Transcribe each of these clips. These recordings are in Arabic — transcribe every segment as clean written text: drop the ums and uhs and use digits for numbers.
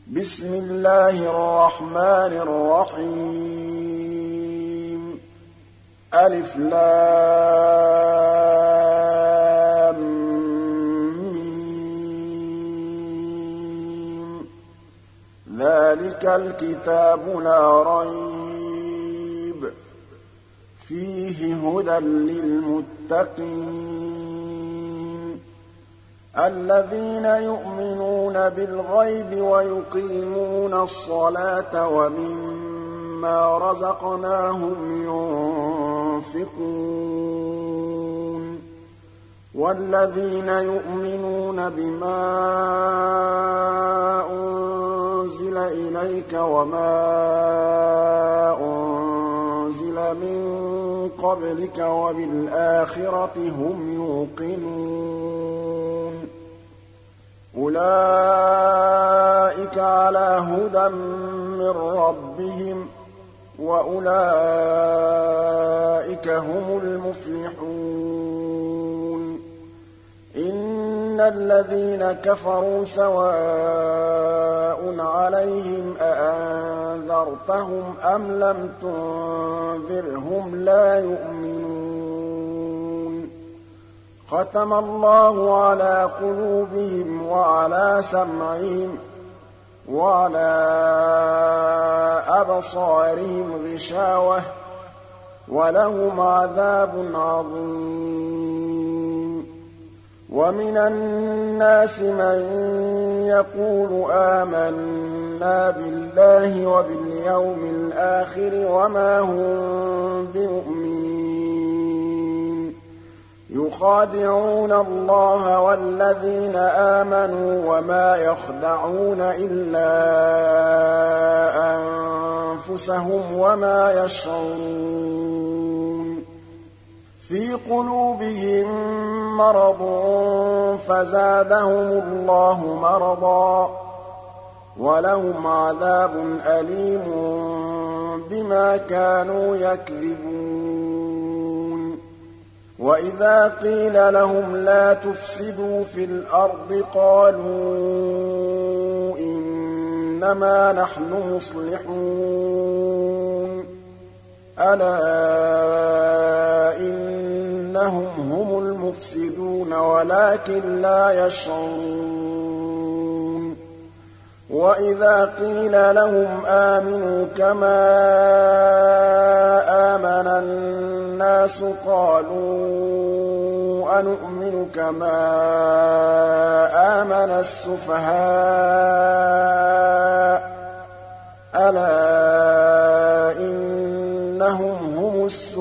بسم الله الرحمن الرحيم ألف لام ميم ذلك الكتاب لا ريب فيه هدى للمتقين الذين يؤمنون بالغيب ويقيمون الصلاة ومما رزقناهم ينفقون والذين يؤمنون بما أنزل إليك وما أنزل من قبلك وبالآخرة هم يوقنون أولئك على هدى من ربهم وأولئك هم المفلحون إن الذين كفروا سواء عليهم أأنذرتهم أم لم تنذرهم لا يؤمنون ختم الله على قلوبهم وعلى سمعهم وعلى أبصارهم غشاوة ولهم عذاب عظيم ومن الناس من يقول آمنا بالله وباليوم الآخر وما هم بمؤمنين يخادعون الله والذين آمنوا وما يخدعون إلا أنفسهم وما يشعرون في قلوبهم مرض فزادهم الله مرضا ولهم عذاب أليم بما كانوا يكذبون وإذا قيل لهم لا تفسدوا في الأرض قالوا إنما نحن مصلحون ألا إنهم هم المفسدون ولكن لا يشعرون وإذا قيل لهم آمنوا كما آمن الناس قالوا أنؤمن كما آمن السفهاء ألا إنهم هم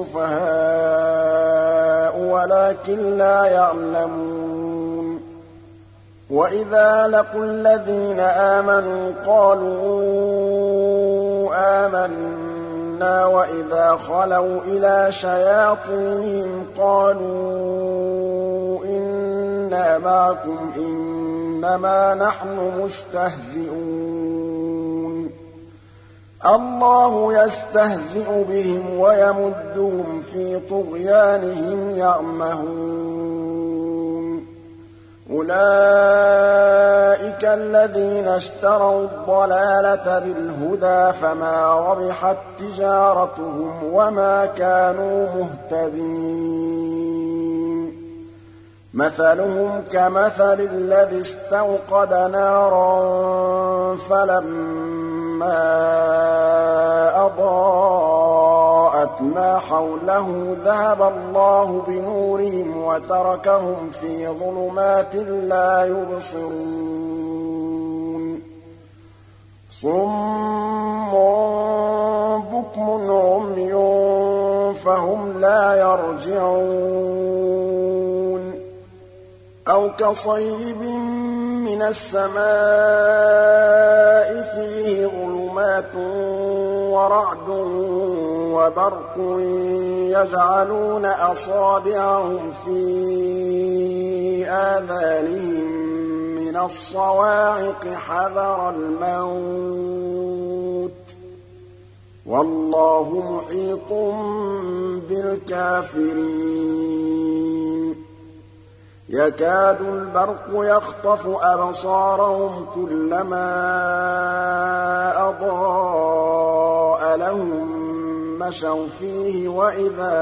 السفهاء ولكن لا يعلمون وإذا لقوا الذين آمنوا قالوا آمنا وإذا خلوا إلى شياطينهم قالوا إنا معكم إنما نحن مستهزئون الله يستهزئ بهم ويمدهم في طغيانهم يعمهون أولئك الذين اشتروا الضلالة بالهدى فما ربحت تجارتهم وما كانوا مهتدين مثلهم كمثل الذي استوقد نارا فلما أضاءت ما حوله ذهب الله بنورهم وتركهم في ظلمات لا يبصرون صم بكم عمي فهم لا يرجعون أو كصيب من السماء فيه ظلمات ورعد وبرق يجعلون أصابعهم في آذانهم من الصواعق حذر الموت والله محيط بالكافرين يكاد البرق يخطف أبصارهم كلما مشوا فيه وإذا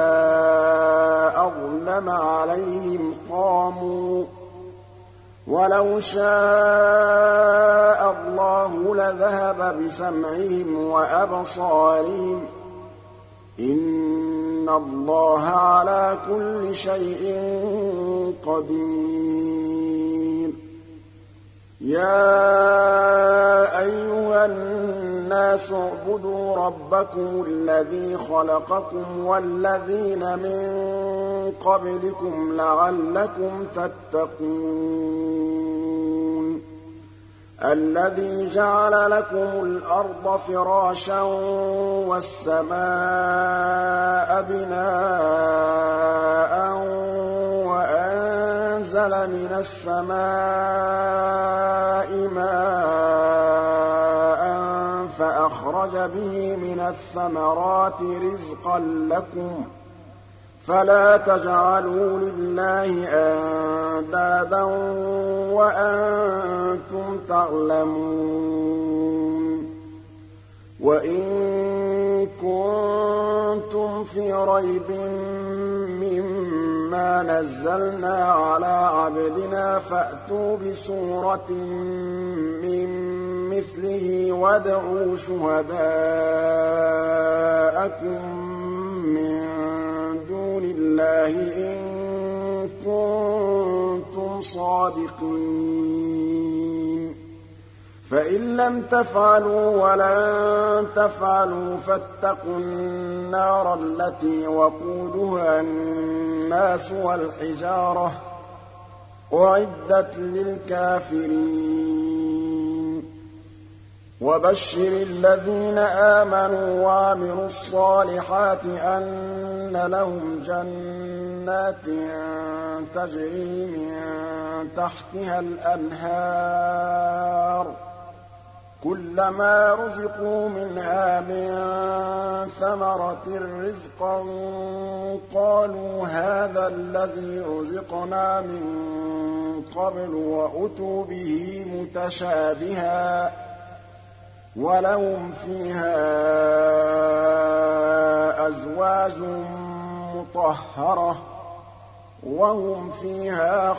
أظلم عليهم قاموا ولو شاء الله لذهب بسمعهم وأبصارهم إن الله على كل شيء قدير يا أيها الناس اعبدوا ربكم الذي خلقكم والذين من قبلكم لعلكم تتقون الذي جعل لكم الأرض فراشا والسماء بناء وأنزل من السماء ماء فأخرج به من الثمرات رزقا لكم فلا تجعلوا لله أندادا وأنتم تعلمون وإن كنتم في ريب مما نزلنا على عبدنا فأتوا بسورة من مثله وادعوا شهداءكم الله إن كنتم صادقين فإن لم تفعلوا ولن تفعلوا فاتقوا النار التي وقودها الناس والحجارة أعدت للكافرين وبشر الذين آمنوا وعملوا الصالحات أن لهم جنات تجري من تحتها الأنهار كلما رزقوا منها من ثمرة رزقا قالوا هذا الذي رزقنا من قبل وأتوا به متشابها ولهم فيها أزواج مطهرة وهم فيها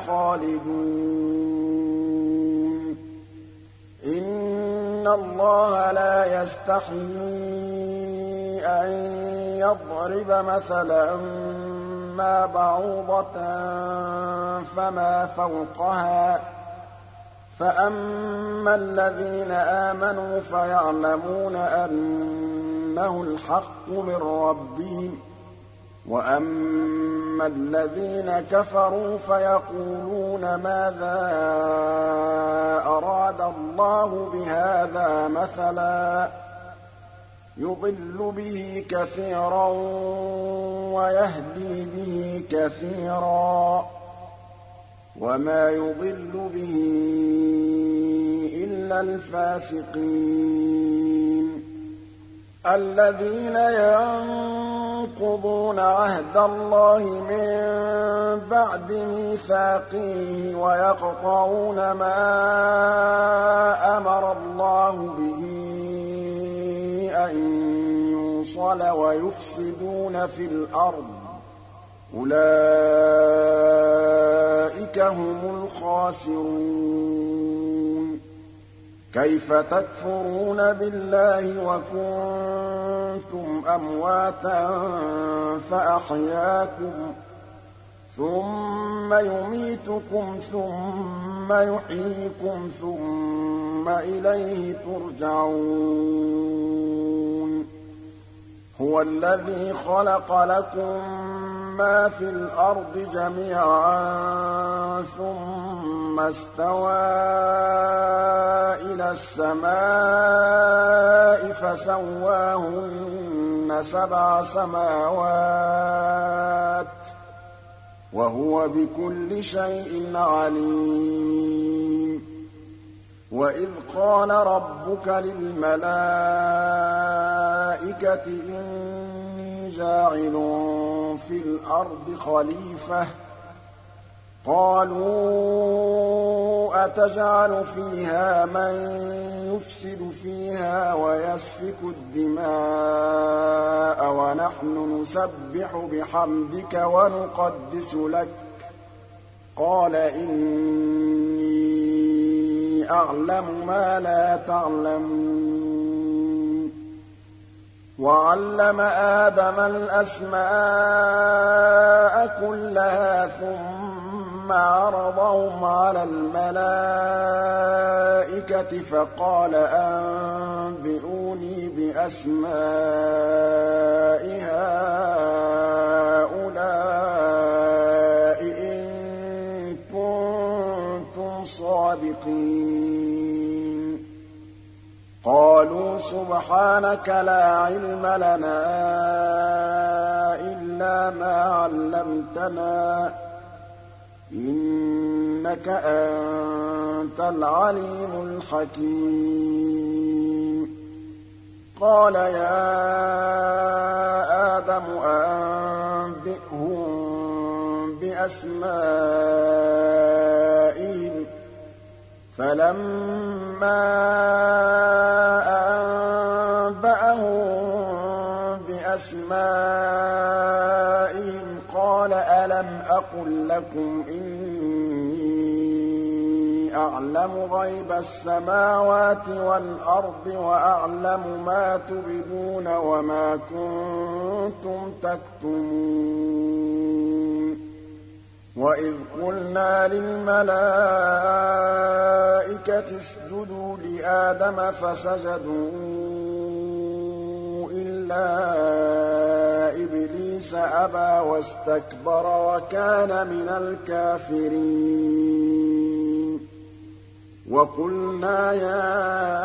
خالدون إن الله لا يستحيي أن يضرب مثلا ما بعوضة فما فوقها فأما الذين آمنوا فيعلمون أنه الحق من ربهم وأما الذين كفروا فيقولون ماذا أراد الله بهذا مثلا يضل به كثيرا ويهدي به كثيرا وما يضل به إلا الفاسقين الذين ينقضون عهد الله من بعد ميثاقه ويقطعون ما أمر الله به أن يوصل ويفسدون في الأرض أولئك هم الخاسرون كيف تكفرون بالله وكنتم أمواتا فأحياكم ثم يميتكم ثم يحييكم ثم إليه ترجعون هو الذي خلق لكم ما في الأرض جميعا ثم استوى إلى السماء فسواهن 7 سماوات وهو بكل شيء عليم وإذ قال ربك للملائكة إني جاعل في الأرض خليفة قَالُوا أَتَجْعَلُ فِيهَا مَن يُفْسِدُ فِيهَا وَيَسْفِكُ الدِّمَاءَ وَنَحْنُ نُسَبِّحُ بِحَمْدِكَ وَنُقَدِّسُ لَكَ ۖ قَالَ إِنِّي أَعْلَمُ مَا لَا تَعْلَمُونَ وَعَلَّمَ آدَمَ الْأَسْمَاءَ كُلَّهَا ثُمَّ عَرَضَهُمْ عَلَى الْمَلَائِكَةِ فَقَالَ أَنبِئُونِي بِأَسْمَاءِ هَٰؤُلَاءِ إِن كُنتُمْ صَادِقِينَ قَالُوا سُبْحَانَكَ لَا عِلْمَ لَنَا إِلَّا مَا عَلَّمْتَنَا ۖ إِنَّكَ أَنتَ الْعَلِيمُ الْحَكِيمُ قَالَ يَا آدَمُ أَنبِئْهُم بِأَسْمَائِهِمْ ۖ فَلَمَّا أَنبَأَهُم بِأَسْمَائِهِمْ قَالَ أَلَمْ أَقُل لَّكُمْ إِنِّي أَعْلَمُ غَيْبَ السَّمَاوَاتِ وَالْأَرْضِ وَأَعْلَمُ مَا تُبْدُونَ وَمَا كُنتُمْ تَكْتُمُونَ وَإِذْ قُلْنَا لِلْمَلَائِكَةِ اسْجُدُوا لِآدَمَ فَسَجَدُوا إِلَّا إِبْلِيسَ أَبَىٰ وَاسْتَكْبَرَ وَكَانَ مِنَ الْكَافِرِينَ وَقُلْنَا يَا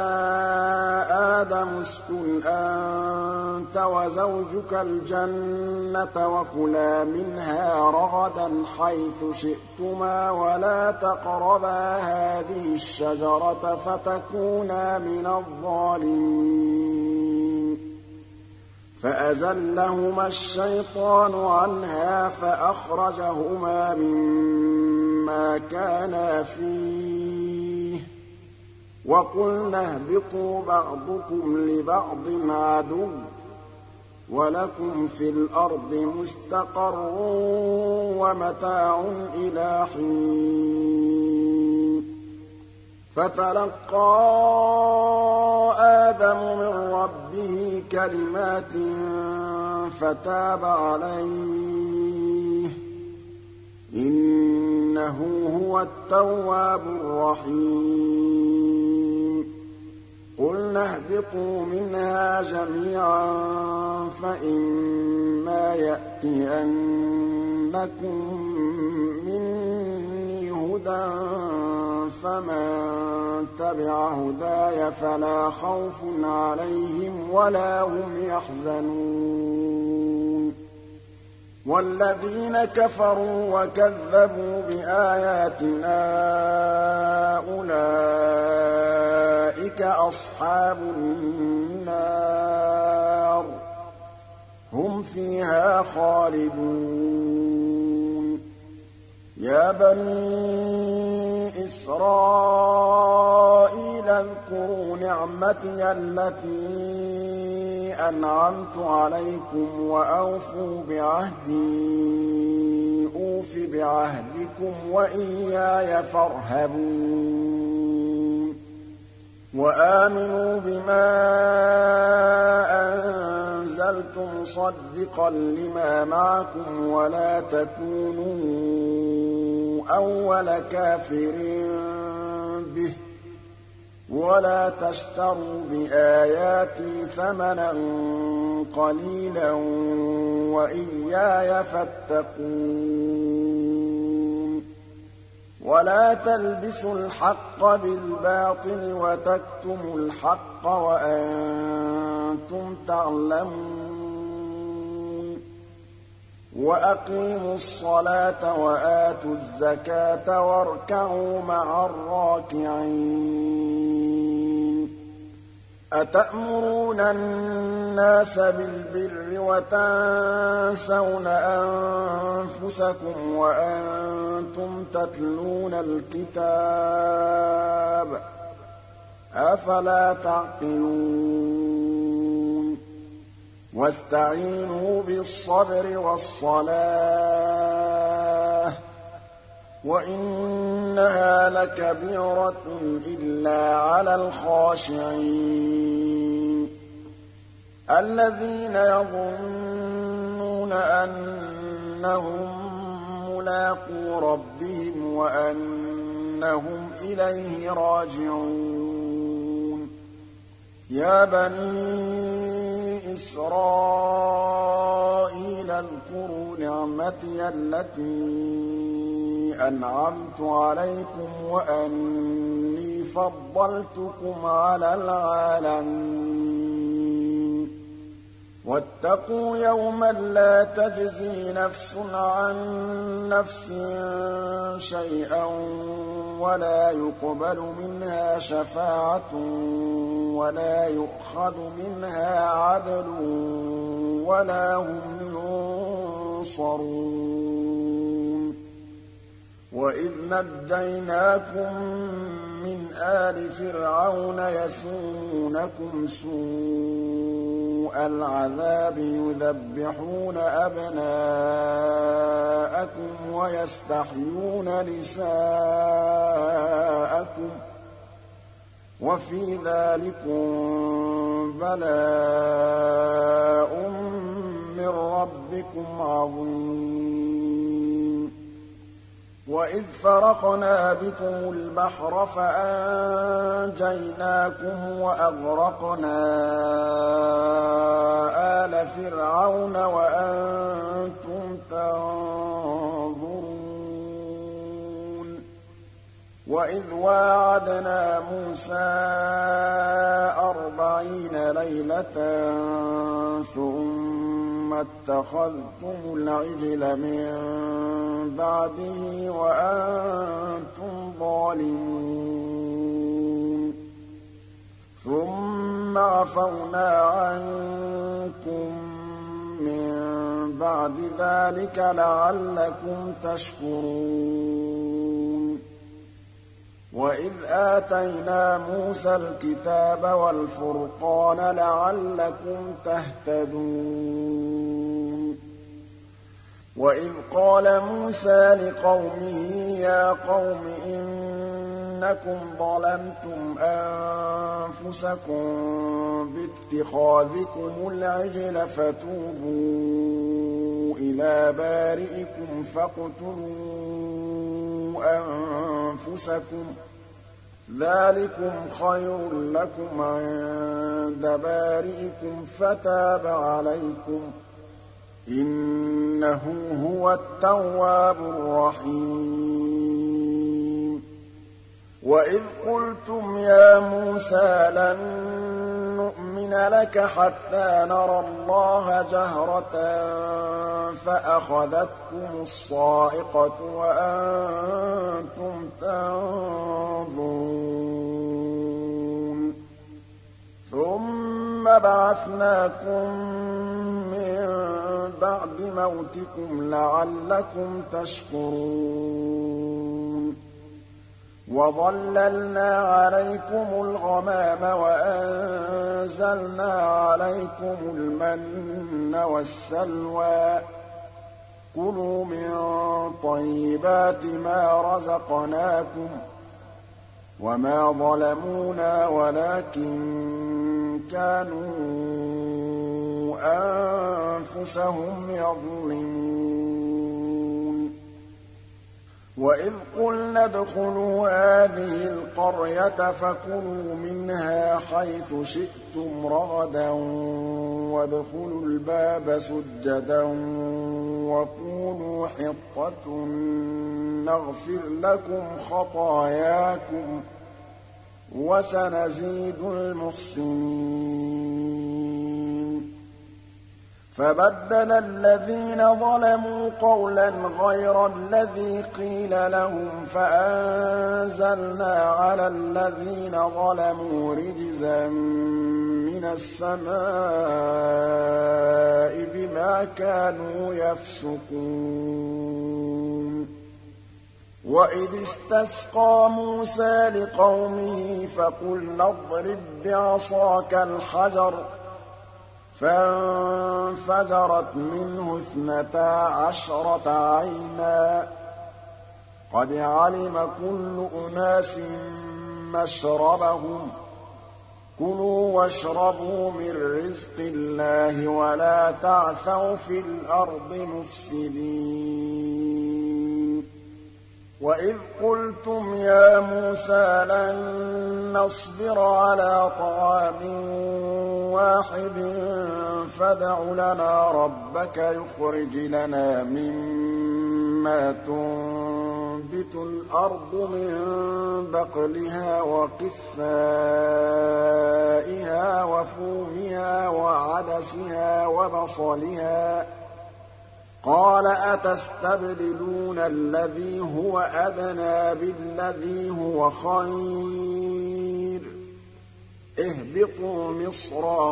آدَمُ اسْكُنْ أَنتَ وَزَوْجُكَ الْجَنَّةَ وَكُلَا مِنْهَا رَغَدًا حَيْثُ شِئْتُمَا وَلَا تَقْرَبَا هَٰذِهِ الشَّجَرَةَ فَتَكُونَا مِنَ الظَّالِمِينَ فَأَزَلَّهُمَا الشَّيْطَانُ عَنْهَا فَأَخْرَجَهُمَا مِمَّا كَانَا فِيهِ ۖ وَقُلْنَا اهْبِطُوا بَعْضُكُمْ لِبَعْضٍ عَدُوٌّ ۖ وَلَكُمْ فِي الْأَرْضِ مُسْتَقَرٌّ وَمَتَاعٌ إِلَىٰ حِينٍ فَتَلَقَّىٰ آدَمُ مِن رَّبِّهِ كَلِمَاتٍ فَتَابَ عَلَيْهِ ۚ إِنَّهُ هُوَ التَّوَّابُ الرَّحِيمُ قُلْنَا اهْبِطُوا مِنْهَا جَمِيعًا فَإِمَّا يَأْتِيَنَّكُم مِّنِّي هُدًى فَمَن تَبِعَ هُدَايَ فَلَا خَوْفٌ عَلَيْهِمْ وَلَا هُمْ يَحْزَنُونَ وَالَّذِينَ كَفَرُوا وَكَذَّبُوا بِآيَاتِنَا أُولَٰئِكَ أَصْحَابُ النَّارِ ۖ هُمْ فِيهَا خَالِدُونَ يَا بَنِي إِسْرَائِيلَ اذْكُرُوا نِعْمَتِيَ الَّتِي أَنْعَمْتُ عَلَيْكُمْ وَأَوْفُوا بِعَهْدِي أُوفِ بِعَهْدِكُمْ وَإِيَّايَ فَارْهَبُونِ وَآمِنُوا بِمَا أَنزَلْتُ مُصَدِّقًا لِّمَا مَعَكُمْ وَلَا تَكُونُوا أَوَّلَ كَافِرٍ بِهِ وَلَا تَشْتَرُوا بِآيَاتِي ثَمَنًا قَلِيلًا وَإِيَّايَ فَاتَّقُونِ وَلَا تَلْبِسُوا الْحَقَّ بِالْبَاطِلِ وَتَكْتُمُوا الْحَقَّ وَأَنتُمْ تَعْلَمُونَ وَأَقِيمُوا الصَّلَاةَ وَآتُوا الزَّكَاةَ وَارْكَعُوا مَعَ الرَّاكِعِينَ أَتَأْمُرُونَ النَّاسَ بِالْبِرِّ وَتَنسَوْنَ أَنفُسَكُمْ وَأَنتُمْ تَتْلُونَ الْكِتَابَ ۚ أَفَلَا تَعْقِلُونَ وَاسْتَعِينُوا بِالصَّبْرِ وَالصَّلَاةِ ۚ وَإِنَّهَا لَكَبِيرَةٌ إِلَّا عَلَى الْخَاشِعِينَ الَّذِينَ يَظُنُّونَ أَنَّهُم مُّلَاقُو رَبِّهِمْ وَأَنَّهُمْ إِلَيْهِ رَاجِعُونَ يَا بَنِي إِسْرَائِيلَ اذْكُرُوا نِعْمَتِيَ الَّتِي أَنْعَمْتُ عَلَيْكُمْ وَأَنِّي فَضَّلْتُكُمْ عَلَى الْعَالَمِينَ وَاتَّقُوا يَوْمًا لَّا تَجْزِي نَفْسٌ عَن نَّفْسٍ شَيْئًا وَلَا يُقْبَلُ مِنْهَا شَفَاعَةٌ وَلَا يُؤْخَذُ مِنْهَا عَدْلٌ وَلَا هُمْ يُنصَرُونَ وَإِذْ نَجَّيْنَاكُم مِّنْ آلِ فِرْعَوْنَ يَسُومُونَكُمْ سُوءَ الْعَذَابِ يُذَبِّحُونَ أَبْنَاءَكُمْ وَيَسْتَحْيُونَ نِسَاءَكُمْ ۚ وَفِي ذَٰلِكُم بَلَاءٌ مِّن رَّبِّكُمْ عَظِيمٌ وَإِذْ فَرَقْنَا بِكُمُ الْبَحْرَ فَأَنجَيْنَاكُمْ وَأَغْرَقْنَا آلَ فِرْعَوْنَ وَأَنتُمْ تَنظُرُونَ وَإِذْ وَاعَدْنَا مُوسَىٰ 40 لَيْلَةً ثُمَّ اتَّخَذْتُمُ الْعِجْلَ مِن بَعْدِهِ وَأَنتُمْ ظَالِمُونَ ثُمَّ عَفَوْنَا عَنكُم مِّن بَعْدِ ذَٰلِكَ لَعَلَّكُمْ تَشْكُرُونَ وَإِذْ آتَيْنَا مُوسَى الْكِتَابَ وَالْفُرْقَانَ لَعَلَّكُمْ تَهْتَدُونَ وَإِذْ قَالَ مُوسَىٰ لِقَوْمِهِ يَا قَوْمِ إِنَّكُمْ ظَلَمْتُمْ أَنفُسَكُم بِاتِّخَاذِكُمُ الْعِجْلَ فَتُوبُوا إِلَىٰ بَارِئِكُمْ فَاقْتُلُوا أَنفُسَكُمْ ذَٰلِكُمْ خَيْرٌ لَّكُمْ عِندَ بَارِئِكُمْ فَتَابَ عَلَيْكُمْ ۚ إِنَّهُ هُوَ التَّوَّابُ الرَّحِيمُ وَإِذْ قُلْتُمْ يَا مُوسَىٰ لَن نُّؤْمِنَ لَكَ حَتَّىٰ نَرَى اللَّهَ جَهْرَةً فَأَخَذَتْكُمُ الصَّاعِقَةُ وَأَنتُمْ تَنظُرُونَ ثُمَّ بَعَثْنَاكُم مِّن بَعْدِ مَوْتِكُمْ لَعَلَّكُمْ تَشْكُرُونَ وَظَلَّلْنَا عَلَيْكُمُ الْغَمَامَ وَأَنزَلْنَا عَلَيْكُمُ الْمَنَّ وَالسَّلْوَىٰ ۖ كُلُوا مِن طَيِّبَاتِ مَا رَزَقْنَاكُمْ ۚ وَمَا ظَلَمُونَا وَلَٰكِن كَانُوا أَنفُسَهُمْ يَظْلِمُونَ وَإِذْ قُلْنَا ادْخُلُوا هَٰذِهِ الْقَرْيَةَ فَكُلُوا مِنْهَا حَيْثُ شِئْتُمْ رَغَدًا وَادْخُلُوا الْبَابَ سُجَّدًا وَقُولُوا حِطَّةٌ نَّغْفِرْ لَكُمْ خَطَايَاكُمْ ۚ وَسَنَزِيدُ الْمُحْسِنِينَ فَبَدَّلَ الَّذِينَ ظَلَمُوا قَوْلًا غَيْرَ الَّذِي قِيلَ لَهُمْ فَأَنزَلْنَا عَلَى الَّذِينَ ظَلَمُوا رِجْزًا مِّنَ السَّمَاءِ بِمَا كَانُوا يَفْسُقُونَ وَإِذِ اسْتَسْقَىٰ مُوسَىٰ لِقَوْمِهِ فَقُلْنَا اضْرِب بِّعَصَاكَ الْحَجَرَ ۖ فَانفَجَرَتْ مِنْهُ 12 عَيْنًا ۖ قَدْ عَلِمَ كُلُّ أُنَاسٍ مَّشْرَبَهُمْ ۖ كُلُوا وَاشْرَبُوا مِن رِّزْقِ اللَّهِ وَلَا تَعْثَوْا فِي الْأَرْضِ مُفْسِدِينَ وَإِذْ قُلْتُمْ يَا مُوسَىٰ لَن نَّصْبِرَ عَلَىٰ طَعَامٍ وَاحِدٍ فَادْعُ لَنَا رَبَّكَ يُخْرِجْ لَنَا مِمَّا تُنبِتُ الْأَرْضُ مِن بَقْلِهَا وَقِثَّائِهَا وَفُومِهَا وَعَدَسِهَا وَبَصَلِهَا ۖ قَالَ أَتَسْتَبْدِلُونَ الَّذِي هُوَ أَدْنَىٰ بِالَّذِي هُوَ خَيْرٌ ۚ اهْبِطُوا مِصْرًا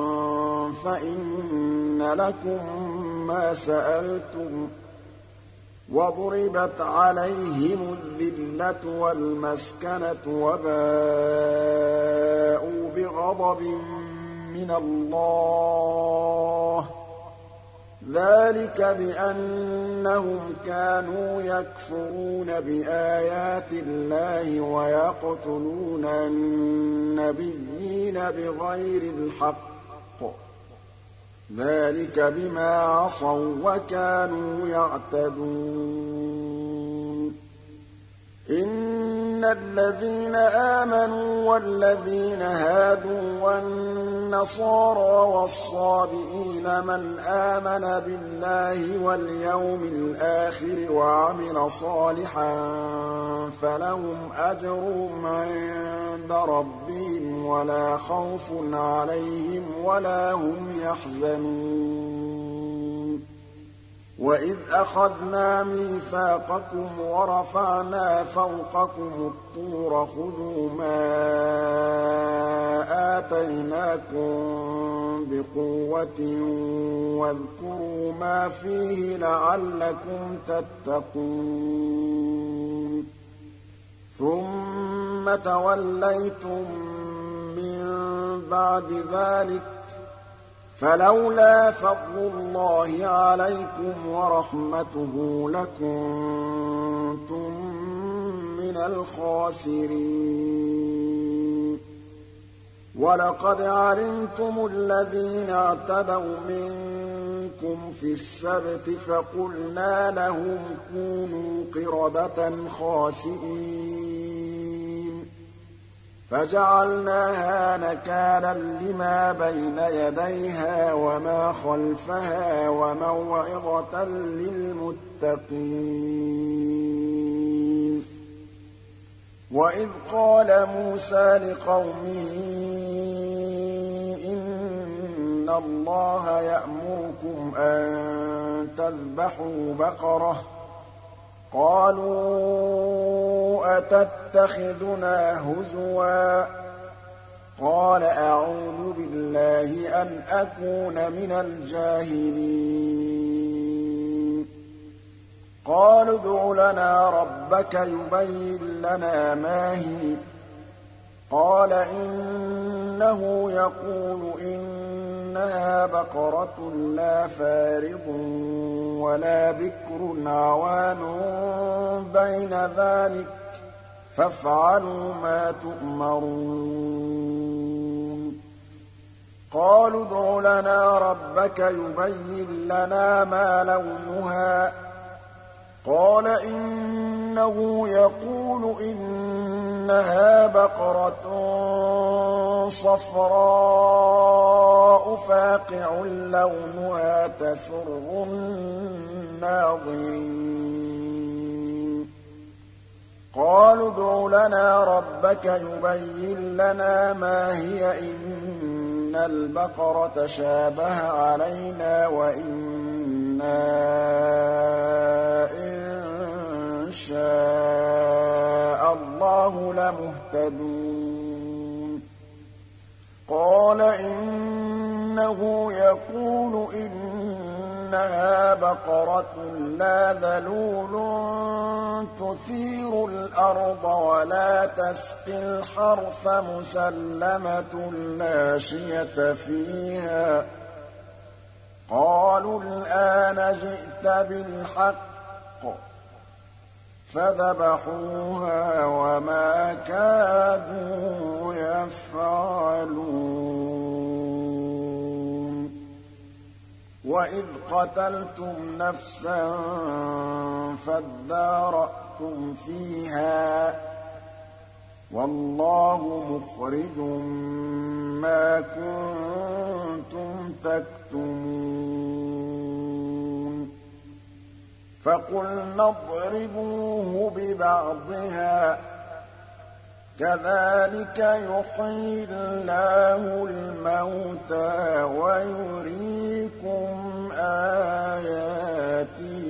فَإِنَّ لَكُم مَّا سَأَلْتُمْ ۗ وَضُرِبَتْ عَلَيْهِمُ الذِّلَّةُ وَالْمَسْكَنَةُ وَبَاءُوا بِغَضَبٍ مِّنَ اللَّهِ ۗ ذَٰلِكَ بِأَنَّهُمْ كَانُوا يَكْفُرُونَ بِآيَاتِ اللَّهِ وَيَقْتُلُونَ النَّبِيِّينَ بِغَيْرِ الْحَقِّ ۗ ذَٰلِكَ بِمَا عَصَوا وَّكَانُوا يَعْتَدُونَ إِنَّ الَّذِينَ آمَنُوا وَالَّذِينَ هَادُوا وَالنَّصَارَىٰ وَالصَّابِئِينَ مَنْ آمَنَ بِاللَّهِ وَالْيَوْمِ الْآخِرِ وَعَمِلَ صَالِحًا فَلَهُمْ أَجْرُهُمْ عِندَ رَبِّهِمْ وَلَا خَوْفٌ عَلَيْهِمْ وَلَا هُمْ يَحْزَنُونَ وَإِذْ أَخَذْنَا مِيثَاقَكُمْ وَرَفَعْنَا فَوْقَكُمُ الطُّورَ خُذُوا مَا آتَيْنَاكُم بِقُوَّةٍ وَاذْكُرُوا مَا فِيهِ لَعَلَّكُمْ تَتَّقُونَ ثُمَّ تَوَلَّيْتُم مِّن بَعْدِ ذَٰلِكَ فَلَوْلَا فَضْلُ اللَّهِ عَلَيْكُمْ وَرَحْمَتُهُ لَكُنتُم مِّنَ الْخَاسِرِينَ وَلَقَدْ عَلِمْتُمُ الَّذِينَ اعْتَدَوْا مِنكُمْ فِي السَّبْتِ فَقُلْنَا لَهُمْ كُونُوا قِرَدَةً خَاسِئِينَ فَجَعَلْنَاهَا نَكَالًا لِّمَا بَيْنَ يَدَيْهَا وَمَا خَلْفَهَا وَمَوْعِظَةً لِّلْمُتَّقِينَ وَإِذْ قَالَ مُوسَىٰ لِقَوْمِهِ إِنَّ اللَّهَ يَأْمُرُكُمْ أَن تَذْبَحُوا بَقَرَةً ۖ قَالُوا أَتَتَّخِذُنَا هُزُوًا ۖ قَالَ أَعُوذُ بِاللَّهِ أَنْ أَكُونَ مِنَ الْجَاهِلِينَ قَالُوا ادْعُ لَنَا رَبَّكَ يُبَيِّن لَّنَا مَا هِيَ ۚ قَالَ إِنَّهُ يَقُولُ إِنَّهَا بَقَرَةٌ لَّا فَارِضٌ وَلَا بِكْرٌ عَوَانٌ بَيْنَ ذَٰلِكَ فَافْعَلُوا مَا تُؤْمَرُونَ قَالُوا ادْعُ لَنَا رَبَّكَ يُبَيِّن لَّنَا مَا لَوْنُهَا ۚ قَالَ إِنَّهُ يَقُولُ إِنَّهَا بَقَرَةٌ صَفْرَاءُ فَاقِعٌ لَّوْنُهَا تَسُرُّ النَّاظِرِينَ قَالُوا ادْعُ لَنَا رَبَّكَ يُبَيِّن لَّنَا مَا هِيَ إِنَّ الْبَقَرَ تَشَابَهَ عَلَيْنَا وَإِنَّا إِن شَاءَ اللَّهُ لَمُهْتَدُونَ قَالَ إِنَّهُ يَقُولُ إِنَّهَا بَقَرَةٌ لَّا ذَلُولٌ تُثِيرُ الْأَرْضَ وَلَا تَسْقِي الْحَرْثَ مُسَلَّمَةٌ لَّا شِيَةَ فِيهَا ۚ قَالُوا الْآنَ جِئْتَ بِالْحَقِّ ۚ فَذَبَحُوهَا وَمَا كَادُوا يَفْعَلُونَ وَإِذْ قَتَلْتُمْ نَفْسًا فَادَّارَأْتُمْ فِيهَا ۖ وَاللَّهُ مُخْرِجٌ مَّا كُنتُمْ تَكْتُمُونَ فَقُلْنَا اضْرِبُوهُ بِبَعْضِهَا ۚ كَذَٰلِكَ يُحْيِي اللَّهُ الْمَوْتَىٰ وَيُرِيكُمْ آيَاتِهِ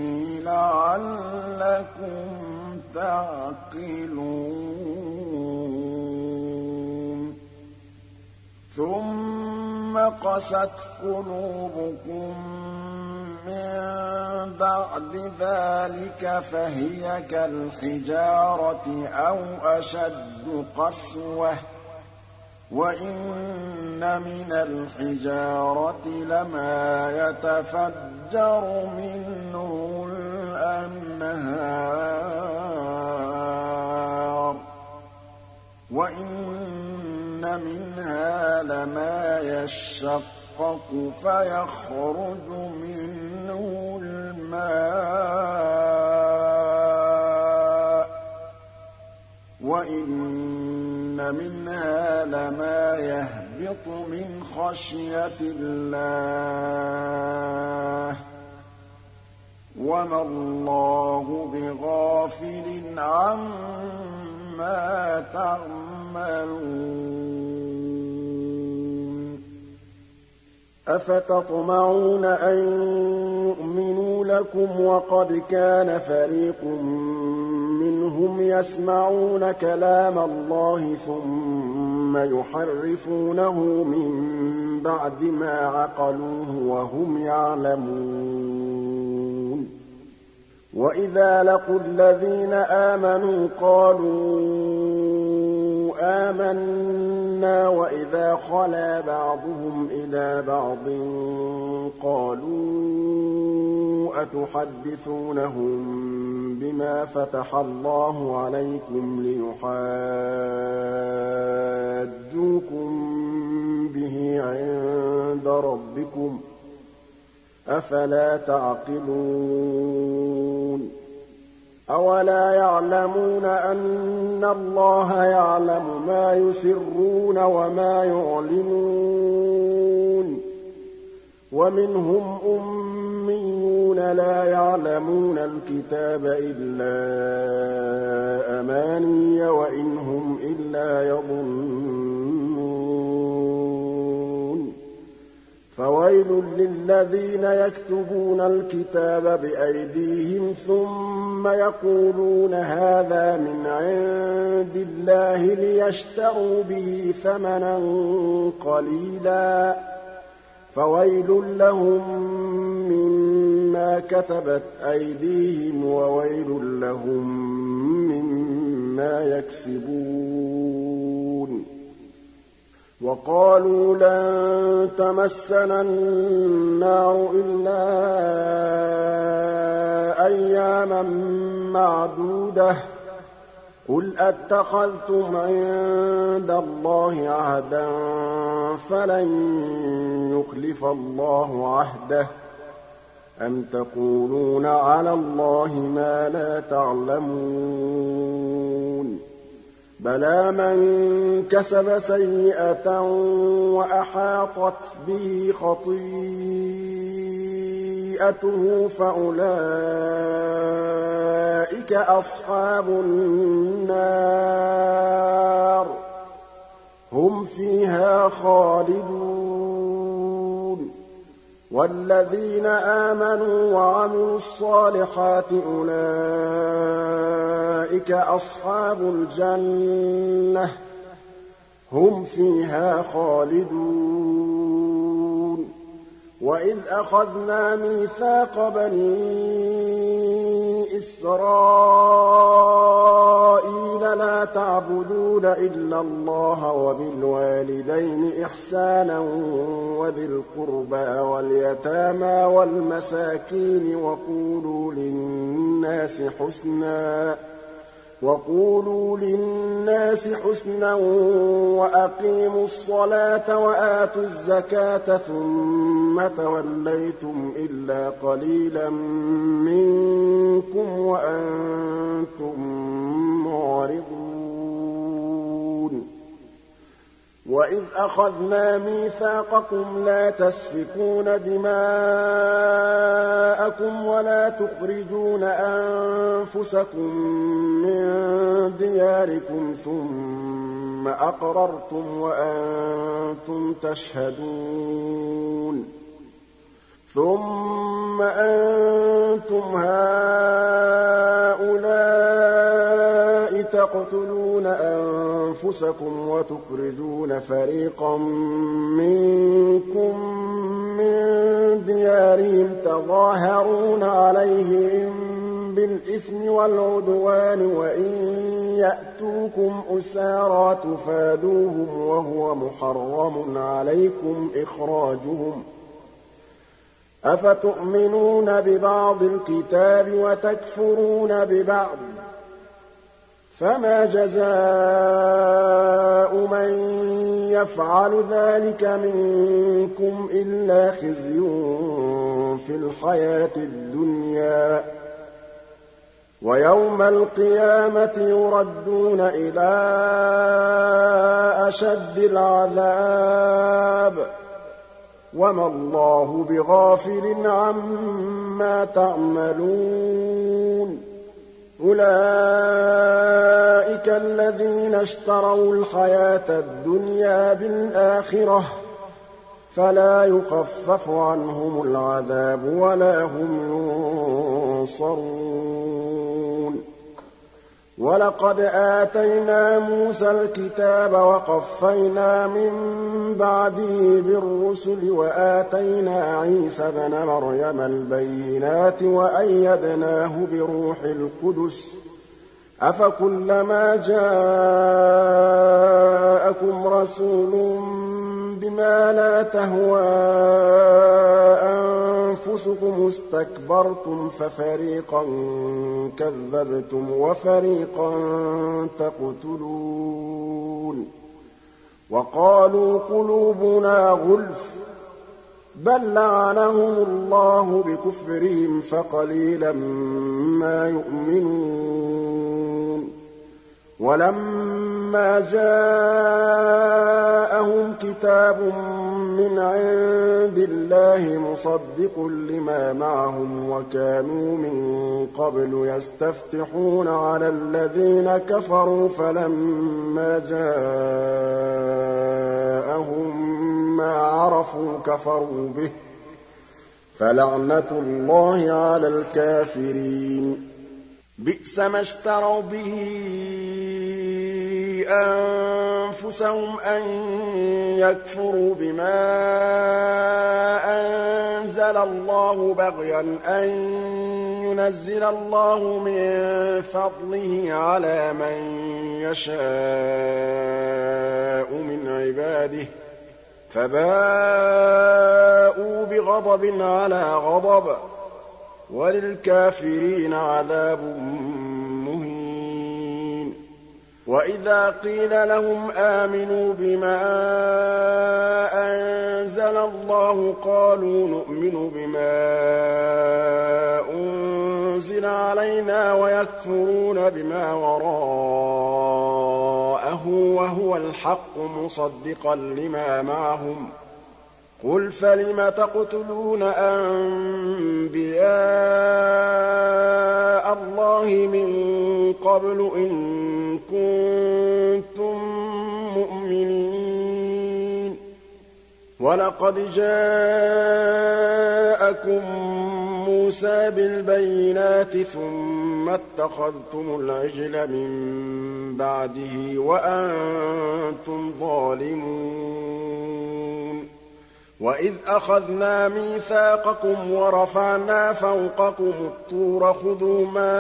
لَعَلَّكُمْ تَعْقِلُونَ ثُمَّ قَسَتْ قُلُوبُكُم مِّن بَعْدِ ذَٰلِكَ فَهِيَ كَالْحِجَارَةِ أَوْ أَشَدُّ قَسْوَةً ۚ وَإِنَّ مِنَ الْحِجَارَةِ لَمَا يَتَفَجَّرُ مِنْهُ الْأَنْهَارُ ۚ وَإِنَّ مِنْهَا لَمَا يَشَّقَّقُ فَيَخْرُجُ مِنْهُ الْمَاءُ ۚ وَإِنَّ مِنْهَا لَمَا يَهْبِطُ مِنْ خَشْيَةِ اللَّهِ ۗ وَمَا اللَّهُ بِغَافِلٍ عَمَّا تَعْمَلُونَ أَفَتَطْمَعُونَ أَن يُؤْمِنُوا لَكُمْ وَقَدْ كَانَ فَرِيقٌ مِّنْهُمْ يَسْمَعُونَ كَلَامَ اللَّهِ ثُمَّ يُحَرِّفُونَهُ مِن بَعْدِ مَا عَقَلُوهُ وَهُمْ يَعْلَمُونَ وَإِذَا لَقُوا الَّذِينَ آمَنُوا قَالُوا آمَنَّا وَإِذَا خَلَا بَعْضُهُمْ إِلَىٰ بَعْضٍ قَالُوا أَتُحَدِّثُونَهُم بِمَا فَتَحَ اللَّهُ عَلَيْكُمْ لِيُحَاجُّوكُم بِهِ عِندَ رَبِّكُمْ ۚ أَفَلَا تَعْقِلُونَ أَوَلَا يَعْلَمُونَ أَنَّ اللَّهَ يَعْلَمُ مَا يُسِرُّونَ وَمَا يُعْلِنُونَ وَمِنْهُمْ أُمِّيُّونَ لَا يَعْلَمُونَ الْكِتَابَ إِلَّا أَمَانِيَّ وَإِنْ هُمْ إِلَّا يَظُنُّونَ فَوَيْلٌ لِّلَّذِينَ يَكْتُبُونَ الْكِتَابَ بِأَيْدِيهِمْ ثُمَّ يَقُولُونَ هَٰذَا مِنْ عِندِ اللَّهِ لِيَشْتَرُوا بِهِ ثَمَنًا قَلِيلًا ۖ فَوَيْلٌ لَّهُم مِّمَّا كَتَبَتْ أَيْدِيهِمْ وَوَيْلٌ لَّهُم مِّمَّا يَكْسِبُونَ وَقَالُوا لَن تَمَسَّنَا النَّارُ إِلَّا أَيَّامًا مَّعْدُودَةً ۚ قُلْ أَتَّخَذْتُمْ عِندَ اللَّهِ عَهْدًا فَلَن يُخْلِفَ اللَّهُ عَهْدَهُ ۖ أَمْ تَقُولُونَ عَلَى اللَّهِ مَا لَا تَعْلَمُونَ بَلَىٰ مَن كَسَبَ سَيِّئَةً وَأَحَاطَتْ بِهِ خَطِيئَتُهُ فَأُولَٰئِكَ أَصْحَابُ النَّارِ ۖ هُمْ فِيهَا خَالِدُونَ وَالَّذِينَ آمَنُوا وَعَمِلُوا الصَّالِحَاتِ أُولَٰئِكَ أَصْحَابُ الْجَنَّةِ ۖ هُمْ فِيهَا خَالِدُونَ وَإِذْ أَخَذْنَا مِيثَاقَ بَنِي إِسْرَائِيلَ لَا تَعْبُدُونَ إِلَّا اللَّهَ وَبِالْوَالِدَيْنِ إِحْسَانًا وَذِي الْقُرْبَىٰ وَالْيَتَامَىٰ وَالْمَسَاكِينِ وَقُولُوا لِلنَّاسِ حُسْنًا وَأَقِيمُوا الصَّلَاةَ وَآتُوا الزَّكَاةَ ثُمَّ تَوَلَّيْتُمْ إِلَّا قَلِيلًا مِّنكُمْ وَأَنتُم مُّعْرِضُونَ وَإِذْ أَخَذْنَا مِيثَاقَكُمْ لَا تَسْفِكُونَ دِمَاءَكُمْ وَلَا تُخْرِجُونَ أَنفُسَكُم مِّن دِيَارِكُمْ ثُمَّ أَقْرَرْتُمْ وَأَنتُمْ تَشْهَدُونَ ثُمَّ أَنتُمْ هَٰؤُلَاءِ تَقْتُلُونَ أَنفُسَكُمْ وَتُخْرِجُونَ فَرِيقًا مِّنكُم مِّن دِيَارِهِمْ تَظَاهَرُونَ عَلَيْهِم بِالْإِثْمِ وَالْعُدْوَانِ وَإِن يَأْتُوكُمْ أُسَارَىٰ تُفَادُوهُمْ وَهُوَ مُحَرَّمٌ عَلَيْكُمْ إِخْرَاجُهُمْ ۚ أَفَتُؤْمِنُونَ بِبَعْضِ الْكِتَابِ وَتَكْفُرُونَ بِبَعْضٍ ۚ فَمَا جَزَاءُ مَن يَفْعَلُ ذَٰلِكَ مِنكُمْ إِلَّا خِزْيٌ فِي الْحَيَاةِ الدُّنْيَا ۖ وَيَوْمَ الْقِيَامَةِ يُرَدُّونَ إِلَىٰ أَشَدِّ الْعَذَابِ ۗ وَمَا اللَّهُ بِغَافِلٍ عَمَّا تَعْمَلُونَ أُولَٰئِكَ الَّذِينَ اشْتَرَوُا الْحَيَاةَ الدُّنْيَا بِالْآخِرَةِ ۖ فَلَا يُخَفَّفُ عَنْهُمُ الْعَذَابُ وَلَا هُمْ يُنصَرُونَ وَلَقَدْ آتَيْنَا مُوسَى الْكِتَابَ وَقَفَّيْنَا مِن بَعْدِهِ بِالرُّسُلِ وَآتَيْنَا عِيسَى ابْنَ مَرْيَمَ الْبَيِّنَاتِ وَأَيَّدْنَاهُ بِرُوحِ الْقُدُسِ ۗ أَفَكُلَّمَا جَاءَكُمْ رَسُولٌ بِمَا لَا تَهْوَىٰ أَنفُسُكُمُ اسْتَكْبَرْتُمْ فَفَرِيقًا كَذَّبْتُمْ وَفَرِيقًا تَقْتُلُونَ وَقَالُوا قُلُوبُنَا غُلْفٌ ۚ بَل لَّعَنَهُمُ اللَّهُ بِكُفْرِهِمْ فَقَلِيلًا مَّا يُؤْمِنُونَ وَلَمَّا جَاءَهُمْ كِتَابٌ مِّنْ عِندِ اللَّهِ مُصَدِّقٌ لِّمَا مَعَهُمْ وَكَانُوا مِن قَبْلُ يَسْتَفْتِحُونَ عَلَى الَّذِينَ كَفَرُوا فَلَمَّا جَاءَهُم مَّا عَرَفُوا كَفَرُوا بِهِ ۚ فَلَعْنَةُ اللَّهِ عَلَى الْكَافِرِينَ بِئْسَ مَا اشْتَرَوْا بِهِ أَنفُسَهُمْ أَن يَكْفُرُوا بِمَا أَنزَلَ اللَّهُ بَغْيًا أَن يُنَزِّلَ اللَّهُ مِن فَضْلِهِ عَلَىٰ مَن يَشَاءُ مِنْ عِبَادِهِ ۖ فَبَاءُوا بِغَضَبٍ عَلَىٰ غَضَبٍ ۚ وَلِلْكَافِرِينَ عَذَابٌ مُّهِينٌ وَإِذَا قِيلَ لَهُمْ آمِنُوا بِمَا أَنزَلَ اللَّهُ قَالُوا نُؤْمِنُ بِمَا أُنزِلَ عَلَيْنَا وَيَكْفُرُونَ بِمَا وَرَاءَهُ وَهُوَ الْحَقُّ مُصَدِّقًا لِّمَا مَعَهُمْ ۗ قُلْ فَلِمَ تَقْتُلُونَ أَنبِيَاءَ اللَّهِ مِن قَبْلُ إِن كُنتُم مُّؤْمِنِينَ وَلَقَدْ جَاءَكُم مُوسَىٰ بِالْبَيِّنَاتِ ثُمَّ اتَّخَذْتُمُ الْعِجْلَ مِن بَعْدِهِ وَأَنتُمْ ظَالِمُونَ وَإِذْ أَخَذْنَا مِيثَاقَكُمْ وَرَفَعْنَا فَوْقَكُمُ الطُّورَ خُذُوا مَا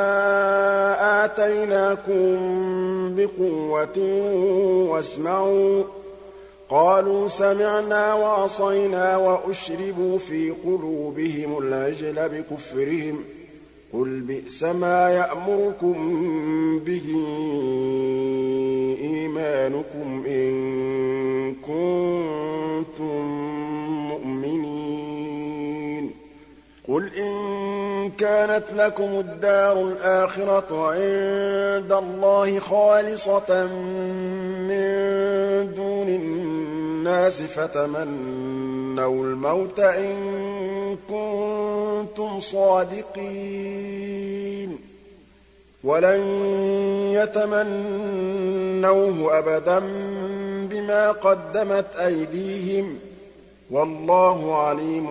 آتَيْنَاكُم بِقُوَّةٍ وَاسْمَعُوا ۖ قَالُوا سَمِعْنَا وَعَصَيْنَا وَأُشْرِبُوا فِي قُلُوبِهِمُ الْعِجْلَ بِكُفْرِهِمْ ۚ قُلْ بِئْسَ مَا يَأْمُرُكُم بِهِ إِيمَانُكُمْ إِن كُنتُم مُّؤْمِنِينَ قُلْ إِن كَانَتْ لَكُمُ الدَّارُ الْآخِرَةُ عِندَ اللَّهِ خَالِصَةً مِّن دُونِ النَّاسِ فَتَمَنَّوُا الْمَوْتَ إِن كُنتُمْ صَادِقِينَ وَلَن يَتَمَنَّوْهُ أَبَدًا بِمَا قَدَّمَتْ أَيْدِيهِمْ ۗ وَاللَّهُ عَلِيمٌ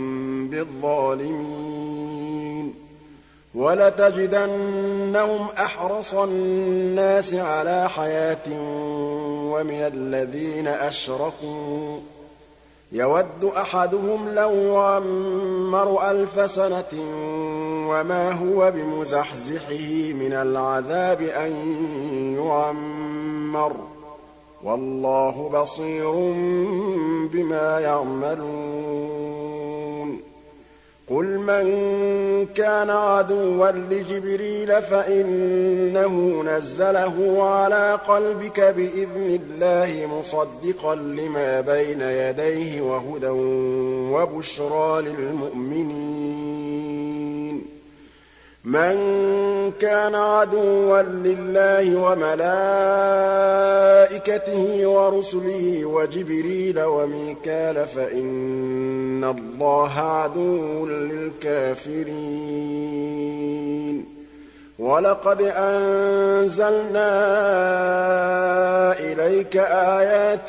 بِالظَّالِمِينَ وَلَتَجِدَنَّهُمْ أَحْرَصَ النَّاسِ عَلَىٰ حَيَاةٍ وَمِنَ الَّذِينَ أَشْرَكُوا يَوَدُّ أَحَدُهُمْ لَوْ يُعَمَّرُ أَلْفَ سَنَةٍ وَمَا هُوَ بِمُزَحْزِحِهِ مِنَ الْعَذَابِ أَن يُعَمَّرَ ۗ وَاللَّهُ بَصِيرٌ بِمَا يَعْمَلُونَ قُلْ مَن كَانَ عَدُوًّا لِّجِبْرِيلَ فَإِنَّهُ نَزَّلَهُ عَلَىٰ قَلْبِكَ بِإِذْنِ اللَّهِ مُصَدِّقًا لِّمَا بَيْنَ يَدَيْهِ وَهُدًى وَبُشْرَىٰ لِلْمُؤْمِنِينَ مَن كَانَ عَدُوًّا لِّلَّهِ وَمَلَائِكَتِهِ وَرُسُلِهِ وَجِبْرِيلَ وَمِيكَالَ فَإِنَّ اللَّهَ عَدُوٌّ لِّلْكَافِرِينَ وَلَقَدْ أَنزَلْنَا إِلَيْكَ آيَاتٍ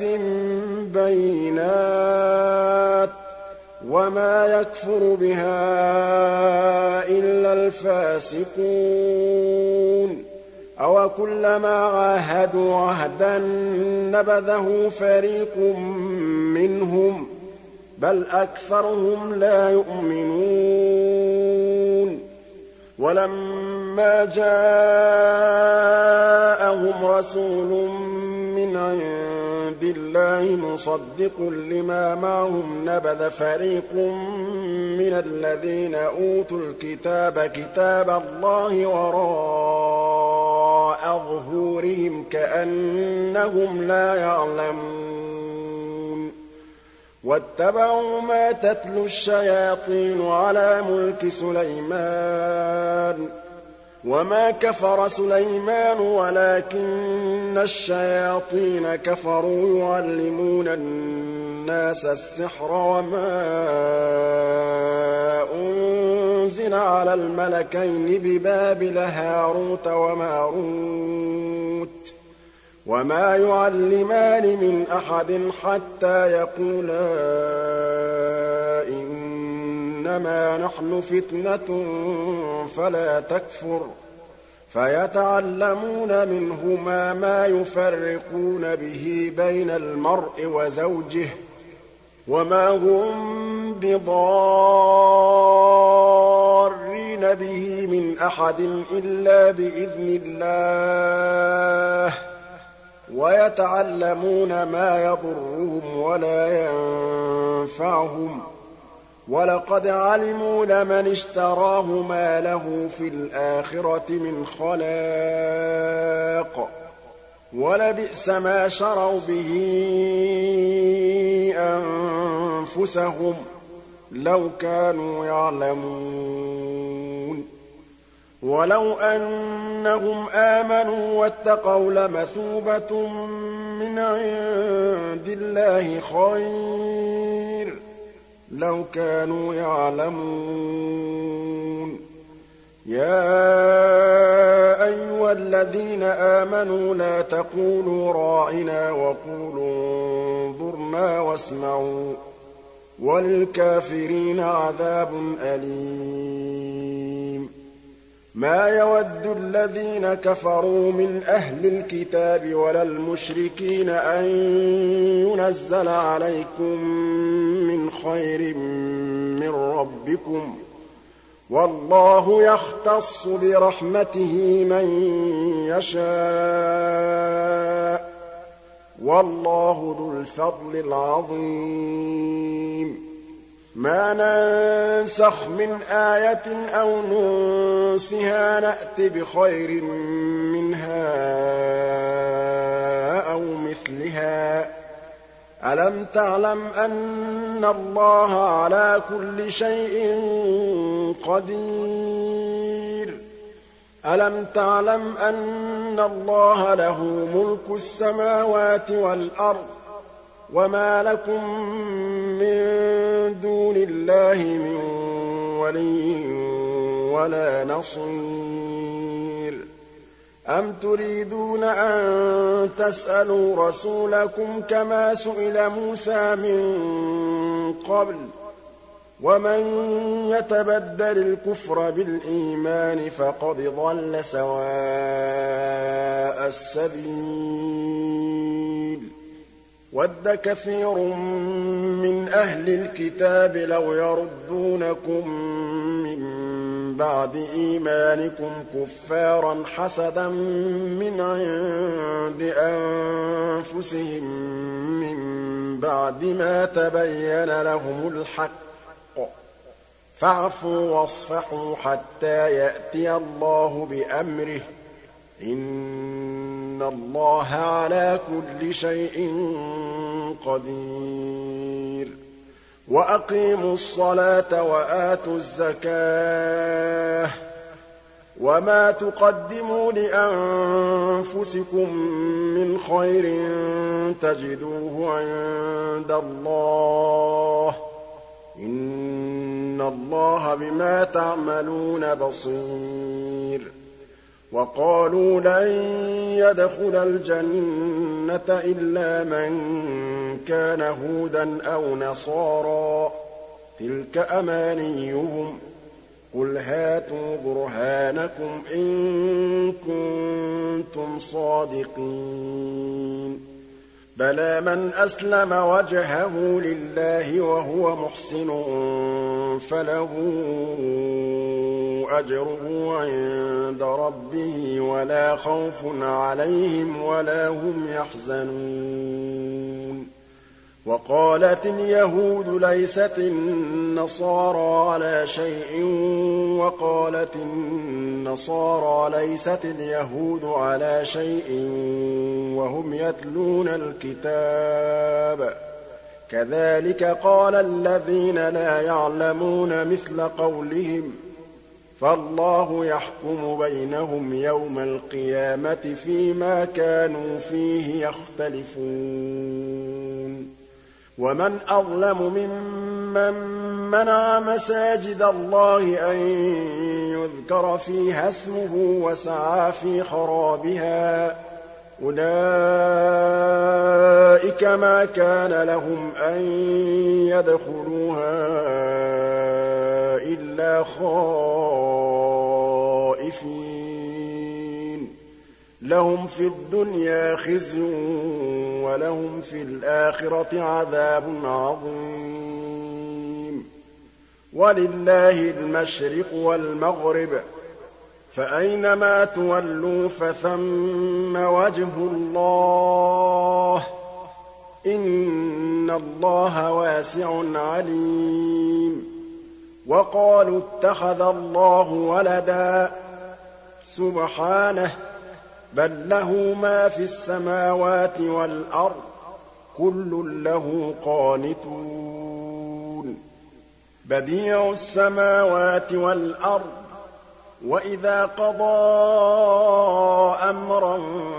بَيِّنَاتٍ ۖ وَمَا يَكْفُرُ بِهَا إِلَّا الْفَاسِقُونَ أَوَكُلَّمَا عَاهَدُوا عَهْدًا نَّبَذَهُ فَرِيقٌ مِّنْهُم ۚ بَلْ أَكْثَرُهُمْ لَا يُؤْمِنُونَ وَلَمَّا جَاءَهُمْ رَسُولٌ مِّنْ عِندِ اللَّهِ مُصَدِّقٌ لِّمَا مَعَهُمْ نَبَذَ فَرِيقٌ مِّنَ الَّذِينَ أُوتُوا الْكِتَابَ كِتَابَ اللَّهِ وَرَاءَ ظُهُورِهِمْ كَأَنَّهُمْ لَا يَعْلَمُونَ وَاتَّبَعُوا مَا تَتْلُو الشَّيَاطِينُ عَلَىٰ مُلْكِ سُلَيْمَانَ ۖ وَمَا كَفَرَ سُلَيْمَانُ وَلَٰكِنَّ الشَّيَاطِينَ كَفَرُوا يُعَلِّمُونَ النَّاسَ السِّحْرَ وَمَا أُنزِلَ عَلَى الْمَلَكَيْنِ بِبَابِلَ هَارُوتَ وَمَارُوتَ وَمَا يُعَلِّمَانِ مِنْ أَحَدٍ حَتَّىٰ يَقُولَا إِنَّمَا نَحْنُ فِتْنَةٌ فَلَا تَكْفُرْ ۖ فَيَتَعَلَّمُونَ مِنْهُمَا مَا يُفَرِّقُونَ بِهِ بَيْنَ الْمَرْءِ وَزَوْجِهِ ۚ وَمَا هُم بِضَارِّينَ بِهِ مِنْ أَحَدٍ إِلَّا بِإِذْنِ اللَّهِ ۚ وَيَتَعَلَّمُونَ مَا يَضُرُّهُمْ وَلَا يَنفَعُهُمْ ۚ وَلَقَدْ عَلِمُوا لَمَنِ اشْتَرَاهُ مَا لَهُ فِي الْآخِرَةِ مِنْ خَلَاقٍ ۚ وَلَبِئْسَ مَا شَرَوْا بِهِ أَنفُسَهُمْ لَوْ كَانُوا يَعْلَمُونَ وَلَوْ أَنَّهُمْ آمَنُوا وَاتَّقَوْا لَمَثُوبَةٌ مِّنْ عِندِ اللَّهِ خَيْرٌ ۖ لَّوْ كَانُوا يَعْلَمُونَ يَا أَيُّهَا الَّذِينَ آمَنُوا لَا تَقُولُوا رَاعِنَا وَقُولُوا انظُرْنَا وَاسْمَعُوا ۗ وَلِلْكَافِرِينَ عَذَابٌ أَلِيمٌ مَا يَوَدُّ الَّذِينَ كَفَرُوا مِنْ أَهْلِ الْكِتَابِ وَلَا الْمُشْرِكِينَ أَن يُنَزَّلَ عَلَيْكُم مِّنْ خَيْرٍ مِّن رَّبِّكُمْ ۗ وَاللَّهُ يَخْتَصُّ بِرَحْمَتِهِ مَن يَشَاءُ ۗ وَاللَّهُ ذُو الْفَضْلِ الْعَظِيمِ مَا نَنسَخْ مِنْ آيَةٍ أَوْ نُنسِهَا نَأْتِ بِخَيْرٍ مِّنْهَا أَوْ مِثْلِهَا ۗ أَلَمْ تَعْلَمْ أَنَّ اللَّهَ عَلَىٰ كُلِّ شَيْءٍ قَدِيرٌ أَلَمْ تَعْلَمْ أَنَّ اللَّهَ لَهُ مُلْكُ السَّمَاوَاتِ وَالْأَرْضِ وَمَا لَكُم مِّن دُونِ اللَّهِ مِن وَلِيٍّ وَلَا نَصِيرٍ أَمْ تُرِيدُونَ أَن تَسْأَلُوا رَسُولَكُمْ كَمَا سُئِلَ مُوسَىٰ مِن قَبْلُ ۗ وَمَن يَتَبَدَّلِ الْكُفْرَ بِالْإِيمَانِ فَقَدْ ضَلَّ سَوَاءَ السَّبِيلِ وَدَّ كَثِيرٌ مِّنْ أَهْلِ الْكِتَابِ لَوْ يَرُدُّونَكُم مِّن بَعْدِ إِيمَانِكُمْ كُفَّارًا حَسَدًا مِّنْ عِندِ أَنفُسِهِم مِّن بَعْدِ مَا تَبَيَّنَ لَهُمُ الْحَقُّ ۖ فَاعْفُوا وَاصْفَحُوا حَتَّىٰ يَأْتِيَ اللَّهُ بِأَمْرِهِ ۗ إِنَّ اللَّهَ عَلَىٰ كُلِّ شَيْءٍ قَدِيرٌ وَأَقِيمُوا الصَّلَاةَ وَآتُوا الزَّكَاةَ ۚ وَمَا تُقَدِّمُوا لِأَنفُسِكُم مِّنْ خَيْرٍ تَجِدُوهُ عِندَ اللَّهِ ۗ إِنَّ اللَّهَ بِمَا تَعْمَلُونَ بَصِيرٌ وَقَالُوا لَن يَدْخُلَ الْجَنَّةَ إِلَّا مَن كَانَ هُودًا أَوْ نَصَارَىٰ ۗ تِلْكَ أَمَانِيُّهُمْ ۗ قُلْ هَاتُوا بُرْهَانَكُمْ إِن كُنتُمْ صَادِقِينَ بَلَىٰ مَنْ أَسْلَمَ وَجْهَهُ لِلَّهِ وَهُوَ مُحْسِنٌ فَلَهُ أَجْرُهُ عِندَ رَبِّهِ وَلَا خَوْفٌ عَلَيْهِمْ وَلَا هُمْ يَحْزَنُونَ وَقَالَتِ الْيَهُودُ لَيْسَتِ النَّصَارَىٰ عَلَىٰ شَيْءٍ وَقَالَتِ النَّصَارَىٰ لَيْسَتِ الْيَهُودُ عَلَىٰ شَيْءٍ وَهُمْ يَتْلُونَ الْكِتَابَ ۗ كَذَٰلِكَ قَالَ الَّذِينَ لَا يَعْلَمُونَ مِثْلَ قَوْلِهِمْ ۚ فَاللَّهُ يَحْكُمُ بَيْنَهُمْ يَوْمَ الْقِيَامَةِ فِيمَا كَانُوا فِيهِ يَخْتَلِفُونَ وَمَنْ أَظْلَمُ مِمَّن مَّنَعَ مَسَاجِدَ اللَّهِ أَن يُذْكَرَ فِيهَا اسْمُهُ وَسَعَىٰ فِي خَرَابِهَا ۚ أُولَٰئِكَ مَا كَانَ لَهُمْ أَن يَدْخُلُوهَا إِلَّا خَائِفِينَ لَهُمْ فِي الدُّنْيَا خِزْيٌ وَلَهُمْ في الْآخِرَةِ عَذَابٌ عَظِيمٌ وَلِلَّهِ الْمَشْرِقُ وَالْمَغْرِبُ ۚ فَأَيْنَمَا تُوَلُّوا فَثَمَّ وَجْهُ اللَّهِ ۚ إِنَّ اللَّهَ وَاسِعٌ عَلِيمٌ وَقَالُوا اتَّخَذَ اللَّهُ وَلَدًا ۗ سُبْحَانَهُ ۖ بَل لَّهُ مَا فِي السَّمَاوَاتِ وَالْأَرْضِ ۖ كُلٌّ لَّهُ قَانِتُونَ بَدِيعُ السَّمَاوَاتِ وَالْأَرْضِ ۖ وَإِذَا قَضَىٰ أَمْرًا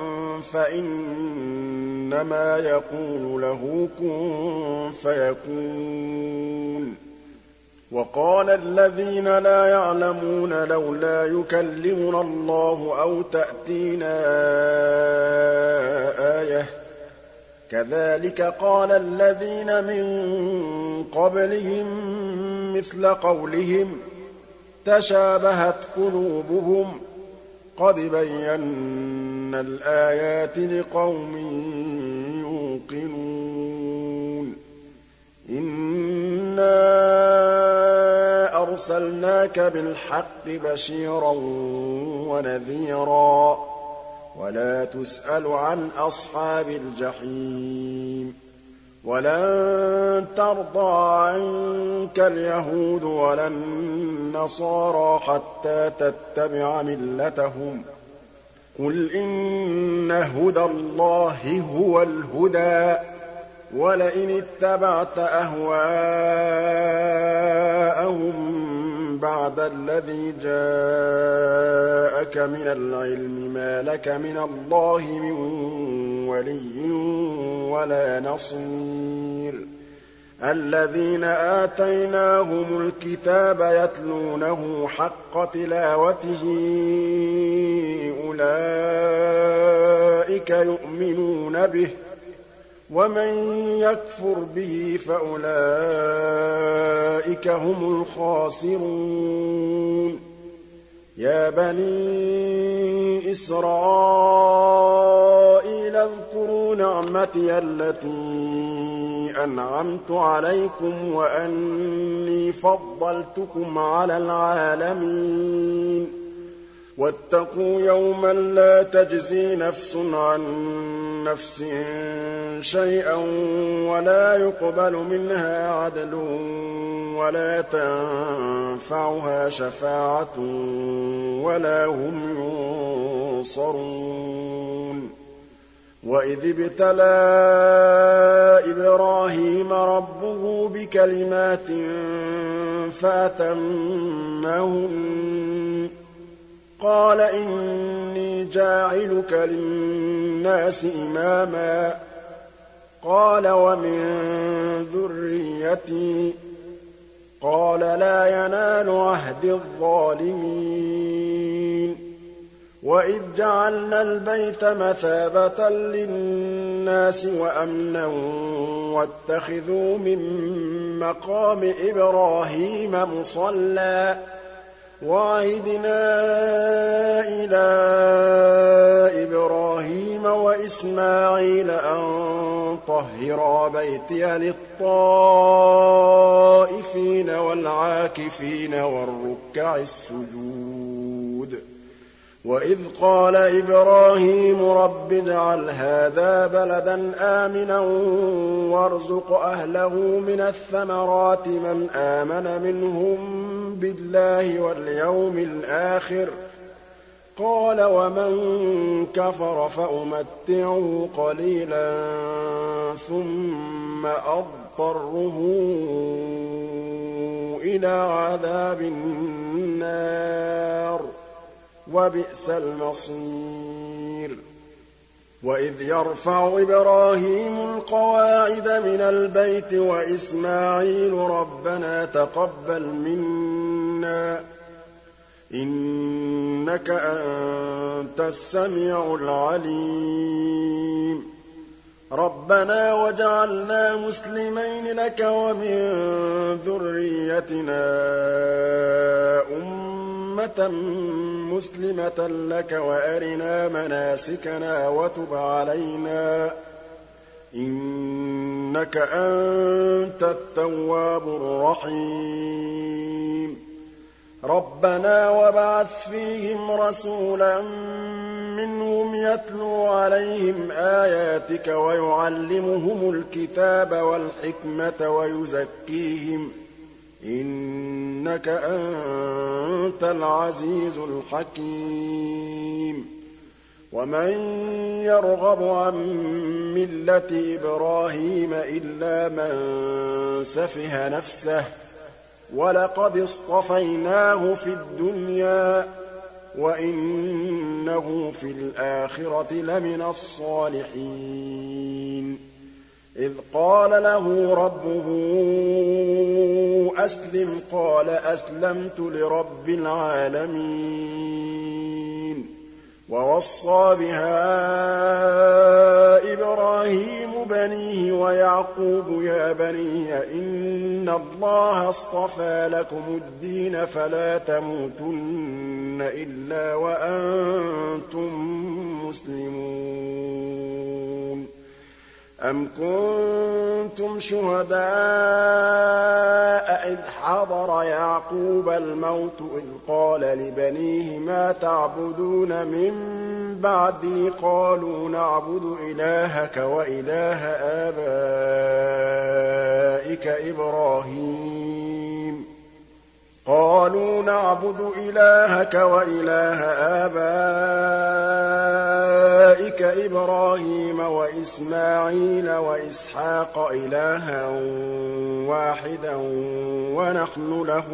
فَإِنَّمَا يَقُولُ لَهُ كُن فَيَكُونُ وَقَالَ الَّذِينَ لَا يَعْلَمُونَ لَوْلَا يُكَلِّمُنَا اللَّهُ أَوْ تَأْتِينَا آيَةٌ ۗ كذلك قال الذين من قبلهم مثل قولهم تشابهت قلوبهم قد بينا الآيات لقوم يوقنون إنا أرسلناك بالحق بشيرا ونذيرا ولا تسأل عن أصحاب الجحيم ولن ترضى عنك اليهود ولا النصارى حتى تتبع ملتهم قل إن هدى الله هو الهدى ولئن اتبعت أهواءهم بعد الذي جاءك من العلم ما لك من الله من ولي ولا نصير الذين آتيناهم الكتاب يتلونه حق تلاوته أولئك يؤمنون به ومن يكفر به فأولئك هم الخاسرون يا بني إسرائيل اذكروا نعمتي التي أنعمت عليكم وأني فضلتكم على العالمين واتقوا يوما لا تجزي نفس عن نفس شيئا ولا يقبل منها عدل ولا تنفعها شفاعة ولا هم ينصرون وإذ ابتلى إبراهيم ربه بكلمات فأتمهن قال إني جاعلك للناس إماما قال ومن ذريتي قال لا ينال عهد الظالمين وإذ جعلنا البيت مثابة للناس وأمنا واتخذوا من مقام إبراهيم مصلى وعهدنا إلى إبراهيم وإسماعيل أن طهرا بيتي للطائفين والعاكفين والركع السجود وإذ قال إبراهيم رب اجعل هذا بلدا آمنا وارزق أهله من الثمرات من آمن منهم بالله واليوم الآخر قال ومن كفر فأمتعه قليلا ثم أضطره إلى عذاب النار وبئس المصير وإذ يرفع إبراهيم القواعد من البيت وإسماعيل ربنا تقبل منا إنك أنت السميع العليم ربنا وجعلنا مسلمين لك ومن ذريتنا أمة مسلمة لك وأرنا مناسكنا وتب علينا إنك أنت التواب الرحيم ربنا وابعث فيهم رسولا منهم يتلو عليهم آياتك ويعلمهم الكتاب والحكمة ويزكيهم إنك أنت العزيز الحكيم ومن يرغب عن ملة إبراهيم إلا من سفه نفسه ولقد اصطفيناه في الدنيا وإنه في الآخرة لمن الصالحين إذ قال له ربه أسلم قال أسلمت لرب العالمين ووصى بها إبراهيم بنيه ويعقوب يا بني إن الله اصطفى لكم الدين فلا تموتن إلا وأنتم مسلمون أم كنتم شهداء إذ حضر يعقوب الموت إذ قال لبنيه ما تعبدون من بعدي قالوا نعبد إلهك وإله آبائك إبراهيم وإسماعيل وإسحاق إلها واحدا ونحن له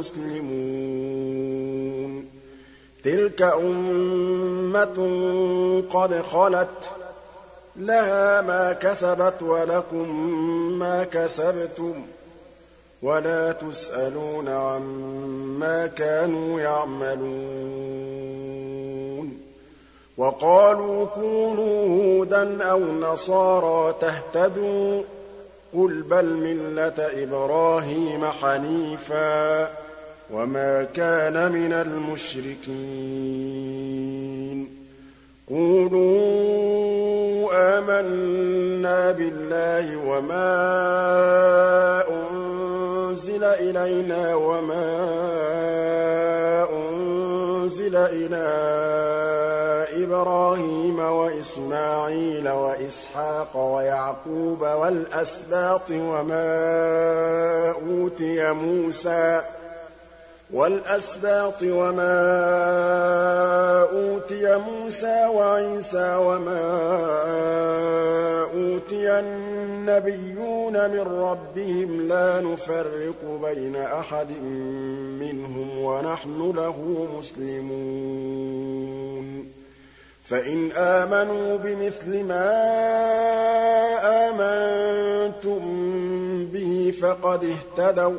مسلمون تلك أمة قد خلت لها ما كسبت ولكم ما كسبتم ولا تسألون عما كانوا يعملون وقالوا كونوا هودا أو نصارى تهتدوا قل بل ملة إبراهيم حنيفا وما كان من المشركين قولوا آمنا بالله وما أنزل إلينا وما أنزل إلى إبراهيم وإسماعيل وإسحاق ويعقوب والأسباط وما أوتي موسى وعيسى وما أوتي النبيون من ربهم لا نفرق بين أحد منهم ونحن له مسلمون فإن آمنوا بمثل ما آمنتم به فقد اهتدوا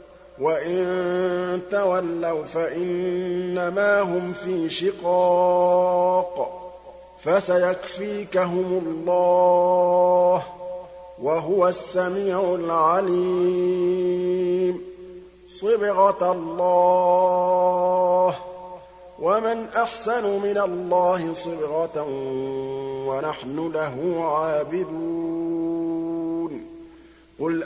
وإن تولوا فإنما هم في شقاق فسيكفيكهم الله وهو السميع العليم صبغة الله ومن أحسن من الله صبغة ونحن له عابدون قل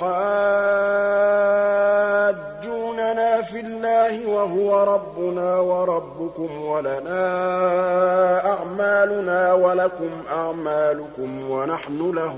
أتحاجوننا في الله وهو ربنا وربكم ولنا أعمالنا ولكم أعمالكم ونحن له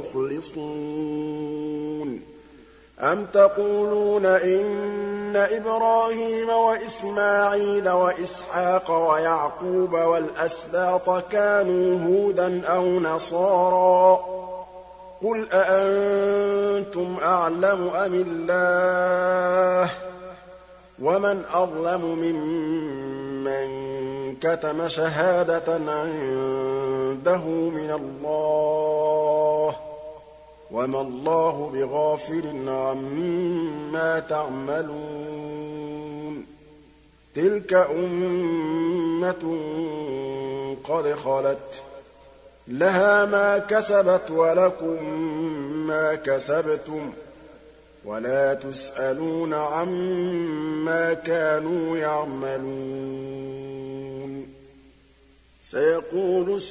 مخلصون أم تقولون إن إبراهيم وإسماعيل وإسحاق ويعقوب والأسباط كانوا هودا أو نصارى قل أأنتم أعلم أم الله ومن أظلم ممن كتم شهادة عنده من الله وما الله بغافل عما تعملون تلك أمة قد خلت لها ما كسبت ولكم ما كسبتم ولا تسألون عما كانوا يعملون سيقول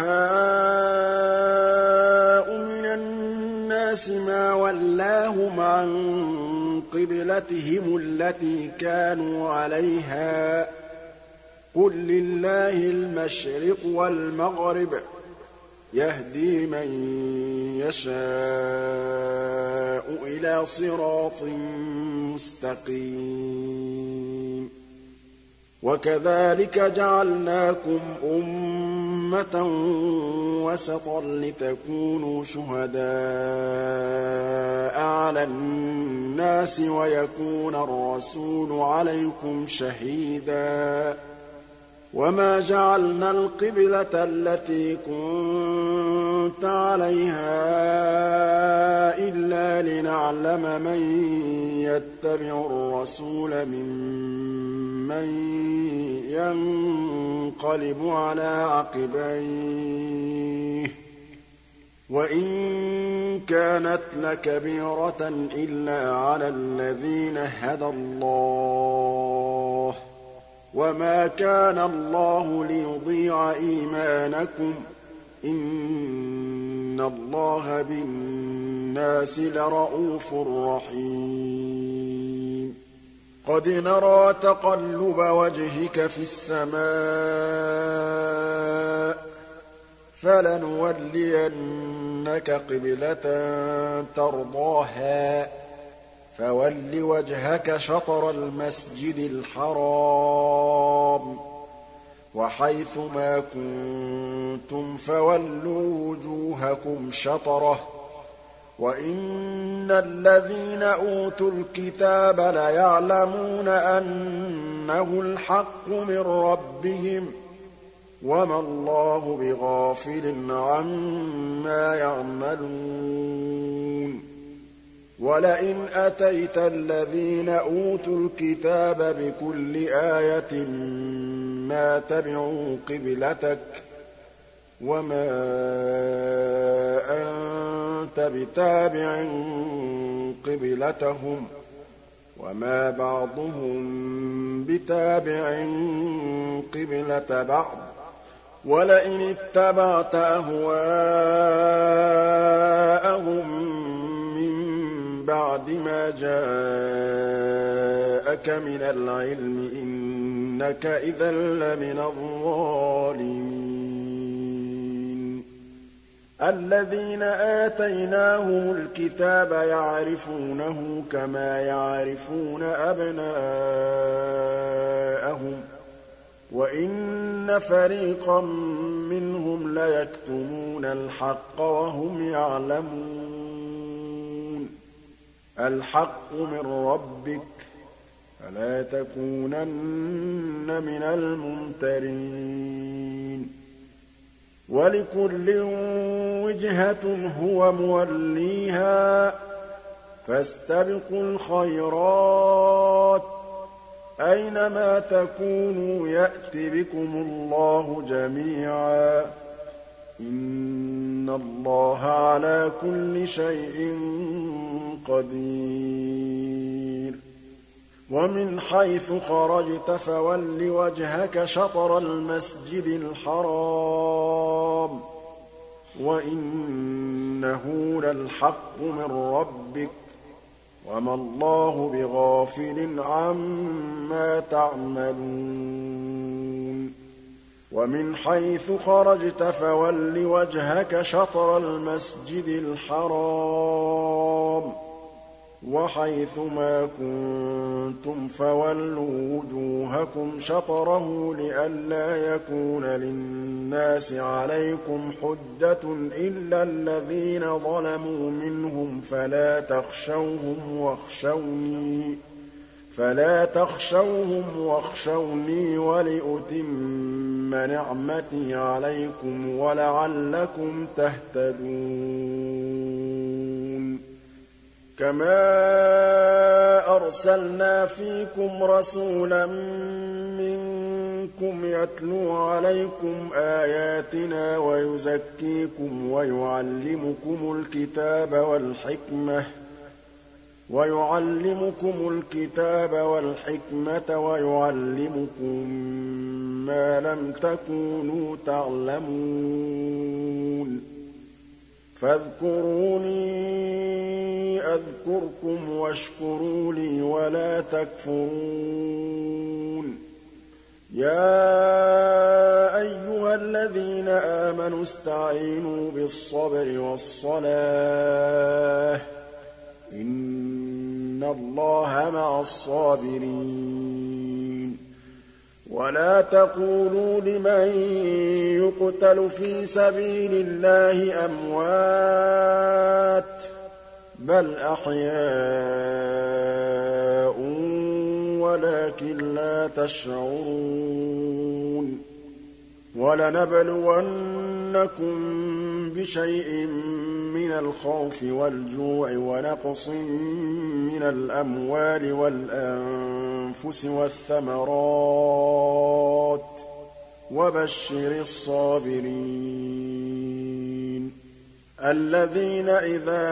السفهاء من الناس ما ولاهم عن قبلتهم التي كانوا عليها قل لله المشرق والمغرب يهدي من يشاء إلى صراط مستقيم وكذلك جعلناكم أمة وسطا لتكونوا شهداء على الناس ويكون الرسول عليكم شهيدا وما جعلنا القبلة التي كنت عليها إلا لنعلم من يتبع الرسول ممن ينقلب على عقبيه وإن كانت لكبيرة إلا على الذين هدى الله وما كان الله ليضيع إيمانكم إن الله بالناس لرءوف رحيم قد نرى تقلب وجهك في السماء فلنولينك قبلة ترضاها فول وجهك شطر المسجد الحرام وحيث ما كنتم فولوا وجوهكم شطره وإن الذين أوتوا الكتاب ليعلمون أنه الحق من ربهم وما الله بغافل عما يعملون ولئن أتيت الذين أوتوا الكتاب بكل آية ما تبعوا قبلتك وما أنت بتابع قبلتهم وما بعضهم بتابع قبلة بعض ولئن اتبعت أهواءهم بعد ما جاءك من العلم إنك إذا لمن الظالمين الذين آتيناهم الكتاب يعرفونه كما يعرفون أبناءهم وإن فريقا منهم ليكتمون الحق وهم يعلمون الحق من ربك فلا تكونن من الممترين ولكل وجهة هو موليها فاستبقوا الخيرات أينما تكونوا يأت بكم الله جميعا إن الله على كل شيء قدير ومن حيث خرجت فول وجهك شطر المسجد الحرام وإنه للحق من ربك وما الله بغافل عما تعملون ومن حيث خرجت فول وجهك شطر المسجد الحرام وحيث ما كنتم فولوا وجوهكم شطره لئلا يكون للناس عليكم حجة إلا الذين ظلموا منهم فلا تخشوهم واخشوني ولأتم نعمتي عليكم ولعلكم تهتدون كما أرسلنا فيكم رسولا منكم يتلو عليكم آياتنا ويزكيكم ويعلمكم الكتاب والحكمة ويعلمكم ما لم تكونوا تعلمون فاذكروني أذكركم واشكروا لي ولا تكفرون يا أيها الذين آمنوا استعينوا بالصبر والصلاة إن الله مع الصابرين ولا تقولوا لمن يقتل في سبيل الله أموات بل أحياء ولكن لا تشعرون وَلَنَبْلُوَنَّكُم بِشَيْءٍ مِّنَ الْخَوْفِ وَالْجُوعِ وَنَقْصٍ مِّنَ الْأَمْوَالِ وَالْأَنفُسِ وَالثَّمَرَاتِ ۗ وَبَشِّرِ الصَّابِرِينَ الَّذِينَ إِذَا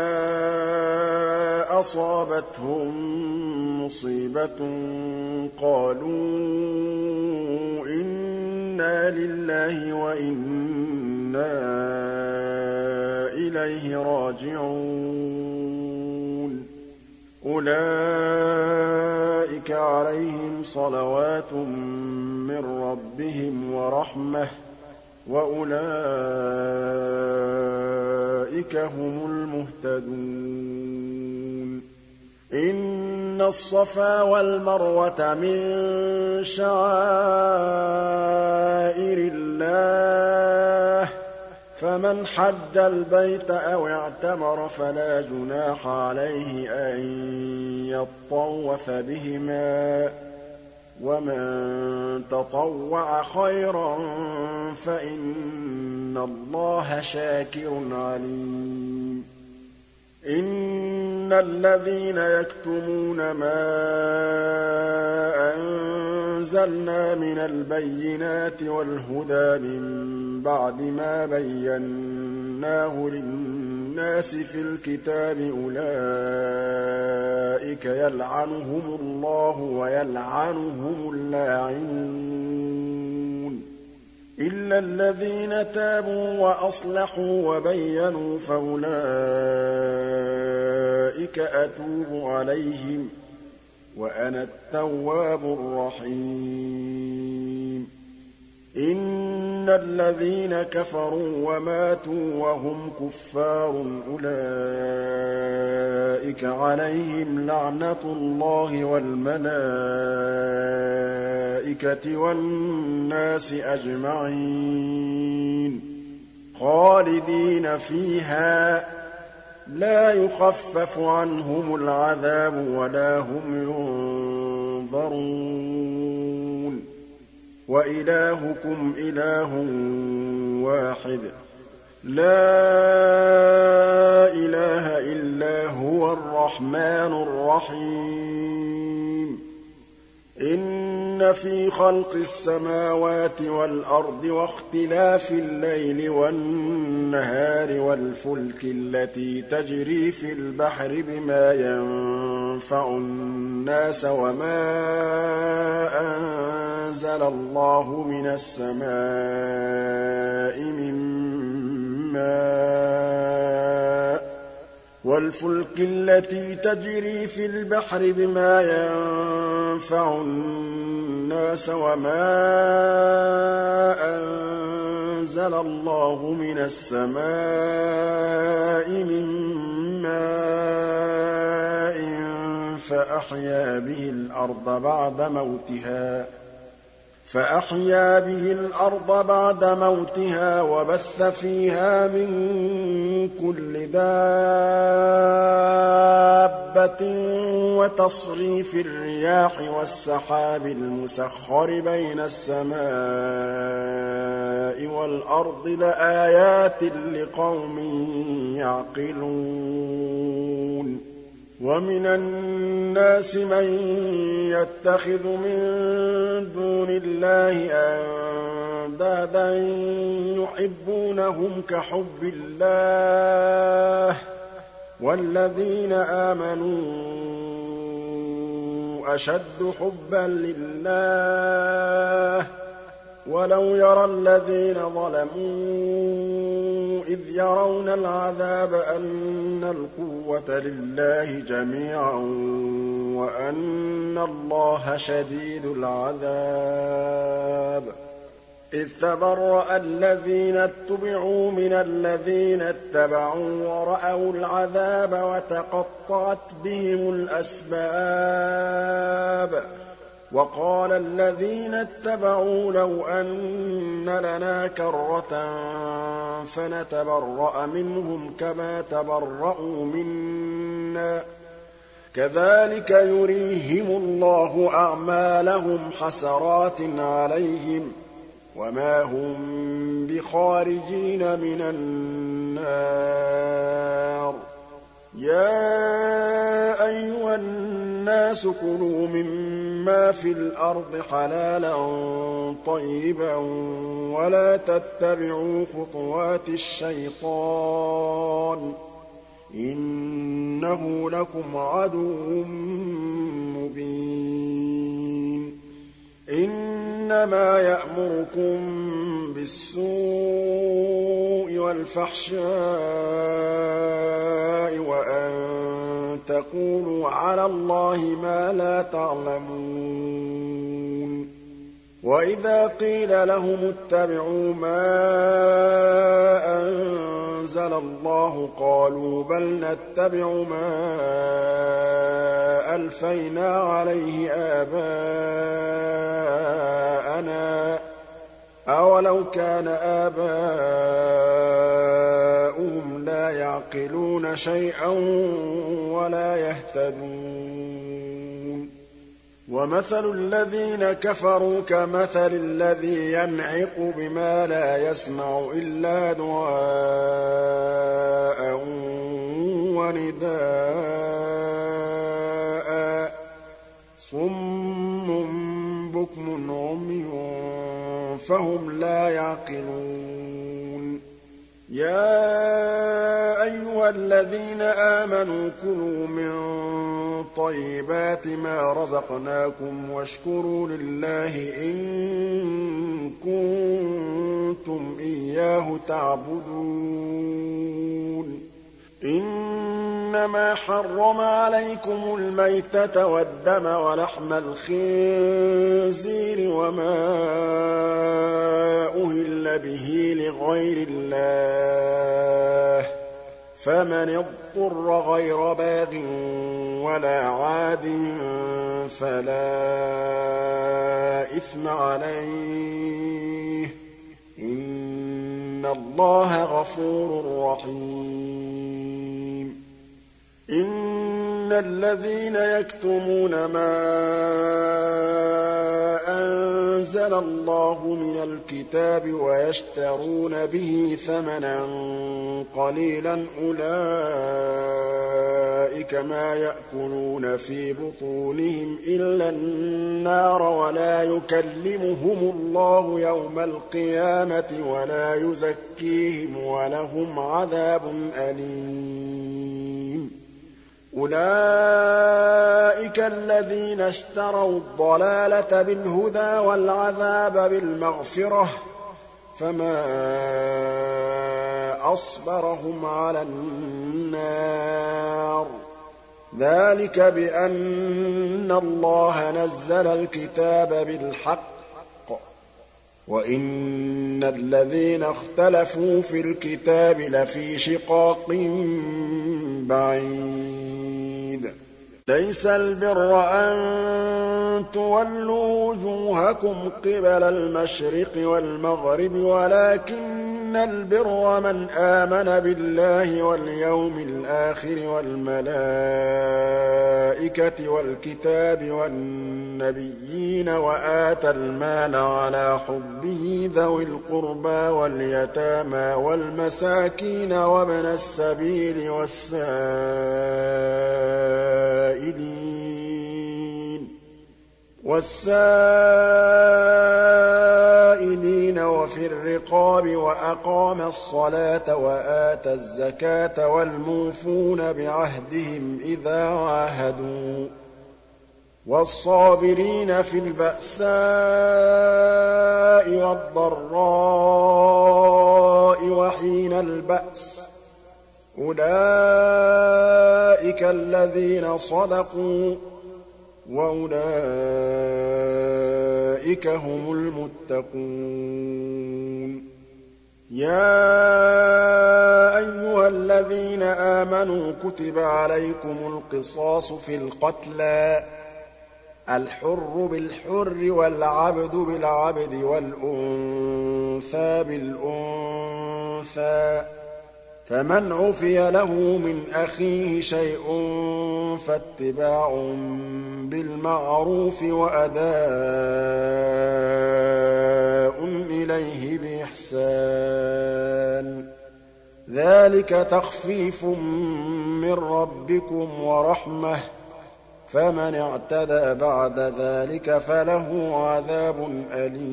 أَصَابَتْهُم مُّصِيبَةٌ قَالُوا إِنَّا لِلَّهِ وَإِنَّا إِلَيْهِ راجعون أُولَٰئِكَ عَلَيْهِمْ صَلَوَاتٌ مِّن رَّبِّهِمْ وَرَحْمَةٌ وَأُولَٰئِكَ هُمُ الْمُهْتَدُونَ إِنَّ الصَّفَا وَالْمَرْوَةَ مِن شَعَائِرِ اللَّهِ ۖ فَمَنْ حَجَّ الْبَيْتَ أَوِ اعْتَمَرَ فَلَا جُنَاحَ عَلَيْهِ أَن يَطَّوَّفَ بِهِمَا ۚ وَمَن تَطَوَّعَ خَيْرًا فَإِنَّ اللَّهَ شَاكِرٌ عَلِيمٌ إِنَّ الَّذِينَ يَكْتُمُونَ مَا أَنزَلْنَا مِنَ الْبَيِّنَاتِ وَالْهُدَىٰ مِن بَعْدِ مَا بَيَّنَّاهُ لِلنَّاسِ فِي الْكِتَابِ أُولَٰئِكَ يَلْعَنُهُمُ اللَّهُ وَيَلْعَنُهُمُ اللَّاعِنُونَ إِلَّا الَّذِينَ تَابُوا وَأَصْلَحُوا وَبَيَّنُوا فَأُولَٰئِكَ أَتُوبُ عَلَيْهِمْ ۚ وَأَنَا التَّوَّابُ الرَّحِيمُ إِنَّ الَّذِينَ كَفَرُوا وَمَاتُوا وَهُمْ كُفَّارٌ أُولَٰئِكَ عَلَيْهِمْ لَعْنَةُ اللَّهِ وَالْمَلَائِكَةِ وَالنَّاسِ أَجْمَعِينَ خَالِدِينَ فِيهَا لَا يُخَفَّفُ عَنْهُمُ الْعَذَابُ وَلَا هُمْ يُنظَرُونَ وَإِلَٰهُكُمْ إِلَٰهٌ وَاحِدٌ لَّا إِلَٰهَ إِلَّا هُوَ الرَّحْمَٰنُ الرَّحِيمُ إِنَّ فِي خَلْقِ السَّمَاوَاتِ وَالْأَرْضِ وَاخْتِلَافِ اللَّيْلِ وَالنَّهَارِ وَالْفُلْكِ الَّتِي تَجْرِي فِي الْبَحْرِ بِمَا يَنفَعُ النَّاسَ وَمَا أَنزَلَ اللَّهُ مِنَ السَّمَاءِ مِن مَّاءٍ وَالْفُلْكِ الَّتِي تَجْرِي فِي الْبَحْرِ بِمَا يَنفَعُ النَّاسَ وَمَا أَنزَلَ اللَّهُ مِنَ السَّمَاءِ مِن مَّاءٍ فَأَحْيَا بِهِ الْأَرْضَ بَعْدَ مَوْتِهَا وَبَثَّ فِيهَا مِن كُلِّ دَابَّةٍ وَتَصْرِيفِ الرِّيَاحِ وَالسَّحَابِ الْمُسَخَّرِ بَيْنَ السَّمَاءِ وَالْأَرْضِ لَآيَاتٍ لِّقَوْمٍ يَعْقِلُونَ وَمِنَ النَّاسِ مَن يَتَّخِذُ مِن دُونِ اللَّهِ أَندَادًا يُحِبُّونَهُمْ كَحُبِّ اللَّهِ ۖ وَالَّذِينَ آمَنُوا أَشَدُّ حُبًّا لِّلَّهِ ۗ وَلَوْ يَرَى الَّذِينَ ظَلَمُوا إِذْ يَرَوْنَ الْعَذَابَ أَنَّ الْقُوَّةَ لِلَّهِ جَمِيعًا وَأَنَّ اللَّهَ شَدِيدُ الْعَذَابِ إِذْ تَبَرَّأَ الَّذِينَ اتُّبِعُوا مِنَ الَّذِينَ اتَّبَعُوا وَرَأَوُا الْعَذَابَ وَتَقَطَّعَتْ بِهِمُ الْأَسْبَابُ وَقَالَ الَّذِينَ اتَّبَعُوا لَوْ أَنَّ لَنَا كَرَّةً فَنَتَبَرَّأَ مِنْهُمْ كَمَا تَبَرَّءُوا مِنَّا ۗ كَذَٰلِكَ يُرِيهِمُ اللَّهُ أَعْمَالَهُمْ حَسَرَاتٍ عَلَيْهِمْ ۖ وما هم بخارجين من النار. يا أيها الناس كلوا مما في الأرض حلالا طيبا ولا تتبعوا خطوات الشيطان إنه لكم عدو مبين. إنما يأمركم بالسوء والفحشاء وأن تقولوا على الله ما لا تعلمون. وإذا قيل لهم اتبعوا ما أنزل الله قالوا بل نتبع ما ألفينا عليه آباءنا أولو كان آباؤهم لا يعقلون شيئا ولا يهتدون. ومثل الذين كفروا كمثل الذي ينعق بما لا يسمع إلا دعاء ونداء صم بكم عمي فهم لا يعقلون. يا أيها الذين آمنوا كلوا من طيبات ما رزقناكم واشكروا لله إن كنتم إياه تعبدون. إنما حرم عليكم الميتة والدم ولحم الخنزير وما أهل به لغير الله فمن اضطر غير باغ ولا عاد فلا إثم عليه إن الله غفور رحيم. إن الذين يكتمون ما أنزل الله من الكتاب ويشترون به ثمنا قليلا أولئك ما يأكلون في بطونهم إلا النار ولا يكلمهم الله يوم القيامة ولا يزكيهم ولهم عذاب أليم. أولئك الذين اشتروا الضلالة بالهدى والعذاب بالمغفرة فما أصبرهم على النار. ذلك بأن الله نزل الكتاب بالحق وإن الذين اختلفوا في الكتاب لفي شقاق بعيد. ليس البر أن تولوا وجوهكم قبل المشرق والمغرب ولكن البر من آمن بالله واليوم الآخر والملائكة والكتاب والنبيين وآتى المال على حبه ذوي القربى واليتامى والمساكين وابن السبيل والسائلين وفي الرقاب وأقام الصلاة وآتى الزكاة والموفون بعهدهم إذا عاهدوا والصابرين في البأساء والضراء وحين البأس أولئك الذين صدقوا وأولئك هم المتقون. يا أيها الذين آمنوا كتب عليكم القصاص في القتلى الحر بالحر والعبد بالعبد والأنثى بالأنثى فمن عفي له من أخيه شيء فاتباع بالمعروف وأداء إليه بإحسان ذلك تخفيف من ربكم ورحمة فمن اعتدى بعد ذلك فله عذاب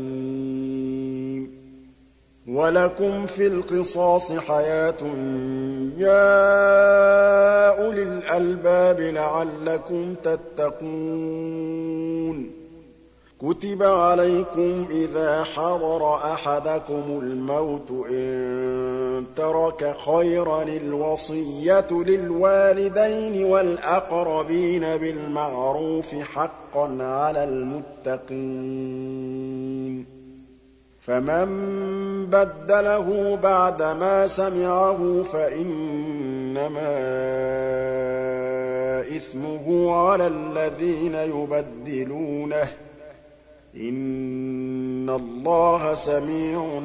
أليم ولكم في القصاص حياة يا أولي الألباب لعلكم تتقون كتب عليكم إذا حضر أحدكم الموت إن ترك خيرا الوصية للوالدين والأقربين بالمعروف حقا على المتقين فمن بدله بعدما سمعه فإنما إثمه على الذين يبدلونه إن الله سميع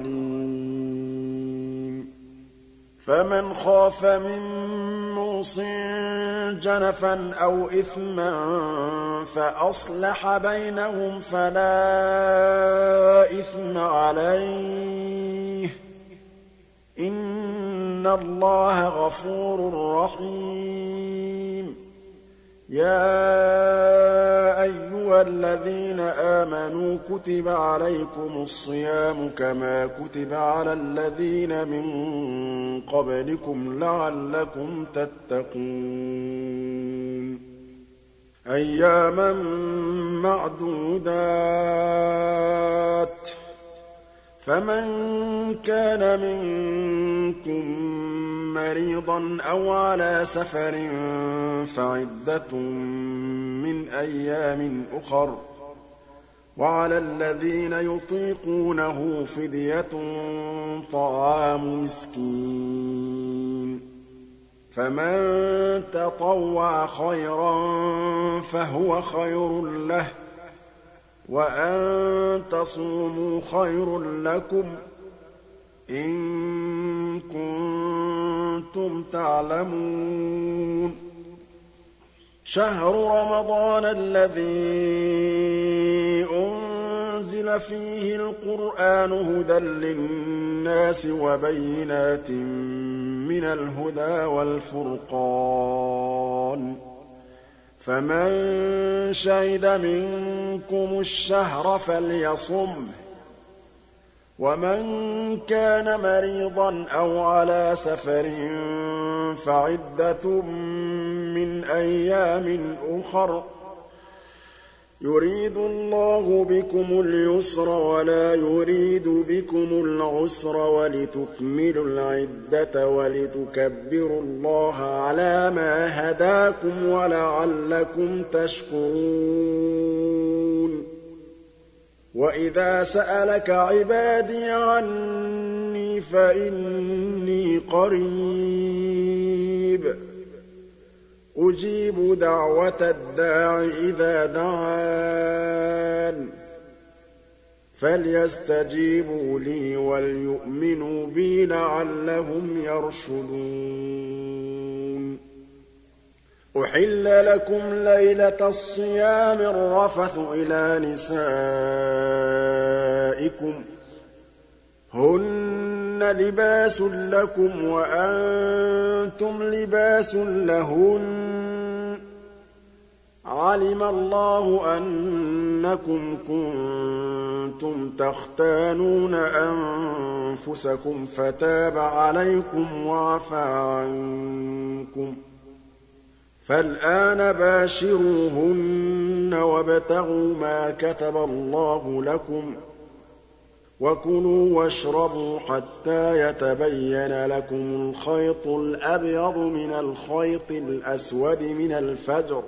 عليم فمن خاف من موصٍ جنفا أو إثما فأصلح بينهم فلا إثم عليه إن الله غفور رحيم يا أيها الذين آمنوا كتب عليكم الصيام كما كتب على الذين من قبلكم لعلكم تتقون أياما معدودات فمن كان منكم مريضا أو على سفر فعدة من أيام أخر وعلى الذين يطيقونه فدية طعام مسكين فمن تطوع خيرا فهو خير له وأن تصوموا خير لكم إن كنتم تعلمون شهر رمضان الذي أنزل فيه القرآن هدى للناس وبينات من الهدى والفرقان فمن شهد منكم الشهر فليصمه ومن كان مريضا أو على سفر فعدة من أيام أخر يريد الله بكم اليسر ولا يريد بكم العسر ولتكملوا العدة ولتكبروا الله على ما هداكم ولعلكم تشكرون وإذا سألك عبادي عني فإني قريب أجيب دعوة الداع إذا دعان فليستجيبوا لي وليؤمنوا بي لعلهم يرشدون أحل لكم ليلة الصيام الرفث إلى نسائكم هن لباس لكم وأنتم لباس لهن علم الله أنكم كنتم تختانون أنفسكم فتاب عليكم وعفى عنكم فالآن باشروهن وابتغوا ما كتب الله لكم وكلوا واشربوا حتى يتبين لكم الخيط الأبيض من الخيط الأسود من الفجر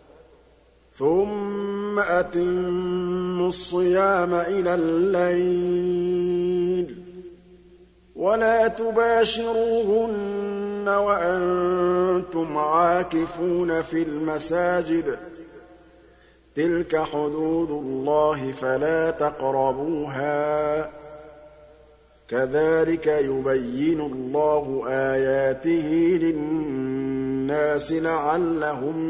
ثم أتموا الصيام إلى الليل ولا تباشروهن وأنتم عاكفون في المساجد تلك حدود الله فلا تقربوها كذلك يبين الله آياته للناس لعلهم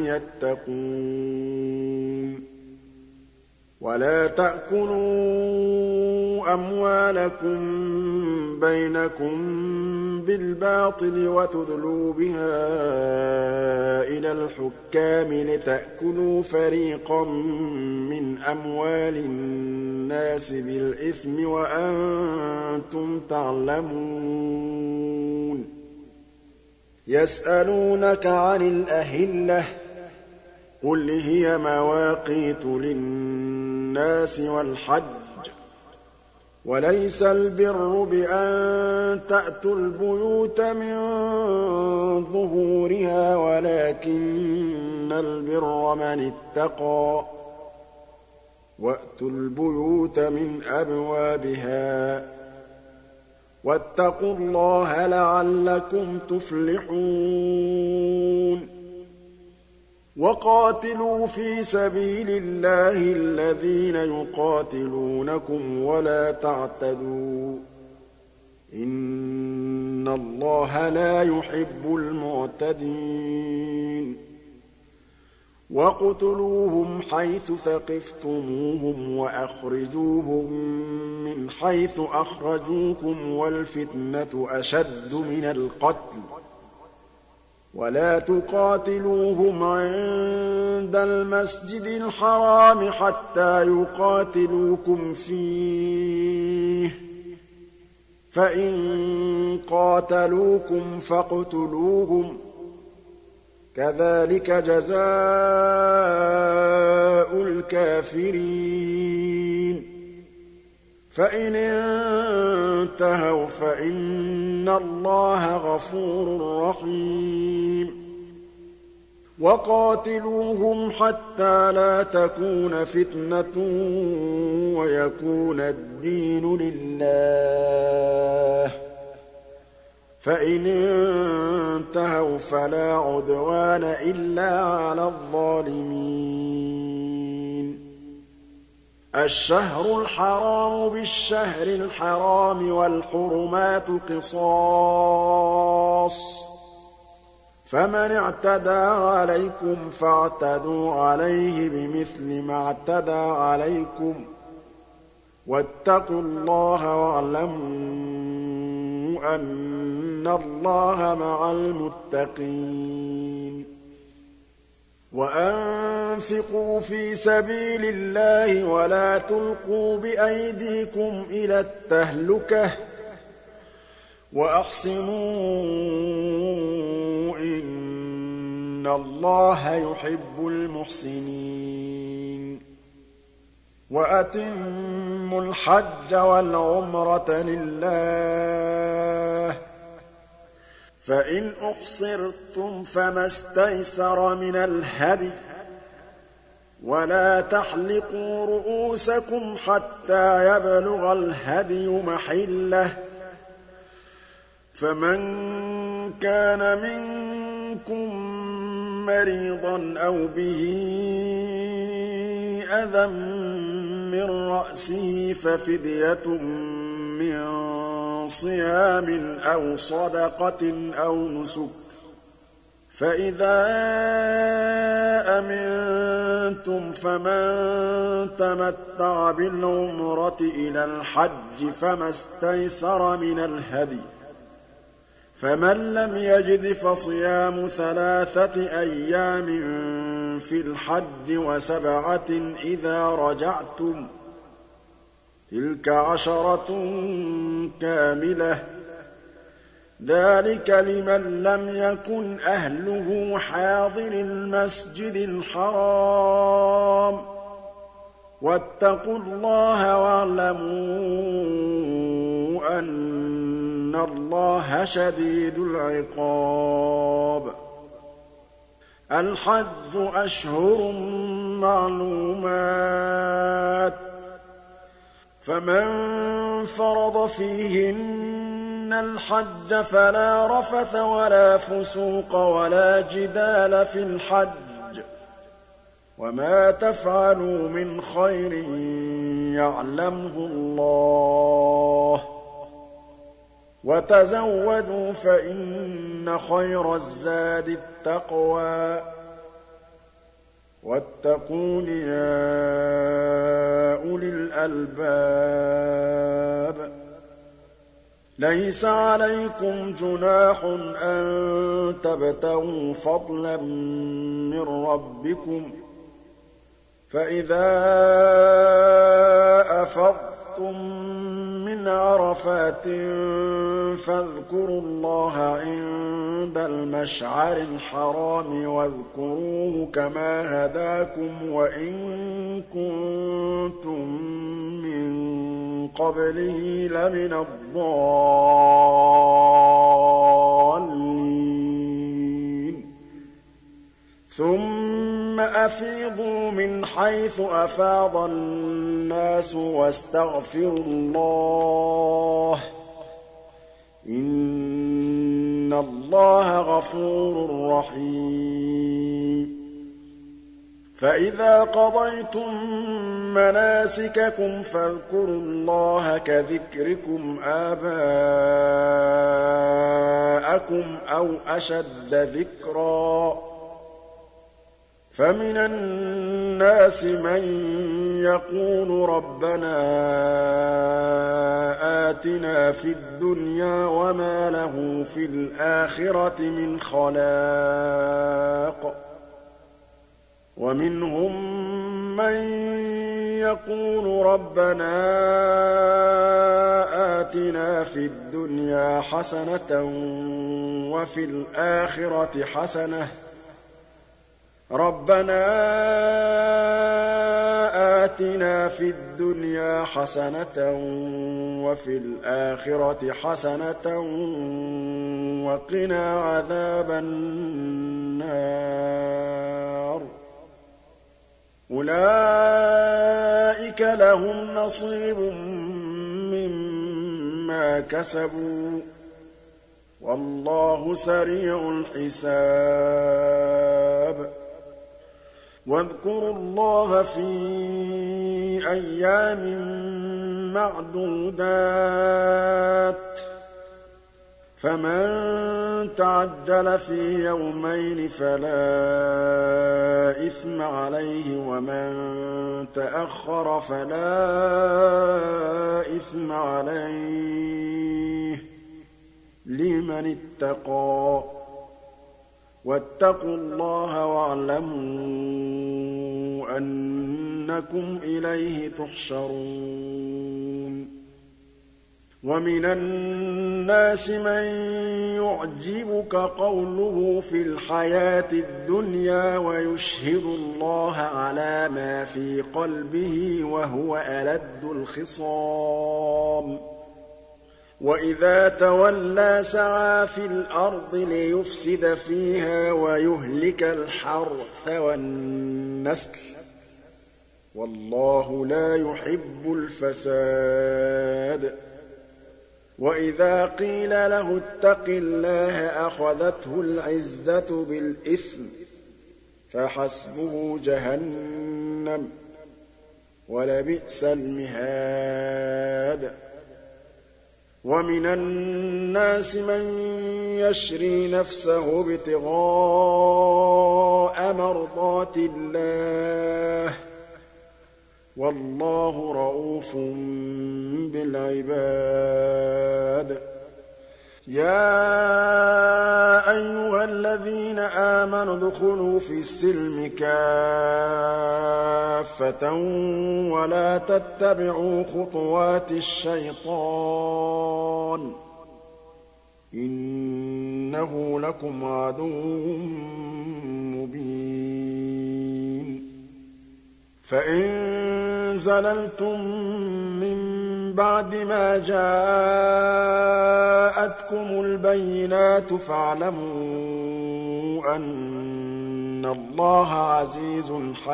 يتقون ولا تأكلوا أموالكم بينكم بالباطل وتدلوا بها إلى الحكام لتأكلوا فريقا من أموال الناس بالإثم وأنتم تعلمون يسألونك عن الأهلة قل هي مواقيت للناس والحج وليس البر بأن تأتوا البيوت من ظهورها ولكن البر من اتقى وأتوا البيوت من أبوابها واتقوا الله لعلكم تفلحون وقاتلوا في سبيل الله الذين يقاتلونكم ولا تعتدوا إن الله لا يحب المعتدين واقتلوهم حيث ثقفتموهم وأخرجوهم من حيث أخرجوكم والفتنة أشد من القتل ولا تقاتلوهم عند المسجد الحرام حتى يقاتلوكم فيه فإن قاتلوكم فاقتلوهم كذلك جزاء الكافرين فإن انتهوا فإن الله غفور رحيم وقاتلوهم حتى لا تكون فتنة ويكون الدين لله فإن انتهوا فلا عدوان إلا على الظالمين الشهر الحرام بالشهر الحرام والحرمات قصاص فمن اعتدى عليكم فاعتدوا عليه بمثل ما اعتدى عليكم واتقوا الله واعلموا أن الله مع المتقين وأنفقوا في سبيل الله ولا تلقوا بأيديكم إلى التهلكة وأحسنوا إن الله يحب المحسنين وأتموا الحج والعمرة لله فإن أحصرتم فما استيسر من الهدي ولا تحلقوا رؤوسكم حتى يبلغ الهدي محله فمن كان منكم مريضا أو به أذى من رأسه ففدية من صيام أو صدقة أو نسك فإذا أمنتم فمن تمتع بالعمرة إلى الحج فما استيسر من الهدي فمن لم يجد فصيام 3 أيام في الحج و7 إذا رجعتم تلك 10 كاملة ذلك لمن لم يكن أهله حاضر المسجد الحرام واتقوا الله واعلموا أن الله شديد العقاب الحج أشهر معلومات فمن فرض فيهن الحج فلا رفث ولا فسوق ولا جدال في الحج وما تفعلوا من خير يعلمه الله وتزودوا فإن خير الزاد التقوى واتقون يا أولي الألباب ليس عليكم جناح أن تبتغوا فضلا من ربكم فإذا أفضتم من عرفات فاذكروا الله عند المشعر الحرام واذكروه كما هداكم وإن كنتم من قبله لمن الضالين ثم أفيضوا من حيث أفاض الناس واستغفروا الله إن الله غفور رحيم فإذا قضيتم مناسككم فاذكروا الله كذكركم آباءكم أو أشد ذكرًا فمن الناس من يقول ربنا آتنا في الدنيا وما له في الآخرة من خلاق ومنهم من يقول ربنا آتنا في الدنيا حسنة وفي الآخرة حسنة ربنا آتنا في الدنيا حسنة وفي الآخرة حسنة وقنا عذاب النار أولئك لهم نصيب مما كسبوا والله سريع الحساب واذكروا الله في أيام معدودات فمن تعجل في يومين فلا إثم عليه ومن تأخر فلا إثم عليه لمن اتقى واتقوا الله واعلموا أنكم إليه تحشرون ومن الناس من يعجبك قوله في الحياة الدنيا ويشهد الله على ما في قلبه وهو ألد الخصام وإذا تولى سعى في الأرض ليفسد فيها ويهلك الحرث والنسل والله لا يحب الفساد وإذا قيل له اتق الله أخذته العزة بالإثم فحسبه جهنم ولبئس المهاد ومن الناس من يشري نفسه ابتغاء مرضات الله والله رءوف بالعباد يا أيها الذين آمنوا ادخلوا في السلم كافة ولا تتبعوا خطوات الشيطان إنه لكم عدو مبين فإن زللتم من بعد ما جاءتكم البينات فاعلموا أن الله عزيز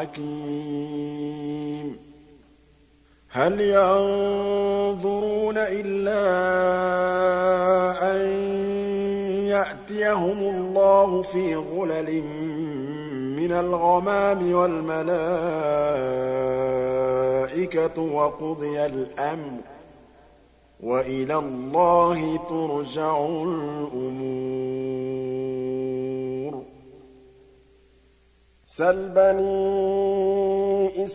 حكيم هل ينظرون إلا أن يأتيهم الله في غلل من الغمام والملائكة وقضي الأمر وإلى الله ترجع الأمور سل بني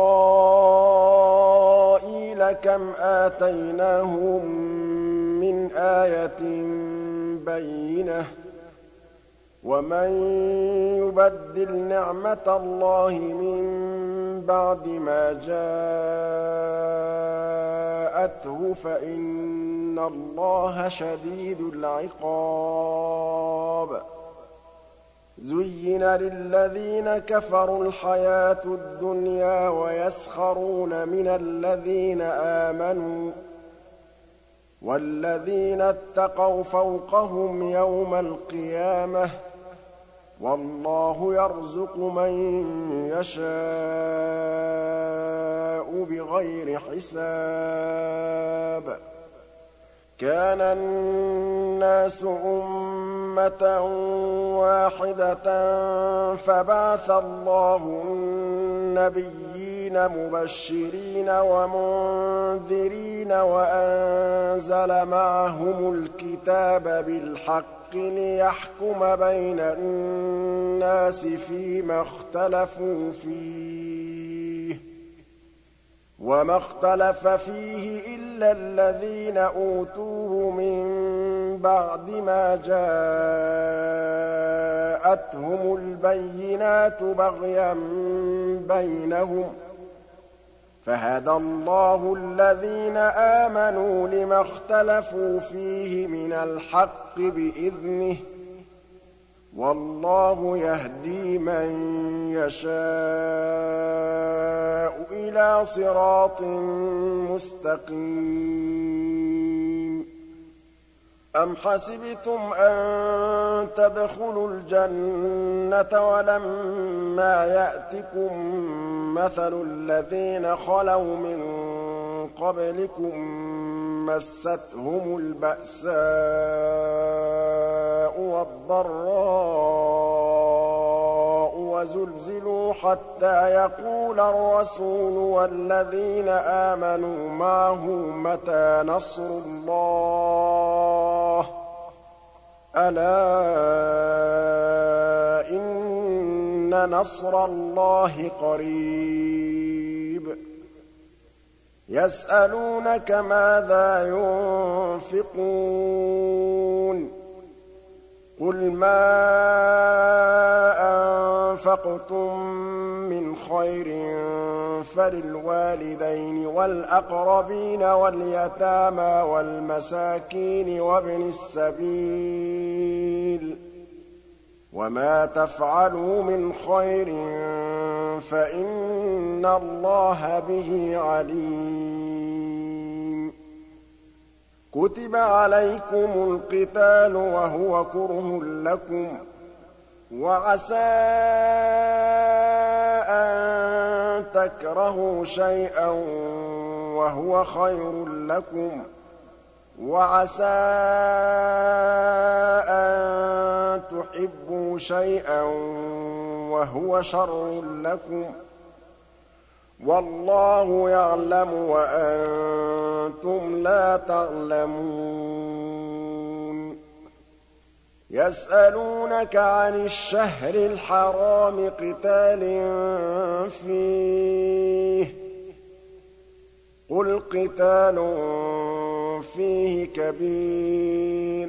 إسرائيل كم آتيناهم من آية بينة ومن يبدل نعمة الله من بعد ما جاءته فإن الله شديد العقاب زين للذين كفروا الحياة الدنيا ويسخرون من الذين آمنوا والذين اتقوا فوقهم يوم القيامة والله يرزق من يشاء بغير حساب كان الناس أمة واحدة فبعث الله النبيين مبشرين ومنذرين وأنزل معهم الكتاب بالحق ليحكم بين الناس فيما اختلفوا فيه وما اختلف فيه إلا الذين أوتوه من بعد ما جاءتهم البينات بغيا بينهم فهدى الله الذين آمنوا لما اختلفوا فيه من الحق بإذنه والله يهدي من يشاء إلى صراط مستقيم أم حسبتم أن تدخلوا الجنة ولما يأتكم مثل الذين خلوا من قبلكم مستهم البأساء والضراء وزلزلوا حتى يقول الرسول والذين آمنوا معه متى نصر الله ألا إن نصر الله قريب يسألونك ماذا ينفقون قل ما أنفقتم من خير فللوالدين والأقربين واليتامى والمساكين وابن السبيل وما تفعلوا من خير فإن الله به عليم كتب عليكم القتال وهو كره لكم وعسى أن تكرهوا شيئا وهو خير لكم وعسى أن تحبوا شيئا وهو شر لكم والله يعلم وأنتم لا تعلمون يسألونك عن الشهر الحرام قتال فيه قل قتال فيه كبير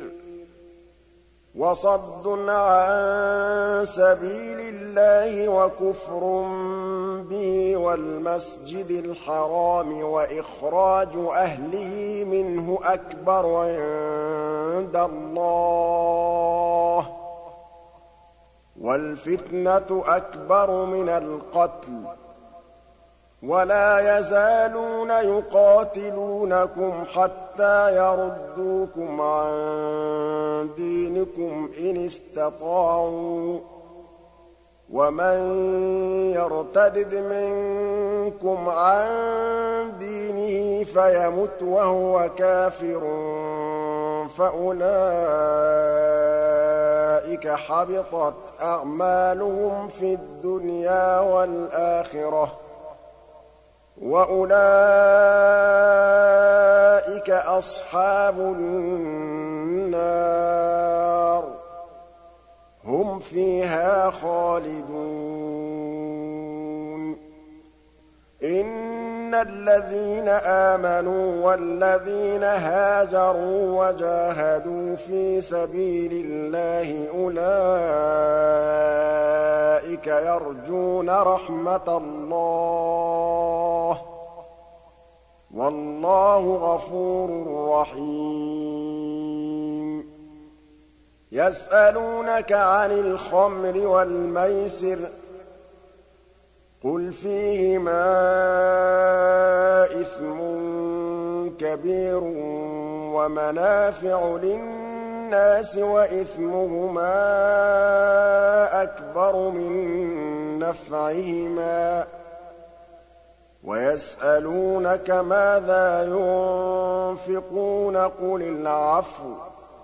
وصد عن سبيل الله وكفر به والمسجد الحرام وإخراج أهله منه أكبر عند الله والفتنة أكبر من القتل ولا يزالون يقاتلونكم حتى يردوكم عن دينكم إن استطاعوا ومن يرتد منكم عن دينه فيمت وهو كافر فأولئك حبطت أعمالهم في الدنيا والآخرة وأولئك أصحاب النار هم فيها خالدون إن الذين آمنوا والذين هاجروا وجاهدوا في سبيل الله أولئك يرجون رحمة الله والله غفور رحيم يسألونك عن الخمر والميسر قل فيهما إثم كبير ومنافع للناس وإثمهما أكبر من نفعهما ويسألونك ماذا ينفقون قل العفو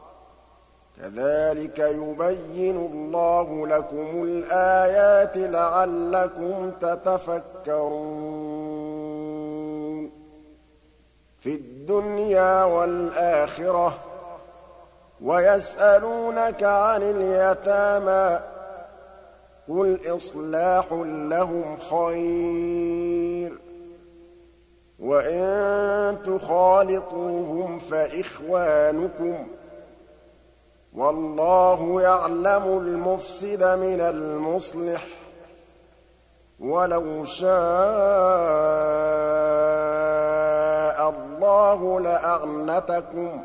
كذلك يبين الله لكم الآيات لعلكم تتفكرون في الدنيا والآخرة ويسألونك عن اليتامى قل إصلاح لهم خير وإن تخالطوهم فإخوانكم والله يعلم المفسد من المصلح ولو شاء الله لأعنتكم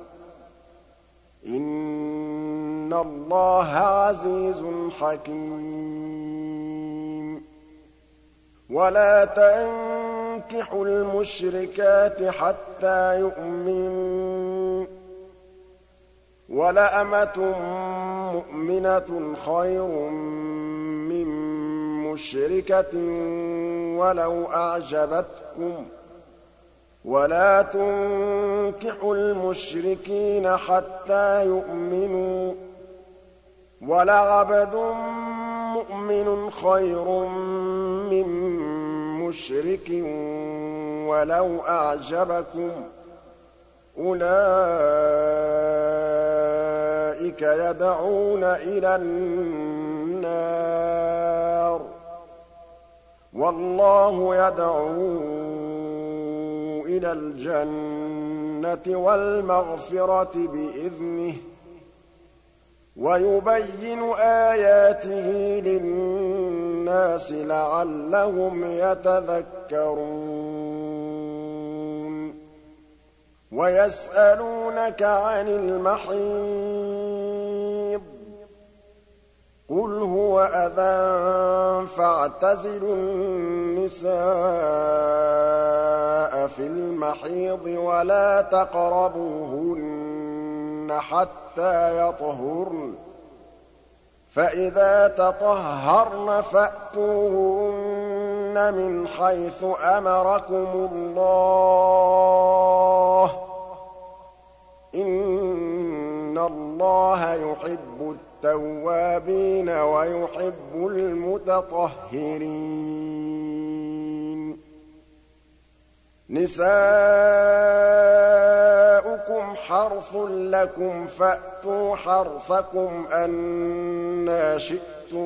إن الله عزيز حكيم ولا تنكحوا المشركات حتى يؤمنوا ولأمة مؤمنة خير من مشركة ولو أعجبتكم ولا تنكحوا المشركين حتى يؤمنوا ولعبد مؤمن خير من مشرك ولو أعجبكم أولئك يدعون إلى النار والله يدعو إلى الجنة والمغفرة بإذنه ويبين آياته للناس لعلهم يتذكرون ويسألونك عن المحيض قل هو أذى فاعتزلوا النساء في المحيض ولا تقربوهن حتى يطهرن فإذا تطهرن فأتوهن من حيث أمركم الله إن الله يحب التوابين ويحب المتطهرين نساؤكم حرث لكم فأتوا حرثكم أنى شئتم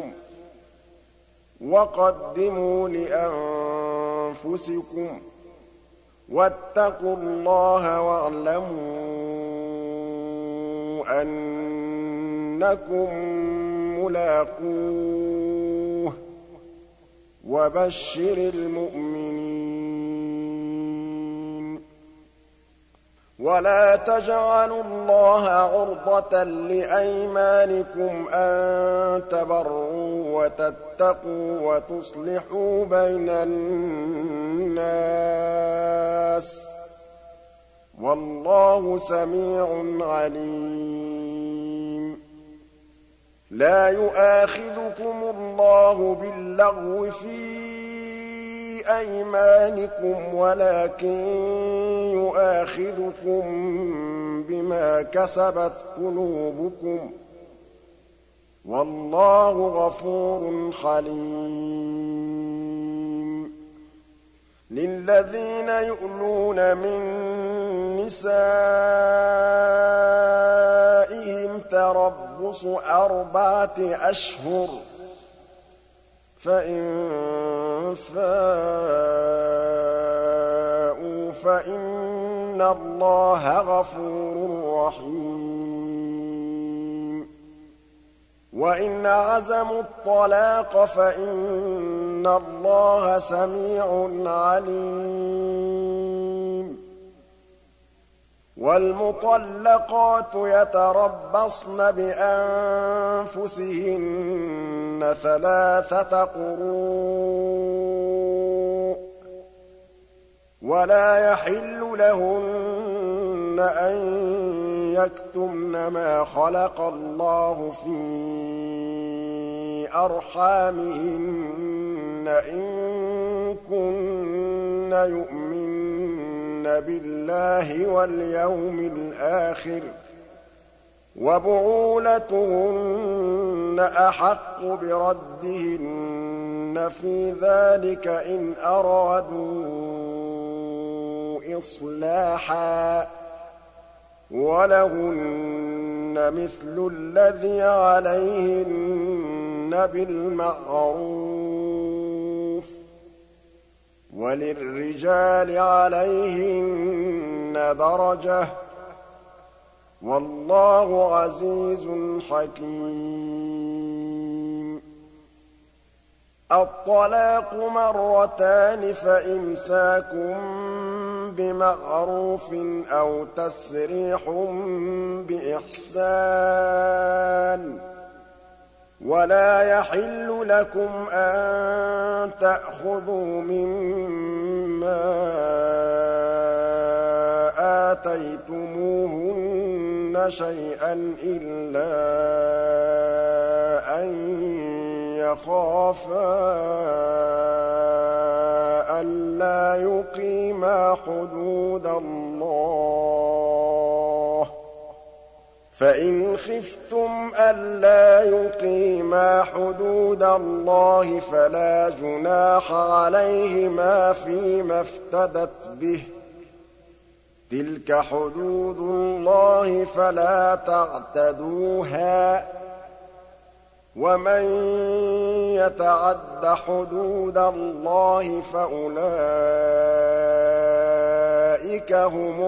وقدموا لأنفسكم واتقوا الله واعلموا أنكم ملاقوه وبشر المؤمنين ولا تجعلوا الله عرضة لأيمانكم أن تبروا وتتقوا وتصلحوا بين الناس والله سميع عليم لا يؤاخذكم الله باللغو في أيمانكم ولكن يؤاخذكم بما كسبت قلوبكم والله غفور حليم للذين يؤلون من نِسَائِهِمْ تَرَبُّصُ 4 أشهر فَإِن فَاءُوا فَإِنَّ اللَّهَ غَفُورٌ رَّحِيمٌ وَإِنْ عَزَمُوا الطَّلَاقَ فَإِنَّ اللَّهَ سَمِيعٌ عَلِيمٌ وَالْمُطَلَّقَاتُ يَتَرَبَّصْنَ بِأَنفُسِهِنَّ 3 قُرُوءٍ وَلَا يَحِلُّ لَهُنَّ أَن يَكْتُمْنَ مَا خَلَقَ اللَّهُ فِي أَرْحَامِهِنَّ إِن كُنَّ يُؤْمِنَّ بِاللَّهِ وَالْيَوْمِ الْآخِرِ ۚ وَبُعُولَتُهُنَّ أَحَقُّ بِرَدِّهِنَّ فِي ذَٰلِكَ إِنْ أَرَادُوا إِصْلَاحًا ۚ وَلَهُنَّ مِثْلُ الَّذِي عَلَيْهِنَّ بِالْمَعْرُوفِ ۚ وَلِلرِّجَالِ عَلَيْهِنَّ دَرَجَةٌ ۗ وَاللَّهُ عَزِيزٌ حَكِيمٌ الطَّلَاقُ مرتان فَإِمْسَاكٌ بِمَعْرُوفٍ أَوْ تَسْرِيحٌ بِإِحْسَانٍ ۗ وَلَا يَحِلُّ لَكُمْ أَن تَأْخُذُوا مِمَّا آتَيْتُمُوهُنَّ شَيْئًا إِلَّا أَن يَخَافَا أَلَّا يُقِيمَا حُدُودَ اللَّهِ ۖ فَإِنْ خِفْتُمْ أَلَّا يُقِيمَا حُدُودَ اللَّهِ فَلَا جُنَاحَ عَلَيْهِمَا فِيمَا افْتَدَتْ بِهِ ۗ تِلْكَ حُدُودُ اللَّهِ فَلَا تَعْتَدُوهَا ۚ وَمَن يَتَعَدَّ حُدُودَ اللَّهِ فَأُولَٰئِكَ هُمُ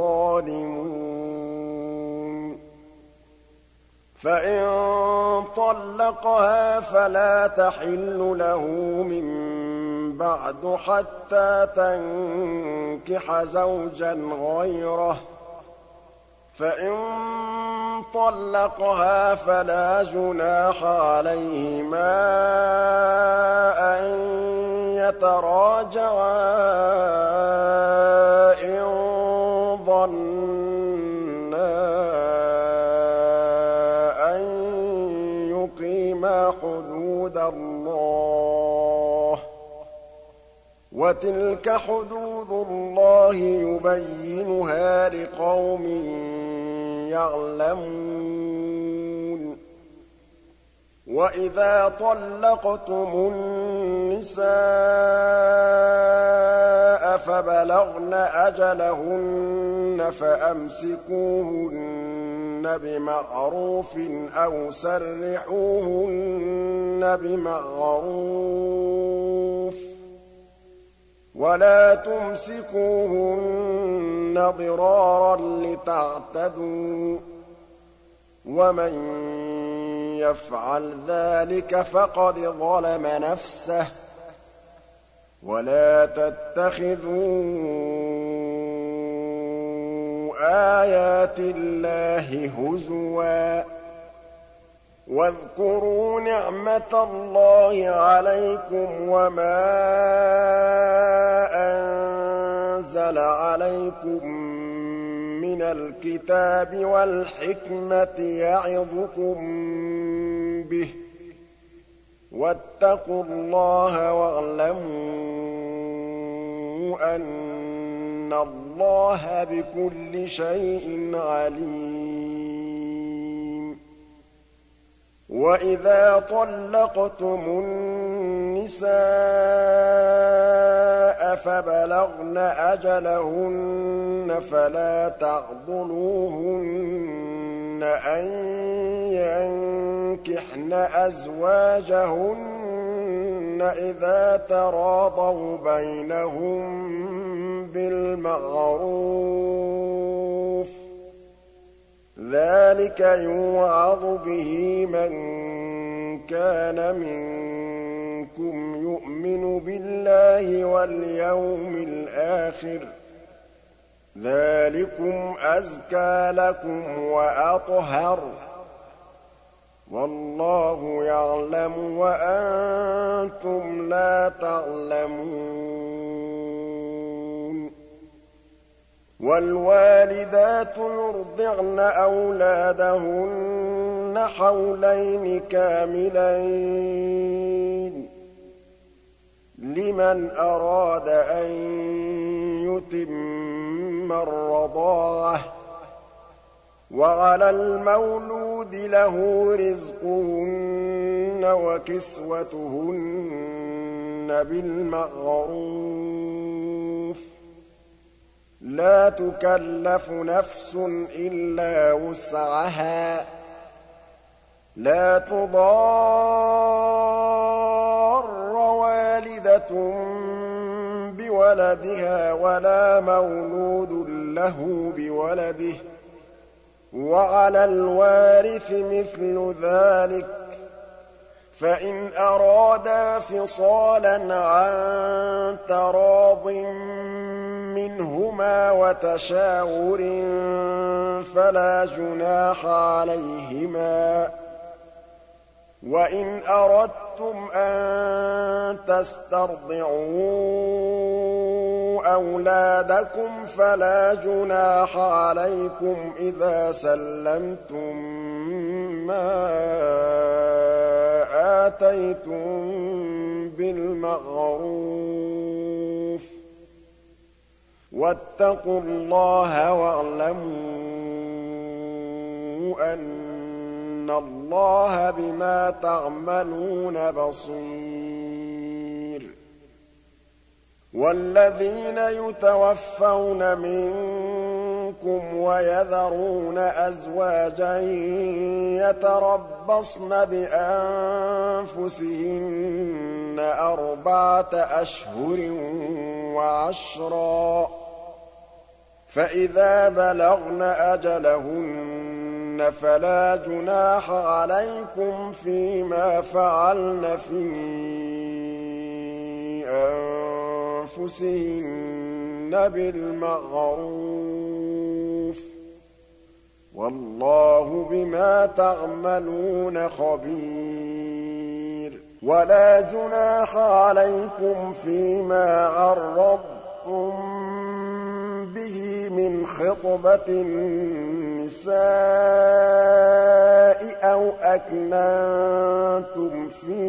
الظَّالِمُونَ فَإِن طَلَّقَهَا فَلَا تَحِلُّ لَهُ مِن بَعْدُ حَتَّىٰ تَنكِحَ زَوْجًا غَيْرَهُ ۗ فَإِن طَلَّقَهَا فَلَا جُنَاحَ عَلَيْهِمَا أَن يَتَرَاجَعَا إِن ظَنَّا أَن يُقِيمَا حُدُودَ اللَّهِ ۗ وَتِلْكَ حُدُودُ اللَّهِ يُبَيِّنُهَا لِقَوْمٍ يَعْلَمُونَ وَإِذَا طَلَّقْتُمُ النِّسَاءَ فَبَلَغْنَ أَجَلَهُنَّ فَأَمْسِكُوهُنَّ بِمَعْرُوفٍ أَوْ سَرِّحُوهُنَّ بِمَعْرُوفٍ ۚ وَلَا تُمْسِكُوهُنَّ ضِرَارًا لِّتَعْتَدُوا ۚ وَمَن يَفْعَلْ ذَٰلِكَ فَقَدْ ظَلَمَ نَفْسَهُ ۚ وَلَا تَتَّخِذُوا آيَاتِ اللَّهِ هُزُوًا ۚ وَاذْكُرُوا نِعْمَةَ اللَّهِ عَلَيْكُمْ وَمَا أَنزَلَ عَلَيْكُم مِّنَ الْكِتَابِ وَالْحِكْمَةِ يَعِظُكُم بِهِ ۚ وَاتَّقُوا اللَّهَ وَاعْلَمُوا أَنَّ اللَّهَ بِكُلِّ شَيْءٍ عَلِيمٌ وَإِذَا طَلَّقْتُمُ النِّسَاءَ فبلغن أجلهن فلا تعضلوهن أن ينكحن أزواجهن إذا تراضوا بينهم بالمعروف ۚ ذلك يوعظ به من كان منكم يؤمن بالله واليوم الآخر ۚ ذلكم أزكى لكم وأطهر ۗ والله يعلم وأنتم لا تعلمون. والوالدات يرضعن أولادهن حولين كاملين لمن أراد أن يتم الرضاعة ۚ وعلى المولود له رزقهن وكسوتهن بالمعروف ۚ لا تكلف نفس إلا وسعها ۚ لا تضار والدة بولدها ولا مولود له بولده ۚ وعلى الوارث مثل ذلك ۚ فإن أرادا فصالا عن تراض منهما وتشاور فلا جناح عليهما ۚ وإن أردتم أن تسترضعوا أولادكم فلا جناح عليكم إذا سلمتم ما آتيتم بالمعروف ۚ واتقوا الله واعلموا أن الله بما تعملون بصير. والذين يتوفون منكم ويذرون أزواجا يتربصن بأنفسهن 4 أشهر وعشرا ۚ فإذا بلغن أجلهن فلا جناح عليكم فيما فعلن في أنفسهن بالمعروف ۚ والله بما تعملون خبير. ولا جناح عليكم فيما عرضتم به من خطبة النساء أو أكننتم في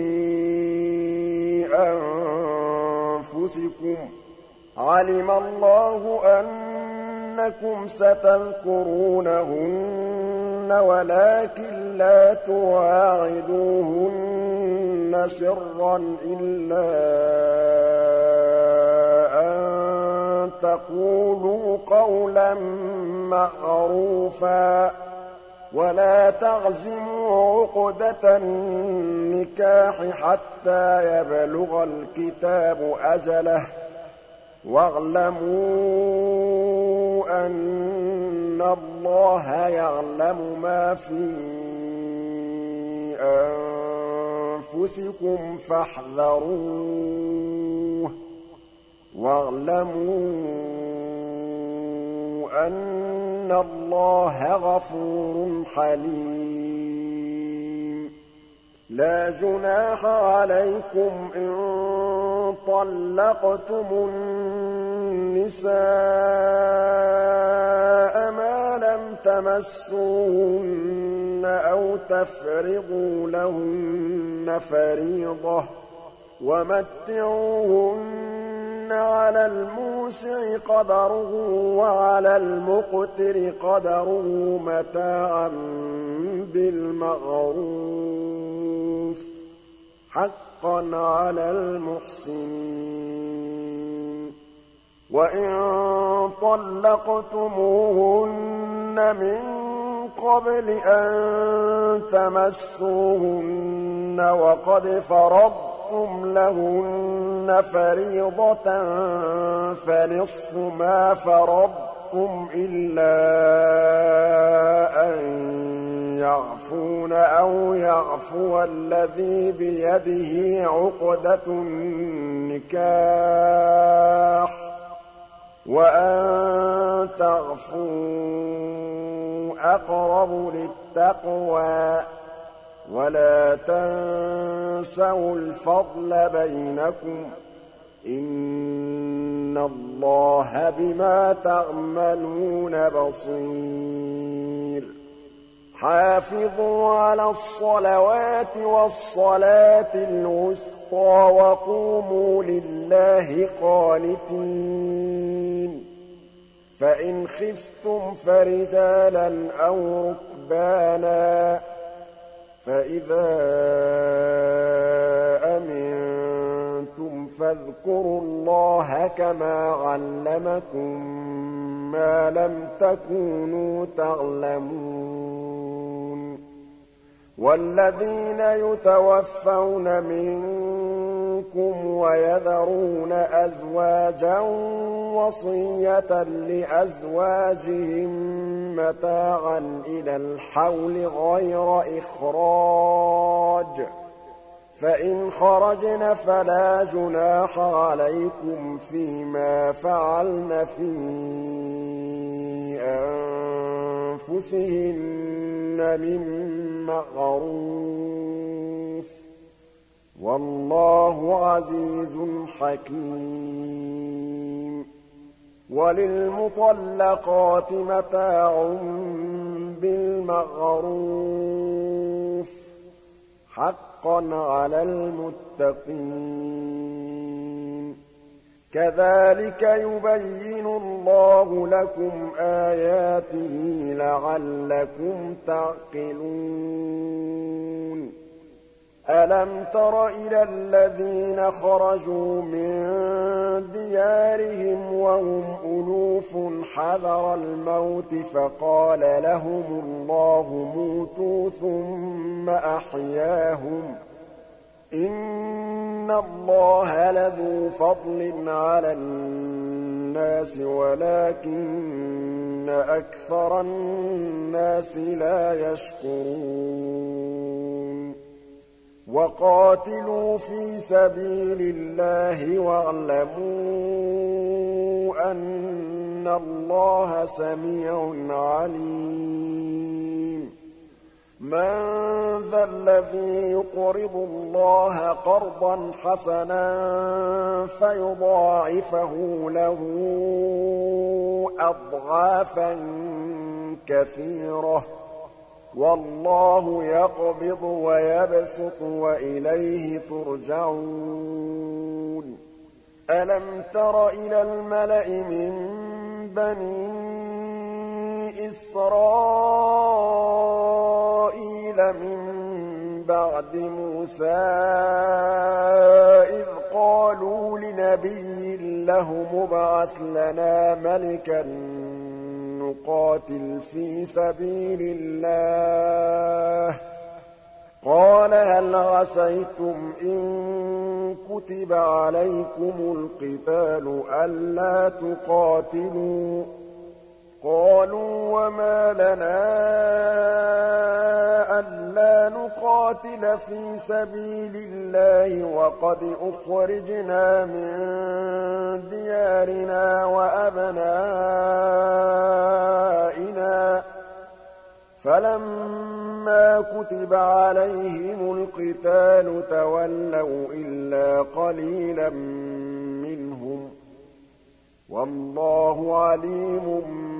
أنفسكم ۚ علم الله أنكم ستذكرونهن ولكن لا تواعدوهن سرا إلا أن تقولوا قولا معروفا ۚ ولا تعزموا عقدة النكاح حتى يبلغ الكتاب أجله ۚ واعلموا أن الله يعلم ما في أنفسكم فاحذروه، واعلموا أن الله غفور حليم. لا جناح عليكم إن طلقتم النساء ما لم تمسوهن أو تفرضوا لهن فريضة ۚ ومتعوهن على الموسع قدره وعلى المقتر قدره متاعا بالمعروف حقا على المحسنين. وَإِن طَلَّقْتُمُوهُنَّ مِن قَبْلِ أَن تَمَسُّوهُنَّ وَقَدْ فَرَضْتُمْ لَهُنَّ فَرِيضَةً فَنِصْفُ مَا فَرَضْتُمْ إِلَّا أَن يَعْفُونَ أَوْ يَعْفُوَ الَّذِي بِيَدِهِ عُقْدَةُ النِّكَاحِ ۚ وَأَن تَعْفُوا أَقْرَبُ لِلتَّقْوَىٰ ۚ وَلَا تَنسَوُا الْفَضْلَ بَيْنَكُمْ ۚ إِنَّ اللَّهَ بِمَا تَعْمَلُونَ بَصِيرٌ حافظوا على الصلوات والصلاة الوسطى وقوموا لله قانتين فإن خفتم فرجالا أو ركبانا فإذا أمنتم فاذكروا الله كما علمكم ما لم تكونوا تعلمون والذين يتوفون منكم ويذرون أزواجا وصية لأزواجهم متاعا إلى الحول غير إخراج فإن خرجن فلا جناح عليكم فيما فعلن في أنفسهن من معروف والله عزيز حكيم وللمطلقات متاع بالمعروف حقا على المتقين كذلك يبين الله لكم آياته لعلكم تعقلون ألم تر إلى الذين خرجوا من ديارهم وهم ألوف حذر الموت فقال لهم الله موتوا ثم أحياهم إن الله لذو فضل على الناس ولكن أكثر الناس لا يشكرون وقاتلوا في سبيل الله واعلموا أن الله سميع عليم من ذا الذي يقرض الله قرضا حسنا فيضاعفه له أضعافا كثيرة والله يقبض ويبسط وإليه ترجعون ألم تر إلى الملأ من بني إسرائيل من بعد موسى إذ قالوا لنبي له مبعث لنا ملكا نقاتل في سبيل الله قال هل عسيتم إن كتب عليكم القتال ألا تقاتلوا قالوا وما لنا ألا نقاتل في سبيل الله وقد أخرجنا من ديارنا وأبنائنا فلما كتب عليهم القتال تولوا إلا قليلا منهم والله عليم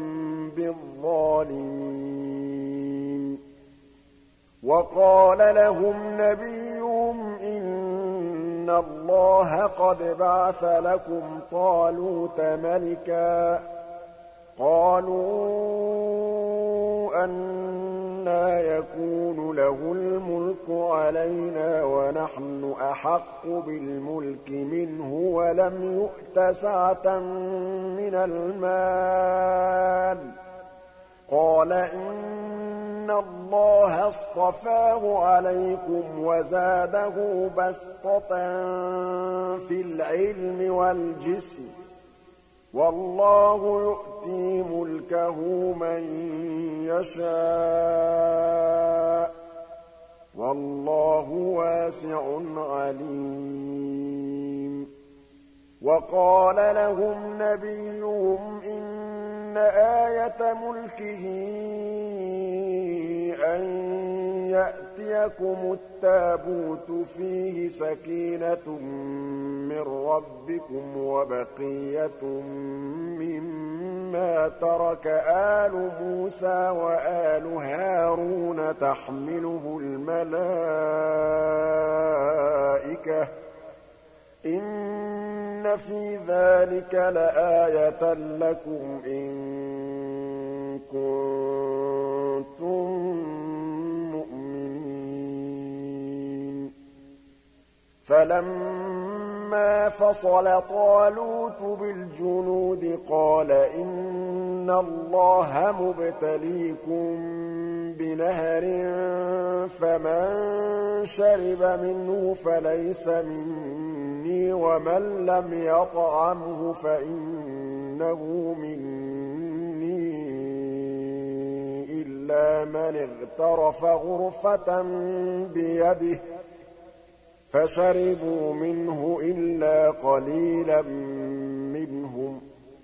بالظالمين وقال لهم نبيهم إن الله قد بعث لكم طالوت ملكا قالوا أن أَنَّىٰ يَكُونُ لَهُ الْمُلْكُ عَلَيْنَا وَنَحْنُ أَحَقُّ بِالْمُلْكِ مِنْهُ وَلَمْ يُؤْتَ سَعَةً مِّنَ الْمَالِ ۚ قَالَ إِنَّ اللَّهَ اصْطَفَاهُ عَلَيْكُمْ وَزَادَهُ بَسْطَةً فِي الْعِلْمِ وَالْجِسْمِ ۖ وَاللَّهُ يُؤْتِي مُلْكَهُ مَن يَشَاءُ ۚ وَاللَّهُ وَاسِعٌ عَلِيمٌ وَقَالَ لَهُمْ نَبِيُّهُمْ إِنَّ آيَةَ مُلْكِهِ أَن يَأْتِيَكُمُ التَّابُوتُ فِيهِ سَكِينَةٌ مِّن رَّبِّكُمْ وَبَقِيَّةٌ مِّمَّا تَرَكَ آلُ مُوسَىٰ وَآلُ هَارُونَ تَحْمِلُهُ الْمَلَائِكَةُ ۚ إِنَّ فِي ذَٰلِكَ لَآيَةً لَّكُمْ إِن كُنتُم مُّؤْمِنِينَ فَلَمَّا فَصَلَ طَالُوتُ بِالْجُنُودِ قَالَ إِنَّ اللَّهَ مُبْتَلِيكُم بِنَهَرٍ فَمَن شَرِبَ مِنْهُ فَلَيْسَ مِنِّي وَمَن لَّمْ يَطْعَمْهُ فَإِنَّهُ مِنِّي إِلَّا مَنِ اغْتَرَفَ غُرْفَةً بِيَدِهِ ۚ فَشَرِبُوا مِنْهُ إِلَّا قَلِيلًا مِّنْهُمْ ۚ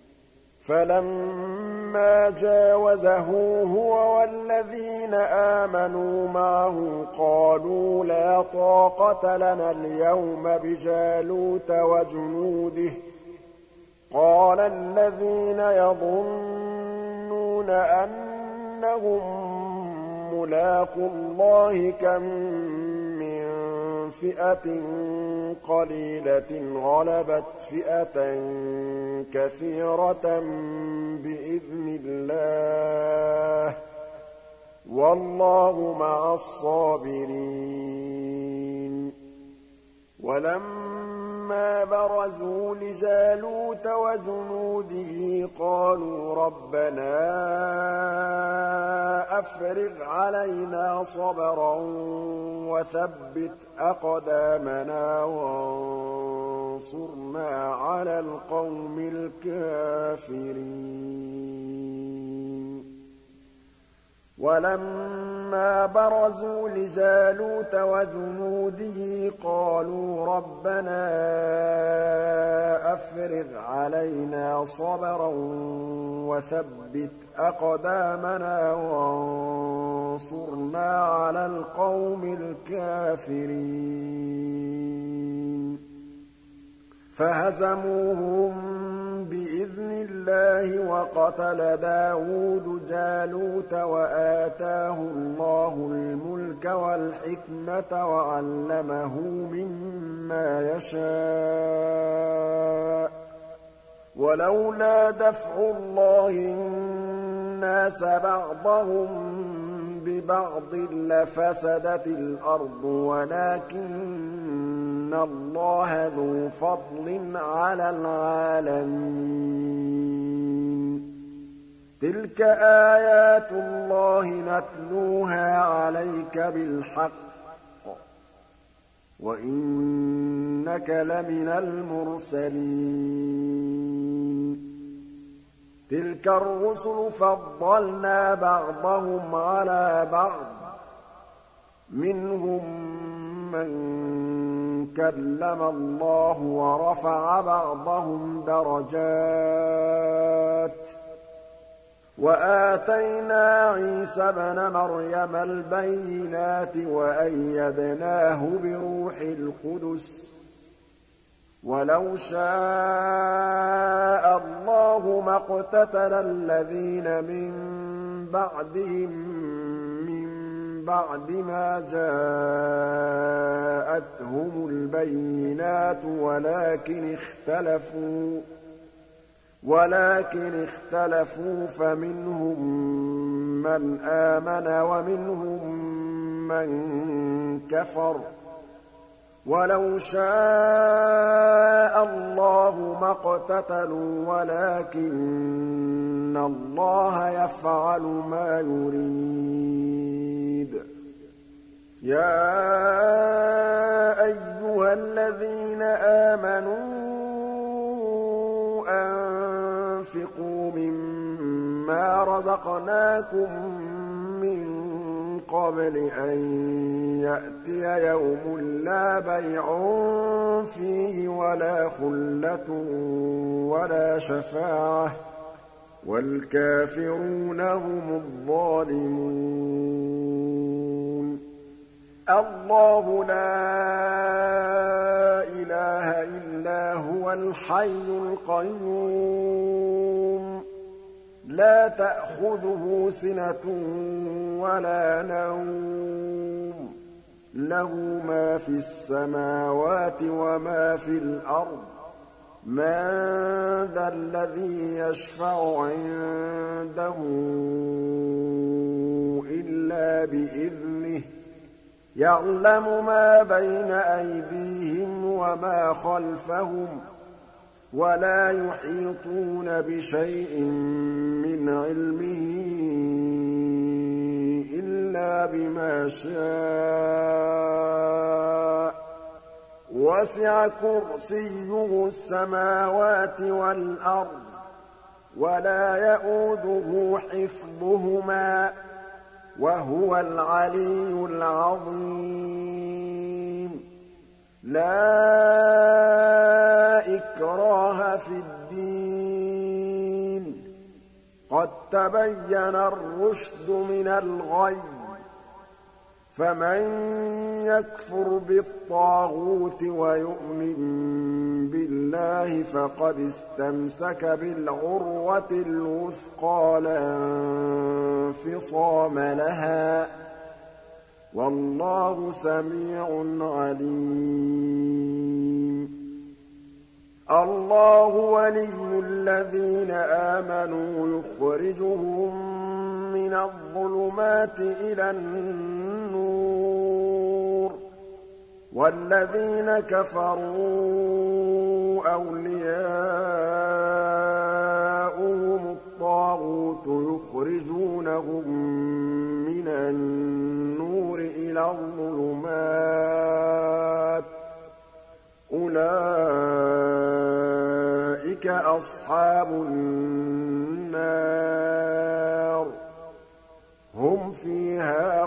فَلَمَّا جَاوَزَهُ هُوَ وَالَّذِينَ آمَنُوا مَعَهُ قَالُوا لَا طَاقَةَ لَنَا الْيَوْمَ بِجَالُوتَ وَجُنُودِهِ ۚ قَالَ الَّذِينَ يَظُنُّونَ أَنَّهُم مُّلَاقُو اللَّهِ كَم مِّن فِئَةٍ قَلِيلَةٍ غَلَبَتْ فِئَةً كَثِيرَةً بِإِذْنِ اللَّهِ ۗ وَاللَّهُ مَعَ الصَّابِرِينَ وَلَمَّا بَرَزُوا لِجَالُوتَ وَجُنُودِهِ قَالُوا رَبَّنَا أَفْرِغْ عَلَيْنَا صَبْرًا وَثَبِّتْ أَقْدَامَنَا وَانصُرْنَا عَلَى الْقَوْمِ الْكَافِرِينَ وَلَمَّا بَرَزُوا لِجَالُوتَ وَجُنُودِهِ قَالُوا رَبَّنَا أَفْرِغْ عَلَيْنَا صَبْرًا وَثَبِّتْ أَقْدَامَنَا وَانصُرْنَا عَلَى الْقَوْمِ الْكَافِرِينَ فَهَزَمُوهُم بِإِذْنِ اللَّهِ وَقَتَلَ دَاوُودُ جَالُوتَ وَآتَاهُ اللَّهُ الْمُلْكَ وَالْحِكْمَةَ وَعَلَّمَهُ مِمَّا يَشَاءُ ۗ وَلَوْلَا دَفْعُ اللَّهِ النَّاسَ بَعْضَهُم بِبَعْضٍ لَّفَسَدَتِ الْأَرْضُ وَلَٰكِنَّ اللَّهَ ذُو فَضْلٍ عَلَى الْعَالَمِينَ تِلْكَ آيَاتُ اللَّهِ نَتْلُوهَا عَلَيْكَ بِالْحَقِّ ۚ وَإِنَّكَ لَمِنَ الْمُرْسَلِينَ تِلْكَ الرُّسُلُ فَضَّلْنَا بَعْضَهُمْ عَلَىٰ بَعْضٍ ۖ مِّنْهُم مَّن كَلَّمَ اللَّهُ وَرَفَعَ بَعْضَهُمْ دَرَجَاتٍ ۚ وَآتَيْنَا عِيسَى ابْنَ مَرْيَمَ الْبَيِّنَاتِ وَأَيَّدْنَاهُ بِرُوحِ الْقُدُسِ ۗ وَلَوْ شَاءَ اللَّهُ مَا اقْتَتَلَ الَّذِينَ مِن بَعْدِهِم مِّن بَعْدِ مَا جَاءَتْهُمُ الْبَيِّنَاتُ ولكن اختلفوا فمنهم مَّنْ آمَنَ وَمِنْهُم مَّن كَفَرَ ۚ وَلَوْ شَاءَ اللَّهُ مَا اقْتَتَلُوا وَلَٰكِنَّ اللَّهَ يَفْعَلُ مَا يُرِيدُ يَا أَيُّهَا الَّذِينَ آمَنُوا أَنفِقُوا مِمَّا رَزَقْنَاكُم مِّن قَبْلِ أَن يَأْتِيَ يَوْمٌ لَّا بَيْعٌ فِيهِ وَلَا خُلَّةٌ وَلَا شَفَاعَةٌ ۗ وَالْكَافِرُونَ هُمُ الظَّالِمُونَ اللَّهُ لَا إِلَٰهَ إِلَّا هُوَ الْحَيُّ الْقَيُّومُ لَا تَأْخُذُهُ سِنَةٌ وَلَا نَوْمٌ لَّهُ مَا فِي السَّمَاوَاتِ وَمَا فِي الْأَرْضِ مَن ذَا الَّذِي يَشْفَعُ عِندَهُ إِلَّا بِإِذْنِهِ يَعْلَمُ مَا بَيْنَ أَيْدِيهِمْ وَمَا خَلْفَهُمْ وَلَا يُحِيطُونَ بِشَيْءٍ مِّنْ عِلْمِهِ إِلَّا بِمَا شَاءَ ۚ وَسِعَ كُرْسِيُّهُ السَّمَاوَاتِ وَالْأَرْضَ وَلَا يَئُودُهُ حِفْظُهُمَا ۚ وَهُوَ الْعَلِيُّ الْعَظِيمُ لَا إِكْرَاهَ فِي الدِّينِ ۖ قَد تَّبَيَّنَ الرُّشْدُ مِنَ الْغَيِّ ۚ فَمَن يَكْفُرْ بِالطَّاغُوتِ وَيُؤْمِن بِاللَّهِ فَقَدِ اسْتَمْسَكَ بِالْعُرْوَةِ الْوُثْقَىٰ لَا انفِصَامَ لَهَا ۗ وَاللَّهُ سَمِيعٌ عَلِيمٌ اللَّهُ وَلِيُّ الَّذِينَ آمَنُوا يُخْرِجُهُم مِّنَ الظُّلُمَاتِ إِلَى النُّورِ ۖ وَالَّذِينَ كَفَرُوا أَوْلِيَاؤُهُمُ الطَّاغُوتُ يُخْرِجُونَهُم مِّنَ النُّورِ إِلَى الظُّلُمَاتِ ۗ أُولَٰئِكَ أَصْحَابُ النَّارِ ۖ هُمْ فِيهَا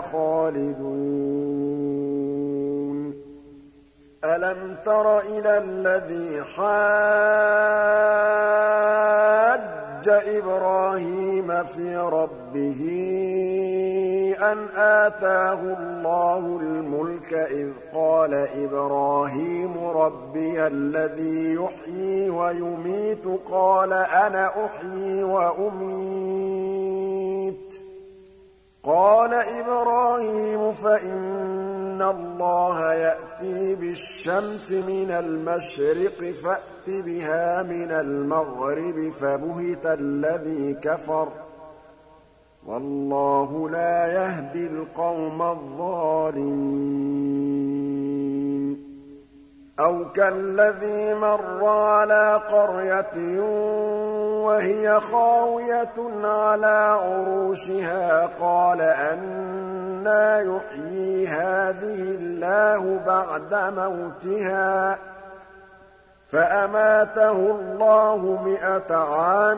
خَالِدُونَ أَلَمْ تَرَ إِلَى الَّذِي حَاجَّ إِبْرَاهِيمَ فِي رَبِّهِ أَنْ آتَاهُ اللَّهُ الْمُلْكَ إِذْ قَالَ إِبْرَاهِيمُ رَبِّيَ الَّذِي يُحْيِي وَيُمِيتُ قَالَ أَنَا أُحْيِي وَأُمِيتُ قَالَ إِبْرَاهِيمُ فَإِنَّ اللَّهَ يَأْتِي بِالشَّمْسِ مِنَ الْمَشْرِقِ فَأْتِ بِهَا مِنَ الْمَغْرِبِ فَبُهِتَ الَّذِي كَفَرَ ۗ وَاللَّهُ لَا يَهْدِي الْقَوْمَ الظَّالِمِينَ أَوْ كَالَّذِي مَرَّ عَلَىٰ قَرْيَةٍ وَهِيَ خَاوِيَةٌ عَلَىٰ عُرُوشِهَا قَالَ أَنَّىٰ يُحْيِي هَٰذِهِ اللَّهُ بَعْدَ مَوْتِهَا ۖ فَأَمَاتَهُ اللَّهُ 100 عَامٍ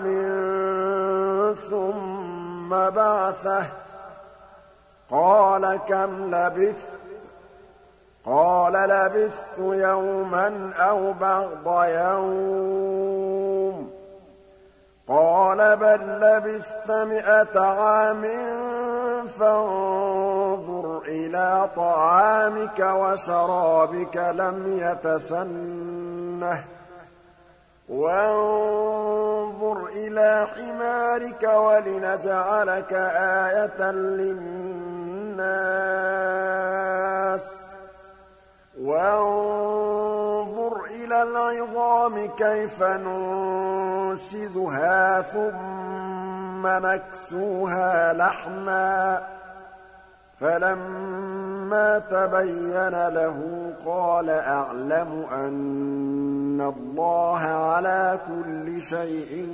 ثُمَّ بَعَثَهُ ۖ قَالَ كَمْ لَبِثْتَ ۖ قَالَ لَبِثْتُ يَوْمًا أَوْ بَعْضَ يَوْمٍ ۖ قَالَ بَل لَّبِثْتَ 100 عَامٍ فَانظُرْ إِلَىٰ طَعَامِكَ وَشَرَابِكَ لَمْ يَتَسَنَّهْ ۖ وَانظُرْ إِلَىٰ حِمَارِكَ وَلِنَجْعَلَكَ آيَةً لِّلنَّاسِ ۖ وَانظُرْ إِلَى الْعِظَامِ كَيْفَ نُنشِزُهَا ثُمَّ ثم نكسوها لحما فلما تبين له قال أعلم أن الله على كل شيء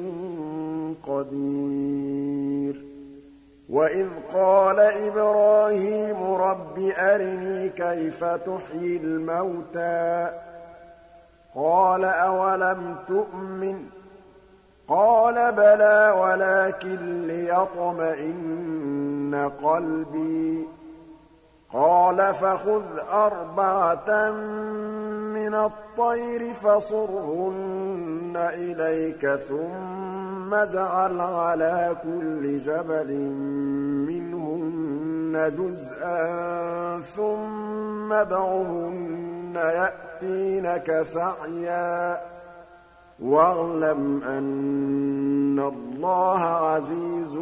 قدير وإذ قال إبراهيم رب أرني كيف تحيي الموتى قال أولم تؤمن قال بلى ولكن ليطمئن قلبي قال فخذ 4 من الطير فصرهن إليك ثم اجعل على كل جبل منهن جزءا ثم ادعهن يأتينك سعيا واعلم أن الله عزيز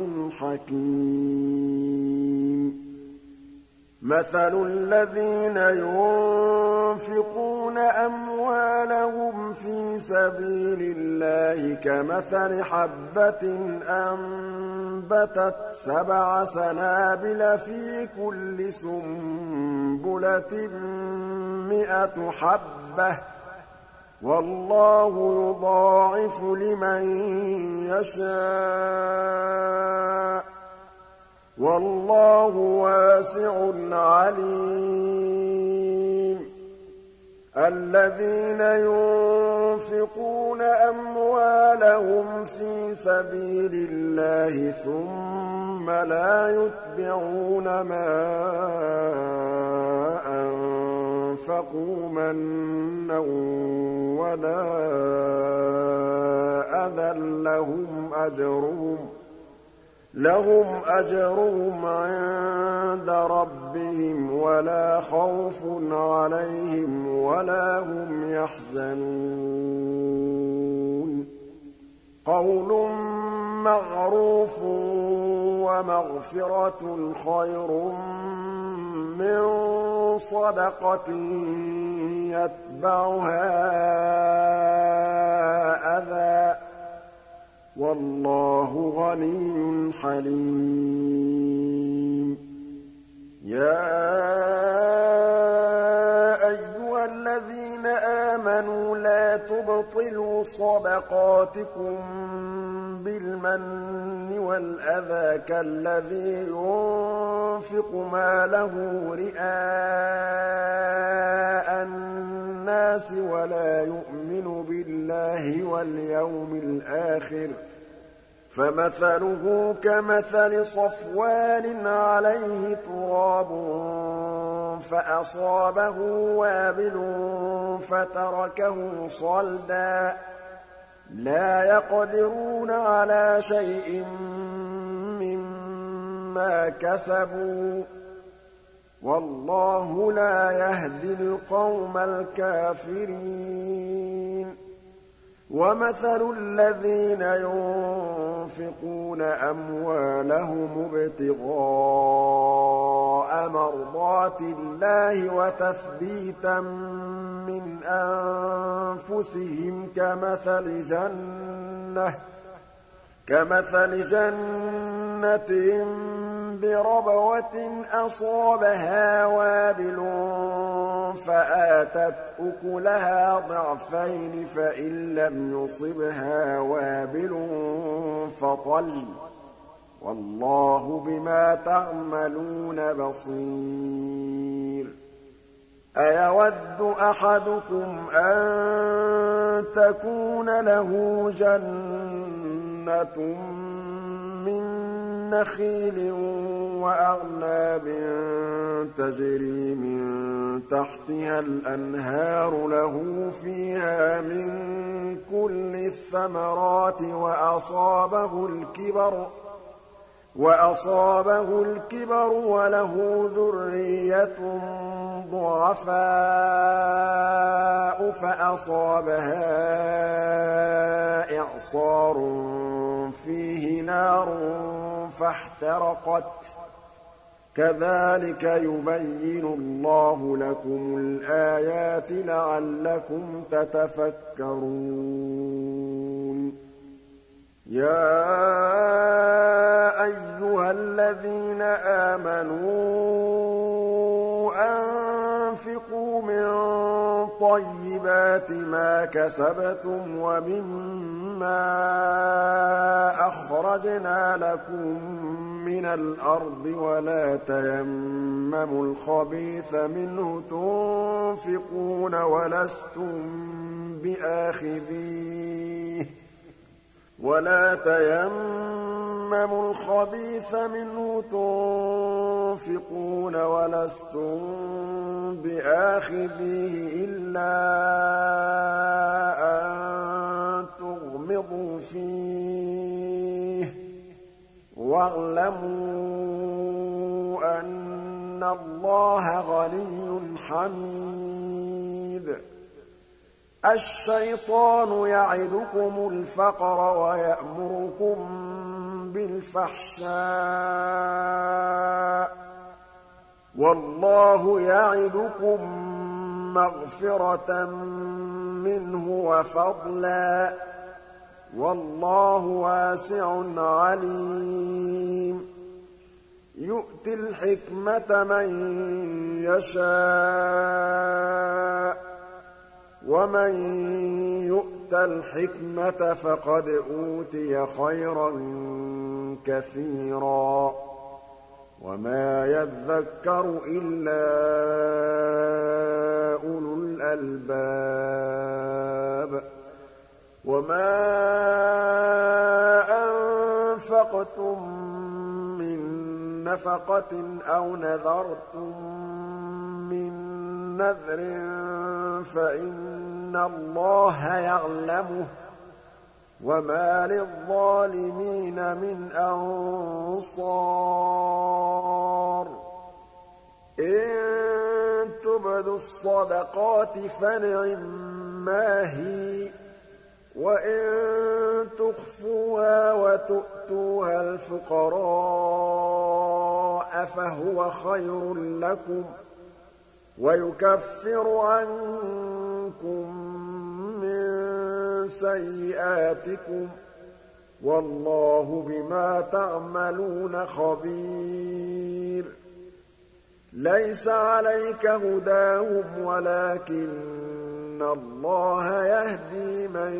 حكيم مثل الذين ينفقون أموالهم في سبيل الله كمثل حبة أنبتت 7 سنابل في كل سنبلة 100 حبة والله يضاعف لمن يشاء والله واسع عليم الذين ينفقون أموالهم في سبيل الله ثم لا يتبعون ما أنفقوا منا ولا أذى لهم أجرهم عند ربهم ولا خوف عليهم ولا هم يحزنون قول معروف ومغفرة خير من صدقة يتبعها أذى والله غني حليم يا أيها الذين آمنوا لا تبطلوا صدقاتكم بالمن والأذى كالذي ينفق ماله رئاء الناس ولا يؤمن بالله واليوم الآخر فمثله كمثل صفوان عليه تراب فأصابه وابل فتركه صلدا لا يقدرون على شيء مما كسبوا والله لا يهدي القوم الكافرين ومثل الذين ينفقون أموالهم ابتغاء مرضات الله وتثبيتا من أنفسهم كمثل جنة بربوة أصابها وابل فآتت أكلها ضعفين فإن لم يصبها وابل فطل والله بما تعملون بصير أيود أحدكم أن تكون له جنة من نخيل وأعناب تجري من تحتها الأنهار له فيها من كل الثمرات وأصابه الكبر وله ذرية ضعفاء فأصابها إعصار فيه نار فاحترقت كذلك يبين الله لكم الآيات لعلكم تتفكرون يا طَيِّبَاتِ مَا كَسَبْتُمْ وَمِمَّا أَخْرَجْنَا لَكُم مِّنَ الْأَرْضِ وَلَا تَيَمَّمُوا الْخَبِيثَ مِنْهُ تُنفِقُونَ وَلَسْتُم بِآخِذِيهِ إِلَّا أَن تُغْمِضُوا فِيهِ ۚ وَاعْلَمُوا أَنَّ اللَّهَ غَنِيٌّ حَمِيدٌ. الشَّيْطَانُ يَعِدُكُمُ الْفَقْرَ وَيَأْمُرُكُم بِالْفَحْشَاءِ ۖ وَاللَّهُ يَعِدُكُم مَّغْفِرَةً مِّنْهُ وَفَضْلًا ۗ وَاللَّهُ وَاسِعٌ عَلِيمٌ. يُؤْتِي الْحِكْمَةَ مَن يَشَاءُ ۚ وَمَن يُؤْتَ الْحِكْمَةَ فَقَدْ أُوتِيَ خَيْرًا كَثِيرًا ۗ وَمَا يَذَّكَّرُ إِلَّا أُولُو الْأَلْبَابِ. وَمَا أَنفَقْتُم مِّن نَّفَقَةٍ أَوْ نَذَرْتُم مِّن نَّذْرٍ فَإِنَّ اللَّهَ يَعْلَمُهُ ۗ وَمَا لِلظَّالِمِينَ مِنْ أَنصَارٍ. إِن تُبْدُوا الصَّدَقَاتِ فَنِعِمَّا هِيَ ۖ وَإِن تُخْفُوهَا وَتُؤْتُوهَا الْفُقَرَاءَ فَهُوَ خَيْرٌ لَّكُمْ ۚ وَيُكَفِّرُ عَنكُم مِّن سَيِّئَاتِكُمْ ۗ وَاللَّهُ بِمَا تَعْمَلُونَ خَبِيرٌ. لَيْسَ عَلَيْكَ هُدَاهُمْ وَلَٰكِنَّ اللَّهَ يَهْدِي مَن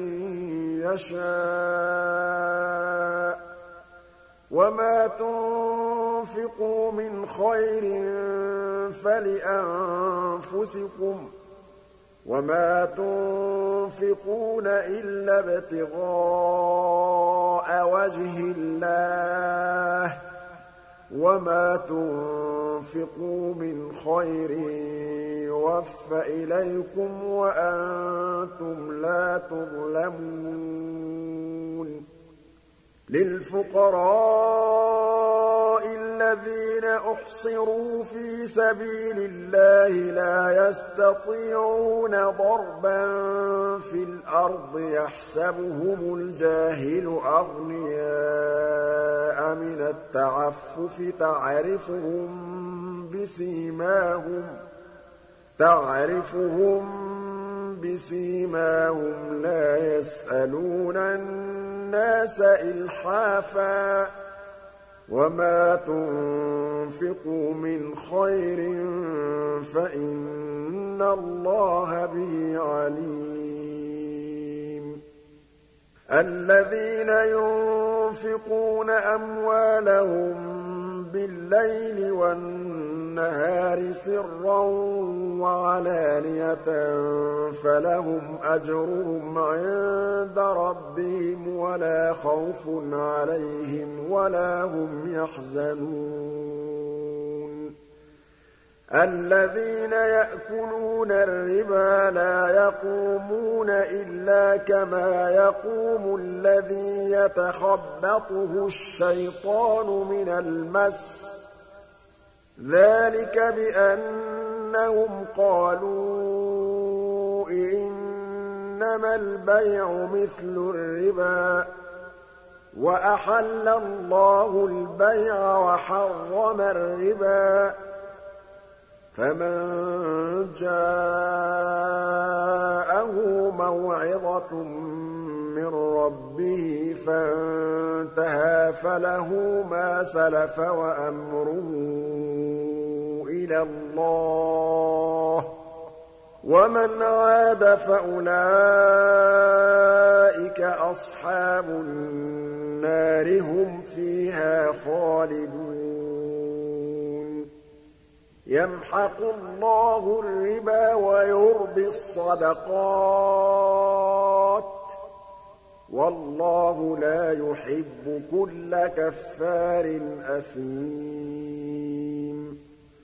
يَشَاءُ ۗ وَمَا تُنفِقُوا مِنْ خَيْرٍ فَلِأَنفُسِكُمْ ۚ وَمَا تُنفِقُونَ إِلَّا ابْتِغَاءَ وَجْهِ اللَّهِ ۚ وَمَا تُنفِقُوا مِنْ خَيْرٍ يُوَفَّ إِلَيْكُمْ وَأَنتُمْ لَا تُظْلَمُونَ. لِلْفُقَرَاءِ الَّذِينَ أُحْصِرُوا فِي سَبِيلِ اللَّهِ لَا يَسْتَطِيعُونَ ضَرْبًا فِي الْأَرْضِ يَحْسَبُهُمُ الْجَاهِلُ أَغْنِيَاءَ مِنَ التَّعَفُّفِ تَعْرِفُهُم بِسِيمَاهُمْ لَا يَسْأَلُونَ النَّاسَ إِلْحَافًا ۗ وَمَا تُنفِقُوا مِنْ خَيْرٍ فَإِنَّ اللَّهَ بِهِ عَلِيمٌ. الَّذِينَ يُنفِقُونَ أَمْوَالَهُم بِاللَّيْلِ وَالنَّهَارِ سِرًّا وَعَلَانِيَةً فَلَهُمْ أَجْرُهُمْ عِندَ رَبِّهِمْ وَلَا خَوْفٌ عَلَيْهِمْ وَلَا هُمْ يَحْزَنُونَ. الَّذِينَ يَأْكُلُونَ الرِّبَا لَا يَقُومُونَ إِلَّا كَمَا يَقُومُ الَّذِي يَتَخَبَّطُهُ الشَّيْطَانُ مِنَ الْمَسِّ ۚ ذَٰلِكَ بِأَنَّهُمْ قَالُوا إِنَّمَا الْبَيْعُ مِثْلُ الرِّبَا ۗ وَأَحَلَّ اللَّهُ الْبَيْعَ وَحَرَّمَ الرِّبَا ۚ فَمَن جَاءَهُ مَوْعِظَةٌ مِّن رَّبِّهِ فَانتَهَىٰ فَلَهُ مَا سَلَفَ وَأَمْرُهُ إِلَى اللَّهِ ۖ ومن عاد فأولئك أصحاب النار هم فيها خالدون يمحق الله الربا ويربي الصدقات والله لا يحب كل كفار أثيم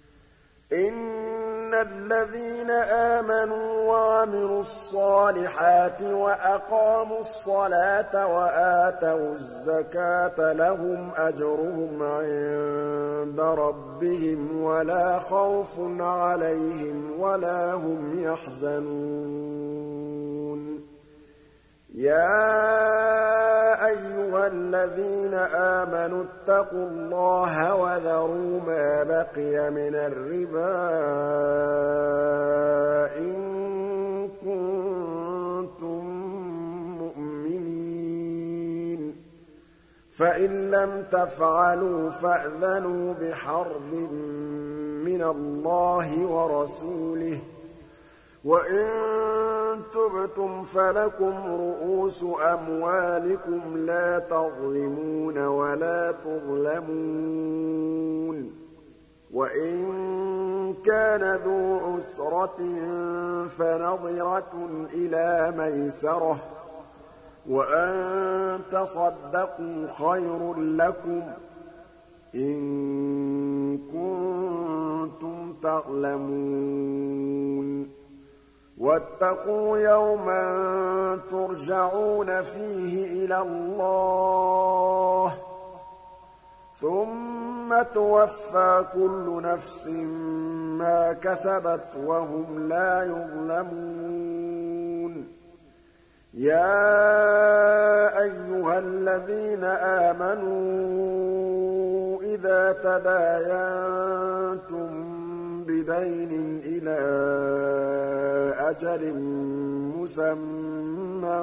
إن الذين آمنوا وعملوا الصالحات وأقاموا الصلاة وآتوا الزكاة لهم أجرهم عند ربهم ولا خوف عليهم ولا هم يحزنون يا أيها الذين آمنوا اتقوا الله وذروا ما بقي من الربا إن كنتم مؤمنين فإن لم تفعلوا فأذنوا بحرب من الله ورسوله وإن تبتم فلكم رؤوس أموالكم لا تظلمون ولا تظلمون وإن كان ذو عسرة فنظرة إلى ميسرة وأن تصدقوا خير لكم إن كنتم تعلمون واتقوا يوما ترجعون فيه إلى الله ثم توفى كل نفس ما كسبت وهم لا يظلمون يا أيها الذين آمنوا إذا تداينتم بدين إلى أجل مسمى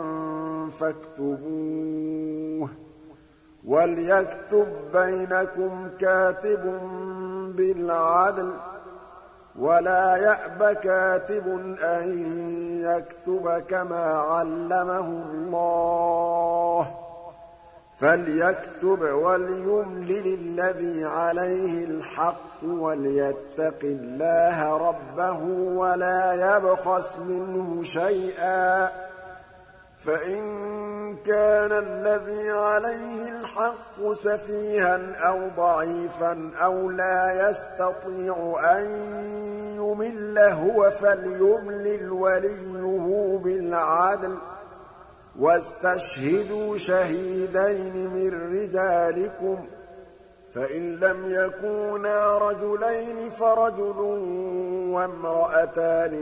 فاكتبوه وليكتب بينكم كاتب بالعدل ولا يأب كاتب أن يكتب كما علمه الله فليكتب وليملل الذي عليه الحق وليتق الله ربه ولا يبخس منه شيئا فإن كان الذي عليه الحق سفيها أو ضعيفا أو لا يستطيع أن يمل هو فليملل وليه بالعدل واستشهدوا شهيدين من رجالكم فإن لم يكونا رجلين فرجل وامرأتان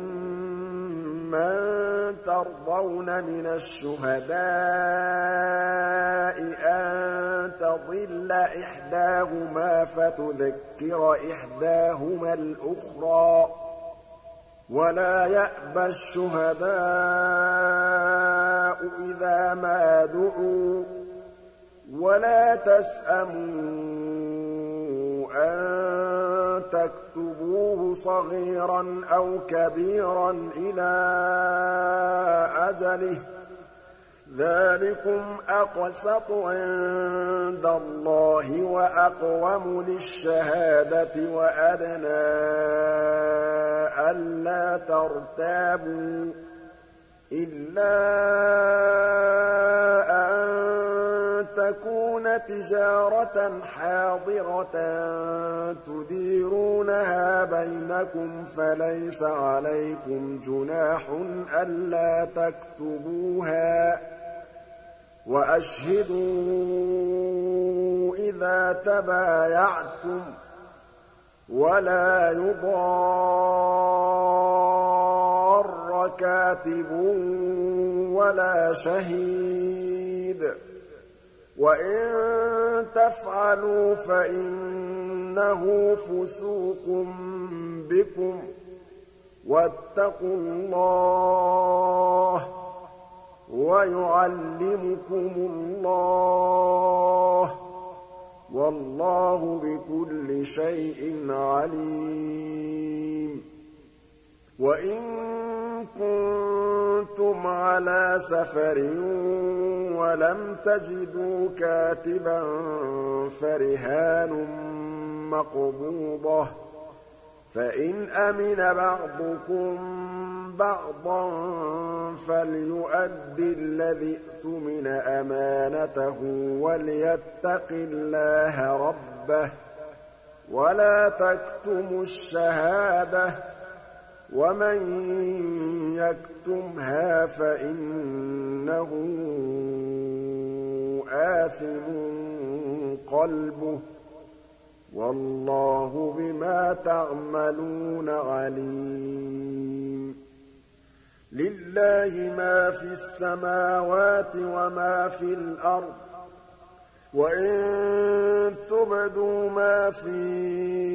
ممن ترضون من الشهداء أن تضل إحداهما فتذكر إحداهما الأخرى ولا يأبى الشهداء إذا ما دعوا ولا تسأموا أن تكتبوه صغيرا أو كبيرا إلى أجله ذلكم أقسط عند الله وأقوم للشهادة وأدنى ألا ترتابوا إلا أن تكون تجارة حاضرة تديرونها بينكم فليس عليكم جناح ألا تكتبوها وأشهدوا إذا تبايعتم ولا يضار كاتب ولا شهيد وإن تفعلوا فإنه فسوق بكم واتقوا الله ويعلمكم الله والله بكل شيء عليم وَإِن كُنتُمْ عَلَىٰ سَفَرٍ وَلَمْ تَجِدُوا كَاتِبًا فَرِهَانٌ مَّقْبُوضَةٌ ۖ فَإِنْ أَمِنَ بَعْضُكُم بَعْضًا فَلْيُؤَدِّ الَّذِي اؤْتُمِنَ أَمَانَتَهُ وَلْيَتَّقِ اللَّهَ رَبَّهُ ۗ وَلَا تَكْتُمُوا الشَّهَادَةَ ۚ وَمَن يَكْتُمْهَا فَإِنَّهُ آثِمٌ قَلْبُهُ ۗ وَاللَّهُ بِمَا تَعْمَلُونَ عَلِيمٌ. لِّلَّهِ مَا فِي السَّمَاوَاتِ وَمَا في الْأَرْضِ ۚ وَإِن تُبْدُوا مَا فِي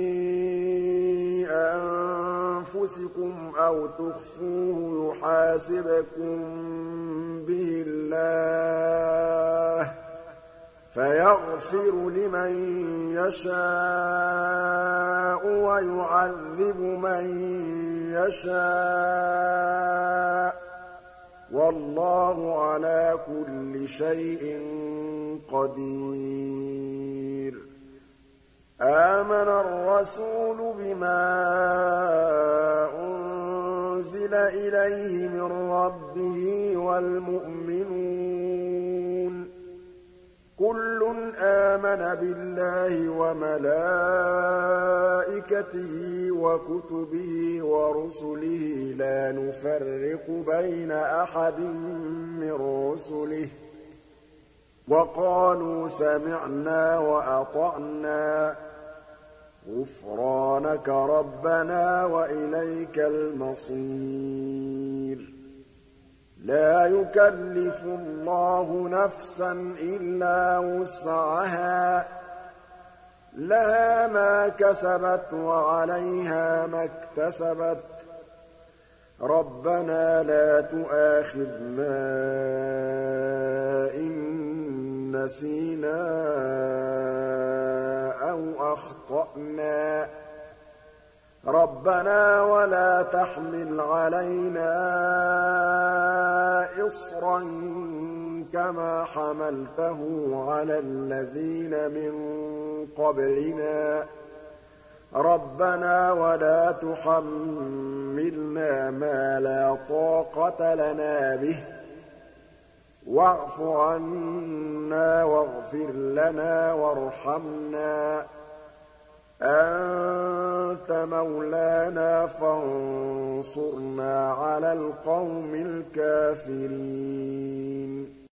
أَنفُسِكُمْ أَوْ تُخْفُوهُ يُحَاسِبْكُم بِهِ اللَّهُ ۖ فَيَغْفِرُ لِمَن يَشَاءُ وَيُعَذِّبُ مَن يَشَاءُ ۗ وَاللَّهُ عَلَىٰ كُلِّ شَيْءٍ قَدِيرٌ. آمَنَ الرَّسُولُ بِمَا أُنزِلَ إِلَيْهِ مِن رَّبِّهِ وَالْمُؤْمِنُونَ كُلٌّ آمَنَ بِاللَّهِ وَمَلَائِكَتِهِ وَكُتُبِهِ وَرُسُلِهِ لَا نُفَرِّقُ بَيْنَ أَحَدٍ مِّن رُّسُلِهِ ۚ وَقَالُوا سَمِعْنَا وَأَطَعْنَا ۖ غُفْرَانَكَ رَبَّنَا وَإِلَيْكَ الْمَصِيرُ. لَا يُكَلِّفُ اللَّهُ نَفْسًا إِلَّا وُسْعَهَا ۖ لَهَا مَا كَسَبَتْ وَعَلَيْهَا مَا اكْتَسَبَتْ ۗ رَبَّنَا لَا تُؤَاخِذْنَا إِن نَّسِينَا أَوْ أَخْطَأْنَا ۚ رَبَّنَا وَلَا تَحْمِلْ عَلَيْنَا إِصْرًا كَمَا حَمَلْتَهُ عَلَى الَّذِينَ مِن قَبْلِنَا ۚ رَبَّنَا وَلَا تُحَمِّلْنَا مَا لَا طَاقَةَ لَنَا بِهِ ۖ وَاعْفُ عَنَّا وَاغْفِرْ لَنَا وَارْحَمْنَا ۚ أَنتَ مَوْلَانَا فَانصُرْنَا عَلَى الْقَوْمِ الْكَافِرِينَ.